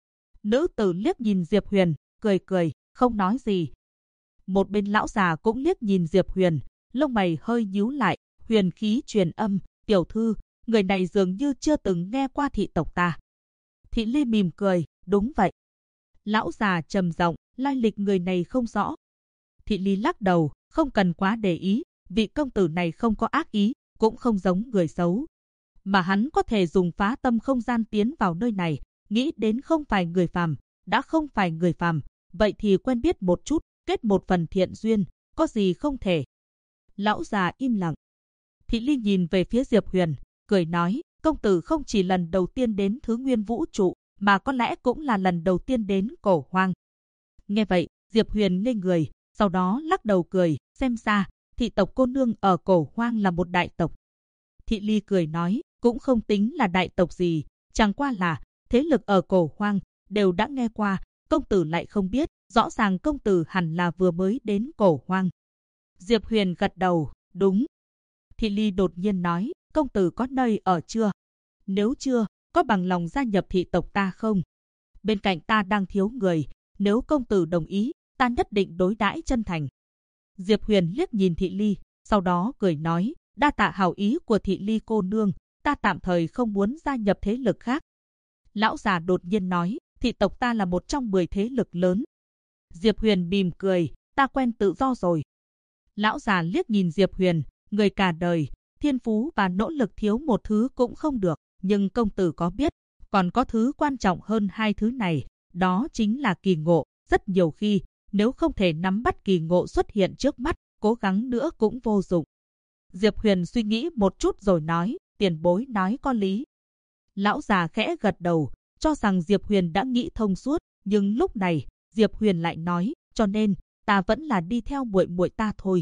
Nữ tử liếc nhìn Diệp Huyền, cười, không nói gì. Một bên lão già cũng liếc nhìn Diệp Huyền, lông mày hơi nhíu lại, huyền khí truyền âm, tiểu thư, người này dường như chưa từng nghe qua thị tộc ta. Thị Ly mỉm cười, đúng vậy. Lão già trầm giọng, lai lịch người này không rõ. Thị Ly lắc đầu, không cần quá để ý, vị công tử này không có ác ý, cũng không giống người xấu. Mà hắn có thể dùng phá tâm không gian tiến vào nơi này, nghĩ đến không phải người phàm, đã không phải người phàm, vậy thì quen biết một chút, kết một phần thiện duyên, có gì không thể. Lão già im lặng. Thị Ly nhìn về phía Diệp Huyền, cười nói, công tử không chỉ lần đầu tiên đến Thứ Nguyên Vũ Trụ, mà có lẽ cũng là lần đầu tiên đến Cổ Hoang. Nghe vậy, Diệp Huyền ngây người, sau đó lắc đầu cười, xem ra, thị tộc cô nương ở Cổ Hoang là một đại tộc. Thị Ly cười nói, cũng không tính là đại tộc gì, chẳng qua là thế lực ở Cổ Hoang đều đã nghe qua, công tử lại không biết, rõ ràng công tử hẳn là vừa mới đến Cổ Hoang. Diệp Huyền gật đầu, đúng. Thị Ly đột nhiên nói, công tử có nơi ở chưa? Nếu chưa, có bằng lòng gia nhập thị tộc ta không? Bên cạnh ta đang thiếu người, nếu công tử đồng ý, ta nhất định đối đãi chân thành. Diệp Huyền liếc nhìn Thị Ly, sau đó cười nói, đa tạ hảo ý của Thị Ly cô nương, ta tạm thời không muốn gia nhập thế lực khác. Lão già đột nhiên nói, thị tộc ta là một trong 10 thế lực lớn. Diệp Huyền mỉm cười, ta quen tự do rồi. Lão già liếc nhìn Diệp Huyền, người cả đời, thiên phú và nỗ lực thiếu một thứ cũng không được, nhưng công tử có biết, còn có thứ quan trọng hơn hai thứ này, đó chính là kỳ ngộ. Rất nhiều khi, nếu không thể nắm bắt kỳ ngộ xuất hiện trước mắt, cố gắng nữa cũng vô dụng. Diệp Huyền suy nghĩ một chút rồi nói, tiền bối nói có lý. Lão già khẽ gật đầu, cho rằng Diệp Huyền đã nghĩ thông suốt, nhưng lúc này, Diệp Huyền lại nói, cho nên, ta vẫn là đi theo muội muội ta thôi.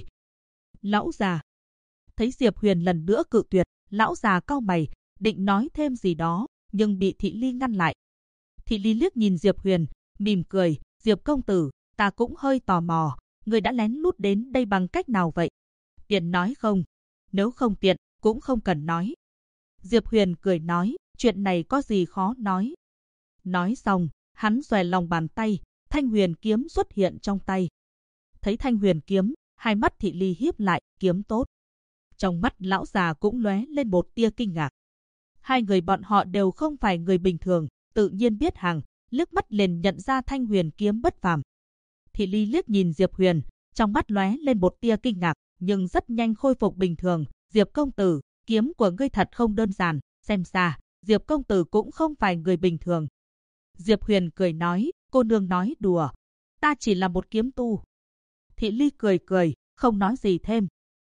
Lão già thấy Diệp Huyền lần nữa cự tuyệt, lão già cau mày, định nói thêm gì đó, nhưng bị Thị Ly ngăn lại. Thị Ly liếc nhìn Diệp Huyền, mỉm cười, Diệp công tử, ta cũng hơi tò mò, người đã lén lút đến đây bằng cách nào vậy? Tiện nói không? Nếu không tiện, cũng không cần nói. Diệp Huyền cười nói, chuyện này có gì khó nói. Nói xong, hắn xòe lòng bàn tay, thanh huyền kiếm xuất hiện trong tay. Thấy thanh huyền kiếm, hai mắt Thị Ly híp lại, kiếm tốt. Trong mắt lão già cũng lóe lên một tia kinh ngạc. Hai người bọn họ đều không phải người bình thường, tự nhiên biết hàng, liếc mắt liền nhận ra thanh huyền kiếm bất phàm. Thị Ly liếc nhìn Diệp Huyền, trong mắt lóe lên một tia kinh ngạc, nhưng rất nhanh khôi phục bình thường. Diệp công tử, kiếm của ngươi thật không đơn giản, xem ra, Diệp công tử cũng không phải người bình thường. Diệp Huyền cười nói, cô nương nói đùa, ta chỉ là một kiếm tu. Thị Ly cười, không nói gì thêm.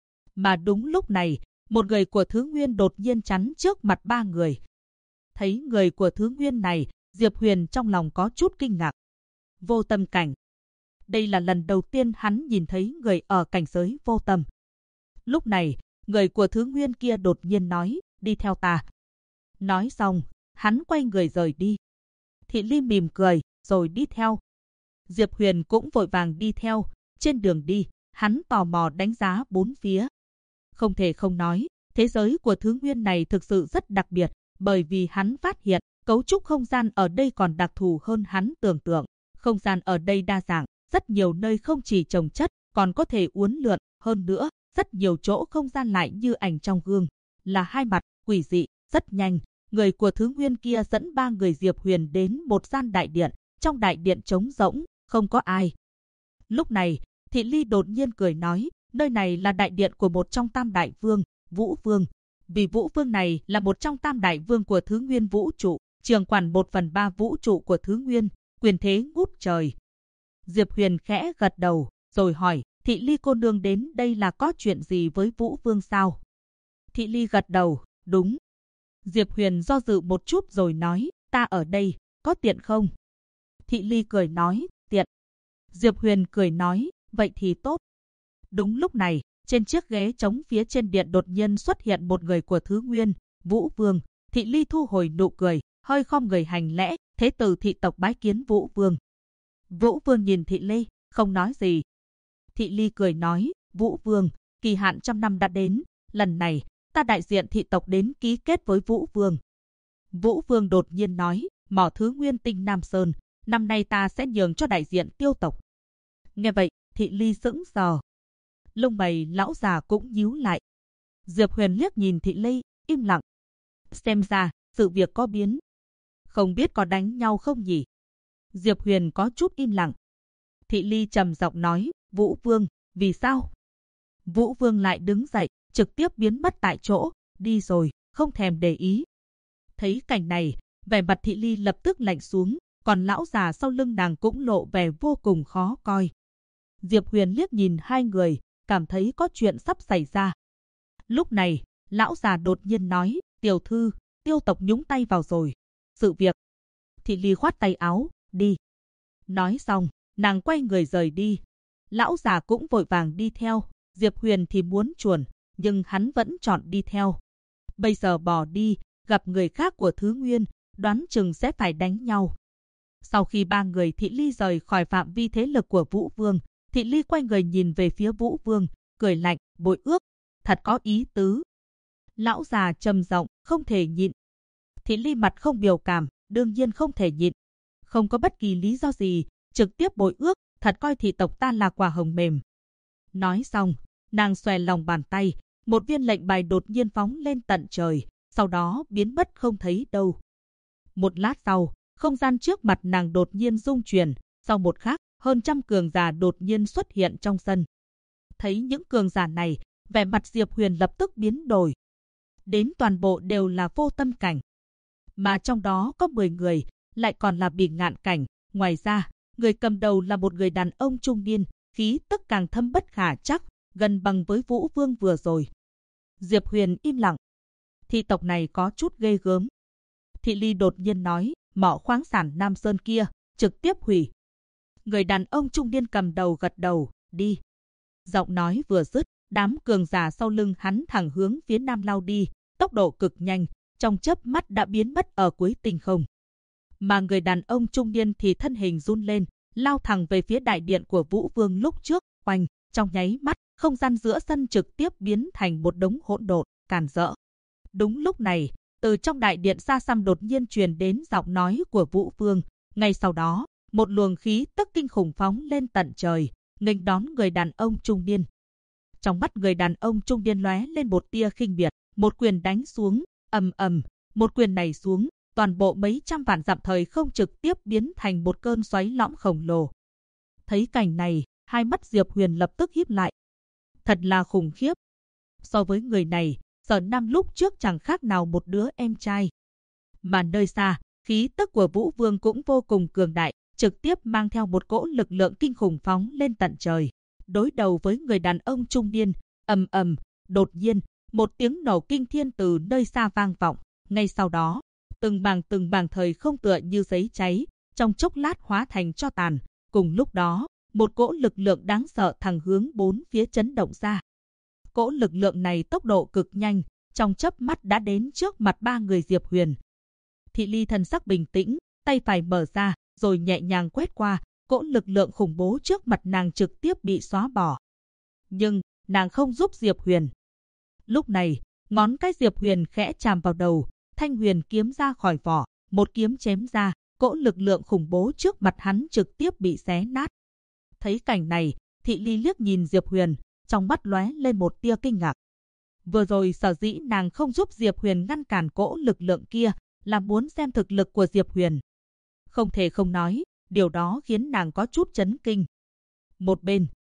Mà đúng lúc này, một người của Thứ Nguyên đột nhiên chắn trước mặt ba người. Thấy người của Thứ Nguyên này, Diệp Huyền trong lòng có chút kinh ngạc. Vô tâm cảnh. Đây là lần đầu tiên hắn nhìn thấy người ở cảnh giới vô tâm. Lúc này, người của Thứ Nguyên kia đột nhiên nói, đi theo ta. Nói xong, hắn quay người rời đi. Thị Ly mỉm cười, rồi đi theo. Diệp Huyền cũng vội vàng đi theo. Trên đường đi, hắn tò mò đánh giá bốn phía. Không thể không nói, thế giới của Thứ Nguyên này thực sự rất đặc biệt, bởi vì hắn phát hiện, cấu trúc không gian ở đây còn đặc thù hơn hắn tưởng tượng. Không gian ở đây đa dạng, rất nhiều nơi không chỉ trồng chất, còn có thể uốn lượn, hơn nữa, rất nhiều chỗ không gian lại như ảnh trong gương, là hai mặt, quỷ dị. Rất nhanh, người của Thứ Nguyên kia dẫn ba người Diệp Huyền đến một gian đại điện, trong đại điện trống rỗng, không có ai. Lúc này, Thị Ly đột nhiên cười nói, nơi này là đại điện của một trong tam đại vương, Vũ Vương. Vì Vũ Vương này là một trong tam đại vương của Thứ Nguyên vũ trụ, trưởng quản 1/3 vũ trụ của Thứ Nguyên, quyền thế ngút trời. Diệp Huyền khẽ gật đầu, rồi hỏi, Thị Ly cô nương đến đây là có chuyện gì với Vũ Vương sao? Thị Ly gật đầu, đúng. Diệp Huyền do dự một chút rồi nói, ta ở đây, có tiện không? Thị Ly cười nói, tiện. Diệp Huyền cười nói, vậy thì tốt. Đúng lúc này, trên chiếc ghế trống phía trên điện đột nhiên xuất hiện một người của Thứ Nguyên, Vũ Vương. Thị Ly thu hồi nụ cười, hơi khom người hành lễ, thế tử thị tộc bái kiến Vũ Vương. Vũ Vương nhìn Thị Ly, không nói gì. Thị Ly cười nói, Vũ Vương, kỳ hạn 100 năm đã đến, lần này, ta đại diện thị tộc đến ký kết với Vũ Vương. Vũ Vương đột nhiên nói, mỏ Thứ Nguyên tinh Nam Sơn, năm nay ta sẽ nhường cho đại diện Tiêu tộc. Nghe vậy, Thị Ly sững sờ. Lông mày lão già cũng nhíu lại. Diệp Huyền liếc nhìn Thị Ly, im lặng. Xem ra, sự việc có biến. Không biết có đánh nhau không nhỉ? Diệp Huyền có chút im lặng. Thị Ly trầm giọng nói, Vũ Vương, vì sao? Vũ Vương lại đứng dậy, trực tiếp biến mất tại chỗ, đi rồi, không thèm để ý. Thấy cảnh này, vẻ mặt Thị Ly lập tức lạnh xuống, còn lão già sau lưng nàng cũng lộ vẻ vô cùng khó coi. Diệp Huyền liếc nhìn hai người, cảm thấy có chuyện sắp xảy ra. Lúc này, lão già đột nhiên nói, tiểu thư, Tiêu tộc nhúng tay vào rồi. Sự việc. Thị Ly khoát tay áo, đi. Nói xong, nàng quay người rời đi. Lão già cũng vội vàng đi theo, Diệp Huyền thì muốn chuồn, nhưng hắn vẫn chọn đi theo. Bây giờ bỏ đi, gặp người khác của Thứ Nguyên, đoán chừng sẽ phải đánh nhau. Sau khi ba người Thị Ly rời khỏi phạm vi thế lực của Vũ Vương, Thị Ly quay người nhìn về phía Vũ Vương, cười lạnh, bội ước, thật có ý tứ. Lão già trầm giọng, không thể nhịn. Thị Ly mặt không biểu cảm, đương nhiên không thể nhịn. Không có bất kỳ lý do gì, trực tiếp bội ước, thật coi thị tộc ta là quả hồng mềm. Nói xong, nàng xòe lòng bàn tay, một viên lệnh bài đột nhiên phóng lên tận trời, sau đó biến mất không thấy đâu. Một lát sau, không gian trước mặt nàng đột nhiên rung chuyển, sau một khắc, hơn trăm cường giả đột nhiên xuất hiện trong sân. Thấy những cường giả này, vẻ mặt Diệp Huyền lập tức biến đổi. Đến toàn bộ đều là vô tâm cảnh. Mà trong đó có 10 người, lại còn là bỉ ngạn cảnh. Ngoài ra, người cầm đầu là một người đàn ông trung niên, khí tức càng thâm bất khả trắc, gần bằng với Vũ Vương vừa rồi. Diệp Huyền im lặng. Thị tộc này có chút ghê gớm. Thị Ly đột nhiên nói, mỏ khoáng sản Nam Sơn kia, trực tiếp hủy. Người đàn ông trung niên cầm đầu gật đầu, đi. Giọng nói vừa dứt, đám cường giả sau lưng hắn thẳng hướng phía nam lao đi, tốc độ cực nhanh, trong chớp mắt đã biến mất ở cuối tinh không. Mà người đàn ông trung niên thì thân hình run lên, lao thẳng về phía đại điện của Vũ Vương lúc trước, oanh, trong nháy mắt, không gian giữa sân trực tiếp biến thành một đống hỗn độn, càn rỡ. Đúng lúc này, từ trong đại điện xa xăm đột nhiên truyền đến giọng nói của Vũ Vương, ngay sau đó, một luồng khí tức kinh khủng phóng lên tận trời, nghênh đón người đàn ông trung niên. Trong mắt người đàn ông trung niên lóe lên một tia khinh miệt, một quyền đánh xuống, ầm ầm, một quyền này xuống, toàn bộ mấy trăm vạn dặm thời không trực tiếp biến thành một cơn xoáy lõm khổng lồ. Thấy cảnh này, hai mắt Diệp Huyền lập tức híp lại. Thật là khủng khiếp. So với người này, Sở Nam lúc trước chẳng khác nào một đứa em trai. Mà nơi xa, khí tức của Vũ Vương cũng vô cùng cường đại, trực tiếp mang theo một cỗ lực lượng kinh khủng phóng lên tận trời. Đối đầu với người đàn ông trung niên, ầm ầm, đột nhiên, một tiếng nổ kinh thiên từ nơi xa vang vọng. Ngay sau đó, từng bảng thời không tựa như giấy cháy, trong chốc lát hóa thành tro tàn. Cùng lúc đó, một cỗ lực lượng đáng sợ thẳng hướng bốn phía chấn động ra. Cỗ lực lượng này tốc độ cực nhanh, trong chớp mắt đã đến trước mặt ba người Diệp Huyền. Thị Ly thần sắc bình tĩnh, tay phải mở ra, rồi nhẹ nhàng quét qua, cỗ lực lượng khủng bố trước mặt nàng trực tiếp bị xóa bỏ. Nhưng, nàng không giúp Diệp Huyền. Lúc này, ngón cái Diệp Huyền khẽ chạm vào đầu, thanh huyền kiếm ra khỏi vỏ, một kiếm chém ra, cỗ lực lượng khủng bố trước mặt hắn trực tiếp bị xé nát. Thấy cảnh này, Thị Ly liếc nhìn Diệp Huyền, trong mắt lóe lên một tia kinh ngạc. Vừa rồi sở dĩ nàng không giúp Diệp Huyền ngăn cản cỗ lực lượng kia, là muốn xem thực lực của Diệp Huyền. Không thể không nói, điều đó khiến nàng có chút chấn kinh. Một bên,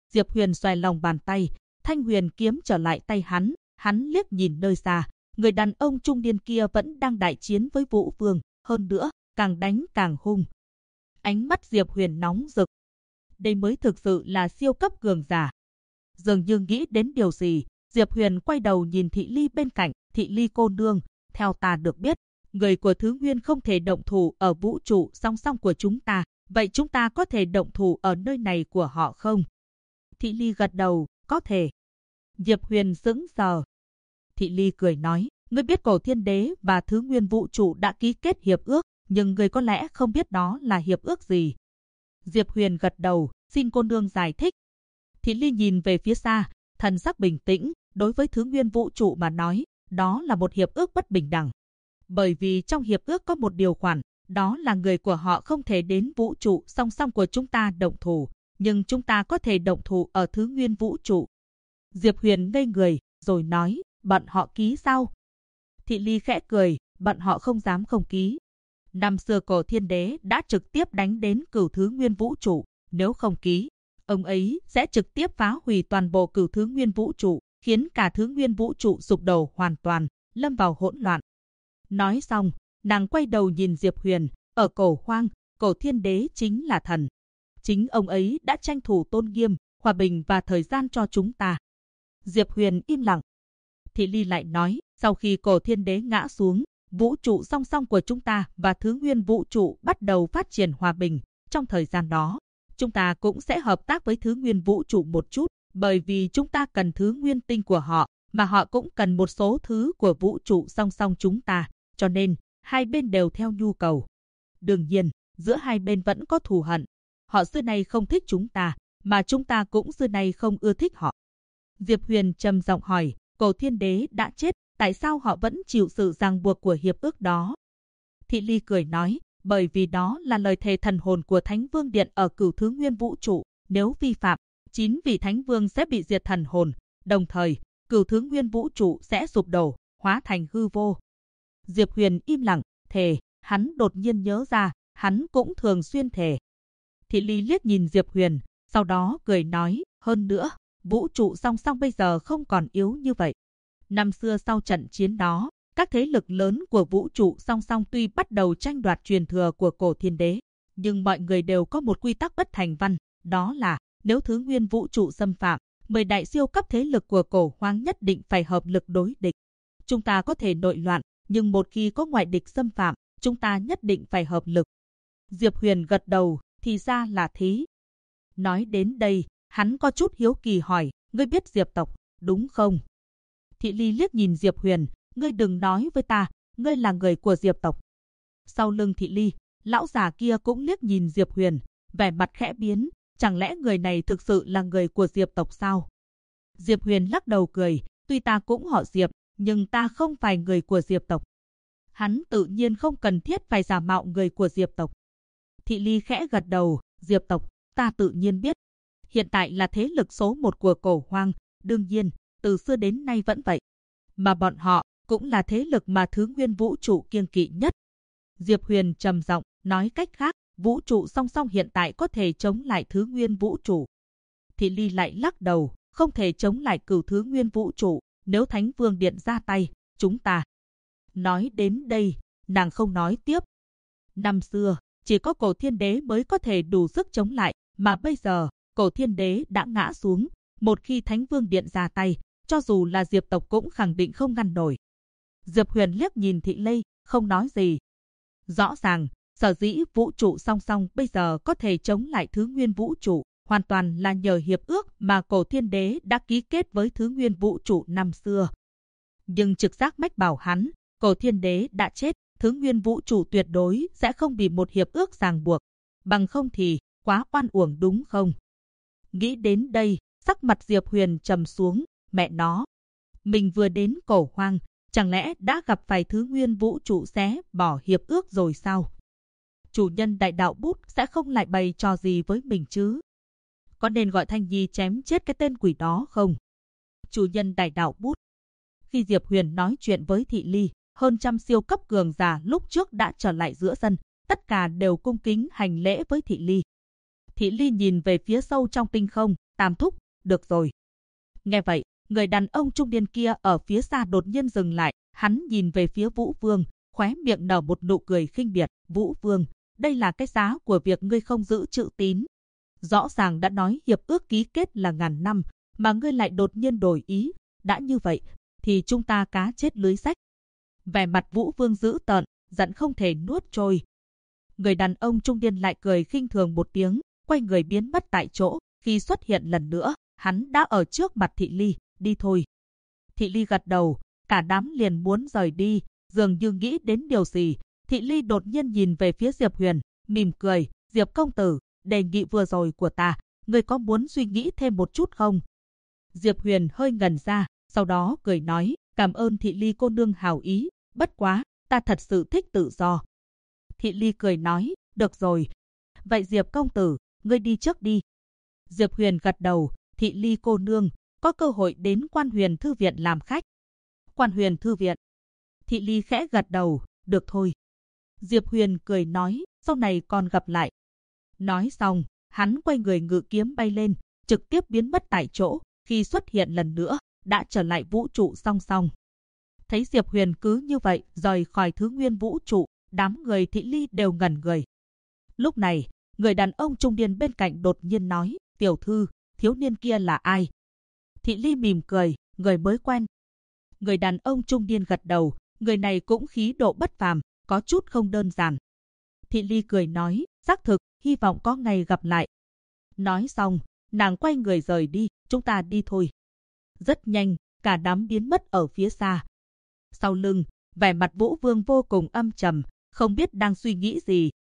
Diệp Huyền xòe lòng bàn tay, thanh huyền kiếm trở lại tay hắn liếc nhìn nơi xa, người đàn ông trung niên kia vẫn đang đại chiến với Vũ Vương, hơn nữa, càng đánh càng hung. Ánh mắt Diệp Huyền nóng rực. Đây mới thực sự là siêu cấp cường giả. Dường như nghĩ đến điều gì, Diệp Huyền quay đầu nhìn Thị Ly bên cạnh, Thị Ly cô nương, theo ta được biết, người của Thứ Nguyên không thể động thủ ở vũ trụ song song của chúng ta, vậy chúng ta có thể động thủ ở nơi này của họ không? Thị Ly gật đầu, có thể. Diệp Huyền sững sờ. Thị Ly cười nói, ngươi biết Cổ Thiên Đế và Thứ Nguyên vũ trụ đã ký kết hiệp ước, nhưng ngươi có lẽ không biết đó là hiệp ước gì. Diệp Huyền gật đầu, xin cô nương giải thích. Thị Ly nhìn về phía xa, thần sắc bình tĩnh, đối với Thứ Nguyên vũ trụ mà nói, đó là một hiệp ước bất bình đẳng. Bởi vì trong hiệp ước có một điều khoản, đó là người của họ không thể đến vũ trụ song song của chúng ta động thủ, nhưng chúng ta có thể động thủ ở Thứ Nguyên vũ trụ. Diệp Huyền ngây người, rồi nói, bọn họ ký sao? Thị Ly khẽ cười, bọn họ không dám không ký. Năm xưa Cổ Thiên Đế đã trực tiếp đánh đến Cửu Thứ Nguyên vũ trụ, nếu không ký, ông ấy sẽ trực tiếp phá hủy toàn bộ Cửu Thứ Nguyên vũ trụ, khiến cả Thứ Nguyên vũ trụ sụp đổ hoàn toàn, lâm vào hỗn loạn. Nói xong, nàng quay đầu nhìn Diệp Huyền, ở Cổ Hoang, Cổ Thiên Đế chính là thần. Chính ông ấy đã tranh thủ tôn nghiêm, hòa bình và thời gian cho chúng ta. Diệp Huyền im lặng. Thị Ly lại nói, sau khi Cổ Thiên Đế ngã xuống, vũ trụ song song của chúng ta và Thứ Nguyên vũ trụ bắt đầu phát triển hòa bình. Trong thời gian đó, chúng ta cũng sẽ hợp tác với Thứ Nguyên vũ trụ một chút, bởi vì chúng ta cần Thứ Nguyên tinh của họ, mà họ cũng cần một số thứ của vũ trụ song song chúng ta, cho nên hai bên đều theo nhu cầu. Đương nhiên, giữa hai bên vẫn có thù hận. Họ xưa nay không thích chúng ta, mà chúng ta cũng xưa nay không ưa thích họ. Diệp Huyền trầm giọng hỏi, Cổ Thiên Đế đã chết, tại sao họ vẫn chịu sự ràng buộc của hiệp ước đó? Thị Ly cười nói, bởi vì đó là lời thề thần hồn của Thánh Vương Điện ở Cửu Thứ Nguyên vũ trụ, nếu vi phạm, 9 vị Thánh Vương sẽ bị diệt thần hồn, đồng thời, Cửu Thứ Nguyên vũ trụ sẽ sụp đổ, hóa thành hư vô. Diệp Huyền im lặng, thề, hắn đột nhiên nhớ ra, hắn cũng thường xuyên thề. Thị Ly liếc nhìn Diệp Huyền, sau đó cười nói, hơn nữa, vũ trụ song song bây giờ không còn yếu như vậy. Năm xưa sau trận chiến đó, các thế lực lớn của vũ trụ song song tuy bắt đầu tranh đoạt truyền thừa của Cổ Thiên Đế, nhưng mọi người đều có một quy tắc bất thành văn, đó là nếu Thứ Nguyên vũ trụ xâm phạm, 10 đại siêu cấp thế lực của Cổ Hoang nhất định phải hợp lực đối địch. Chúng ta có thể nội loạn, nhưng một khi có ngoại địch xâm phạm, chúng ta nhất định phải hợp lực. Diệp Huyền gật đầu, thì ra là thế. Nói đến đây, hắn có chút hiếu kỳ hỏi, ngươi biết Diệp tộc, đúng không? Thị Ly liếc nhìn Diệp Huyền, ngươi đừng nói với ta, ngươi là người của Diệp tộc. Sau lưng Thị Ly, lão già kia cũng liếc nhìn Diệp Huyền, vẻ mặt khẽ biến, chẳng lẽ người này thực sự là người của Diệp tộc sao? Diệp Huyền lắc đầu cười, tuy ta cũng họ Diệp, nhưng ta không phải người của Diệp tộc. Hắn tự nhiên không cần thiết phải giả mạo người của Diệp tộc. Thị Ly khẽ gật đầu, Diệp tộc, ta tự nhiên biết. Hiện tại là thế lực số 1 của Cổ Hoang, đương nhiên, từ xưa đến nay vẫn vậy. Mà bọn họ cũng là thế lực mà Thứ Nguyên vũ trụ kiêng kỵ nhất. Diệp Huyền trầm giọng, nói cách khác, vũ trụ song song hiện tại có thể chống lại Thứ Nguyên vũ trụ. Thị Ly lại lắc đầu, không thể chống lại Cửu Thứ Nguyên vũ trụ, nếu Thánh Vương Điện ra tay, chúng ta. Nói đến đây, nàng không nói tiếp. Năm xưa, chỉ có Cổ Thiên Đế mới có thể đủ sức chống lại, mà bây giờ, Cổ Thiên Đế đã ngã xuống, một khi Thánh Vương Điện ra tay, cho dù là Diệp tộc cũng khẳng định không ngăn nổi. Diệp Huyền liếc nhìn Thị Ly, không nói gì. Rõ ràng, sở dĩ vũ trụ song song bây giờ có thể chống lại Thứ Nguyên vũ trụ, hoàn toàn là nhờ hiệp ước mà Cổ Thiên Đế đã ký kết với Thứ Nguyên vũ trụ năm xưa. Nhưng trực giác mách bảo hắn, Cổ Thiên Đế đã chết, Thứ Nguyên vũ trụ tuyệt đối sẽ không bị một hiệp ước ràng buộc. Bằng không thì, quá oan uổng đúng không? Nghĩ đến đây, sắc mặt Diệp Huyền trầm xuống, mẹ nó. Mình vừa đến Cổ Hoang, chẳng lẽ đã gặp phải Thứ Nguyên vũ trụ xé bỏ hiệp ước rồi sao? Chủ nhân Đại Đạo Bút sẽ không lại bày trò gì với mình chứ? Có nên gọi Thanh Nhi chém chết cái tên quỷ đó không? Chủ nhân Đại Đạo Bút. Khi Diệp Huyền nói chuyện với Thị Ly, hơn trăm siêu cấp cường giả lúc trước đã trở lại giữa sân, tất cả đều cung kính hành lễ với Thị Ly. Thị Ly nhìn về phía sâu trong tinh không, Tam thúc, được rồi. Nghe vậy, người đàn ông trung niên kia ở phía xa đột nhiên dừng lại, hắn nhìn về phía Vũ Vương, khóe miệng nở một nụ cười khinh miệt. Vũ Vương, đây là cái giá của việc ngươi không giữ chữ tín. Rõ ràng đã nói hiệp ước ký kết là ngàn năm, mà ngươi lại đột nhiên đổi ý. Đã như vậy, thì chúng ta cá chết lưới rách. Vẻ mặt Vũ Vương dữ tợn, giận không thể nuốt trôi. Người đàn ông trung niên lại cười khinh thường một tiếng, quay người biến mất tại chỗ. Khi xuất hiện lần nữa, hắn đã ở trước mặt Thị Ly. Đi thôi. Thị Ly gật đầu, cả đám liền muốn rời đi, dường như nghĩ đến điều gì. Thị Ly đột nhiên nhìn về phía Diệp Huyền, mỉm cười. Diệp công tử, đề nghị vừa rồi của ta, ngươi có muốn suy nghĩ thêm một chút không? Diệp Huyền hơi ngẩn ra, sau đó cười nói, cảm ơn Thị Ly cô nương hảo ý, bất quá, ta thật sự thích tự do. Thị Ly cười nói, được rồi. Vậy Diệp công tử, ngươi đi trước đi. Diệp Huyền gật đầu, Thị Ly cô nương, có cơ hội đến Quan Huyền Thư Viện làm khách. Quan Huyền Thư Viện. Thị Ly khẽ gật đầu, được thôi. Diệp Huyền cười nói, sau này còn gặp lại. Nói xong, hắn quay người ngự kiếm bay lên, trực tiếp biến mất tại chỗ. Khi xuất hiện lần nữa, đã trở lại vũ trụ song song. Thấy Diệp Huyền cứ như vậy rời khỏi thứ nguyên vũ trụ, đám người Thị Ly đều ngẩn người. Lúc này, người đàn ông trung niên bên cạnh đột nhiên nói, tiểu thư, thiếu niên kia là ai? Thị Ly mỉm cười, người mới quen. Người đàn ông trung niên gật đầu, người này cũng khí độ bất phàm, có chút không đơn giản. Thị Ly cười nói, xác thực, hy vọng có ngày gặp lại. Nói xong, nàng quay người rời đi, chúng ta đi thôi. Rất nhanh, cả đám biến mất ở phía xa. Sau lưng, vẻ mặt Vũ Vương vô cùng âm trầm, không biết đang suy nghĩ gì.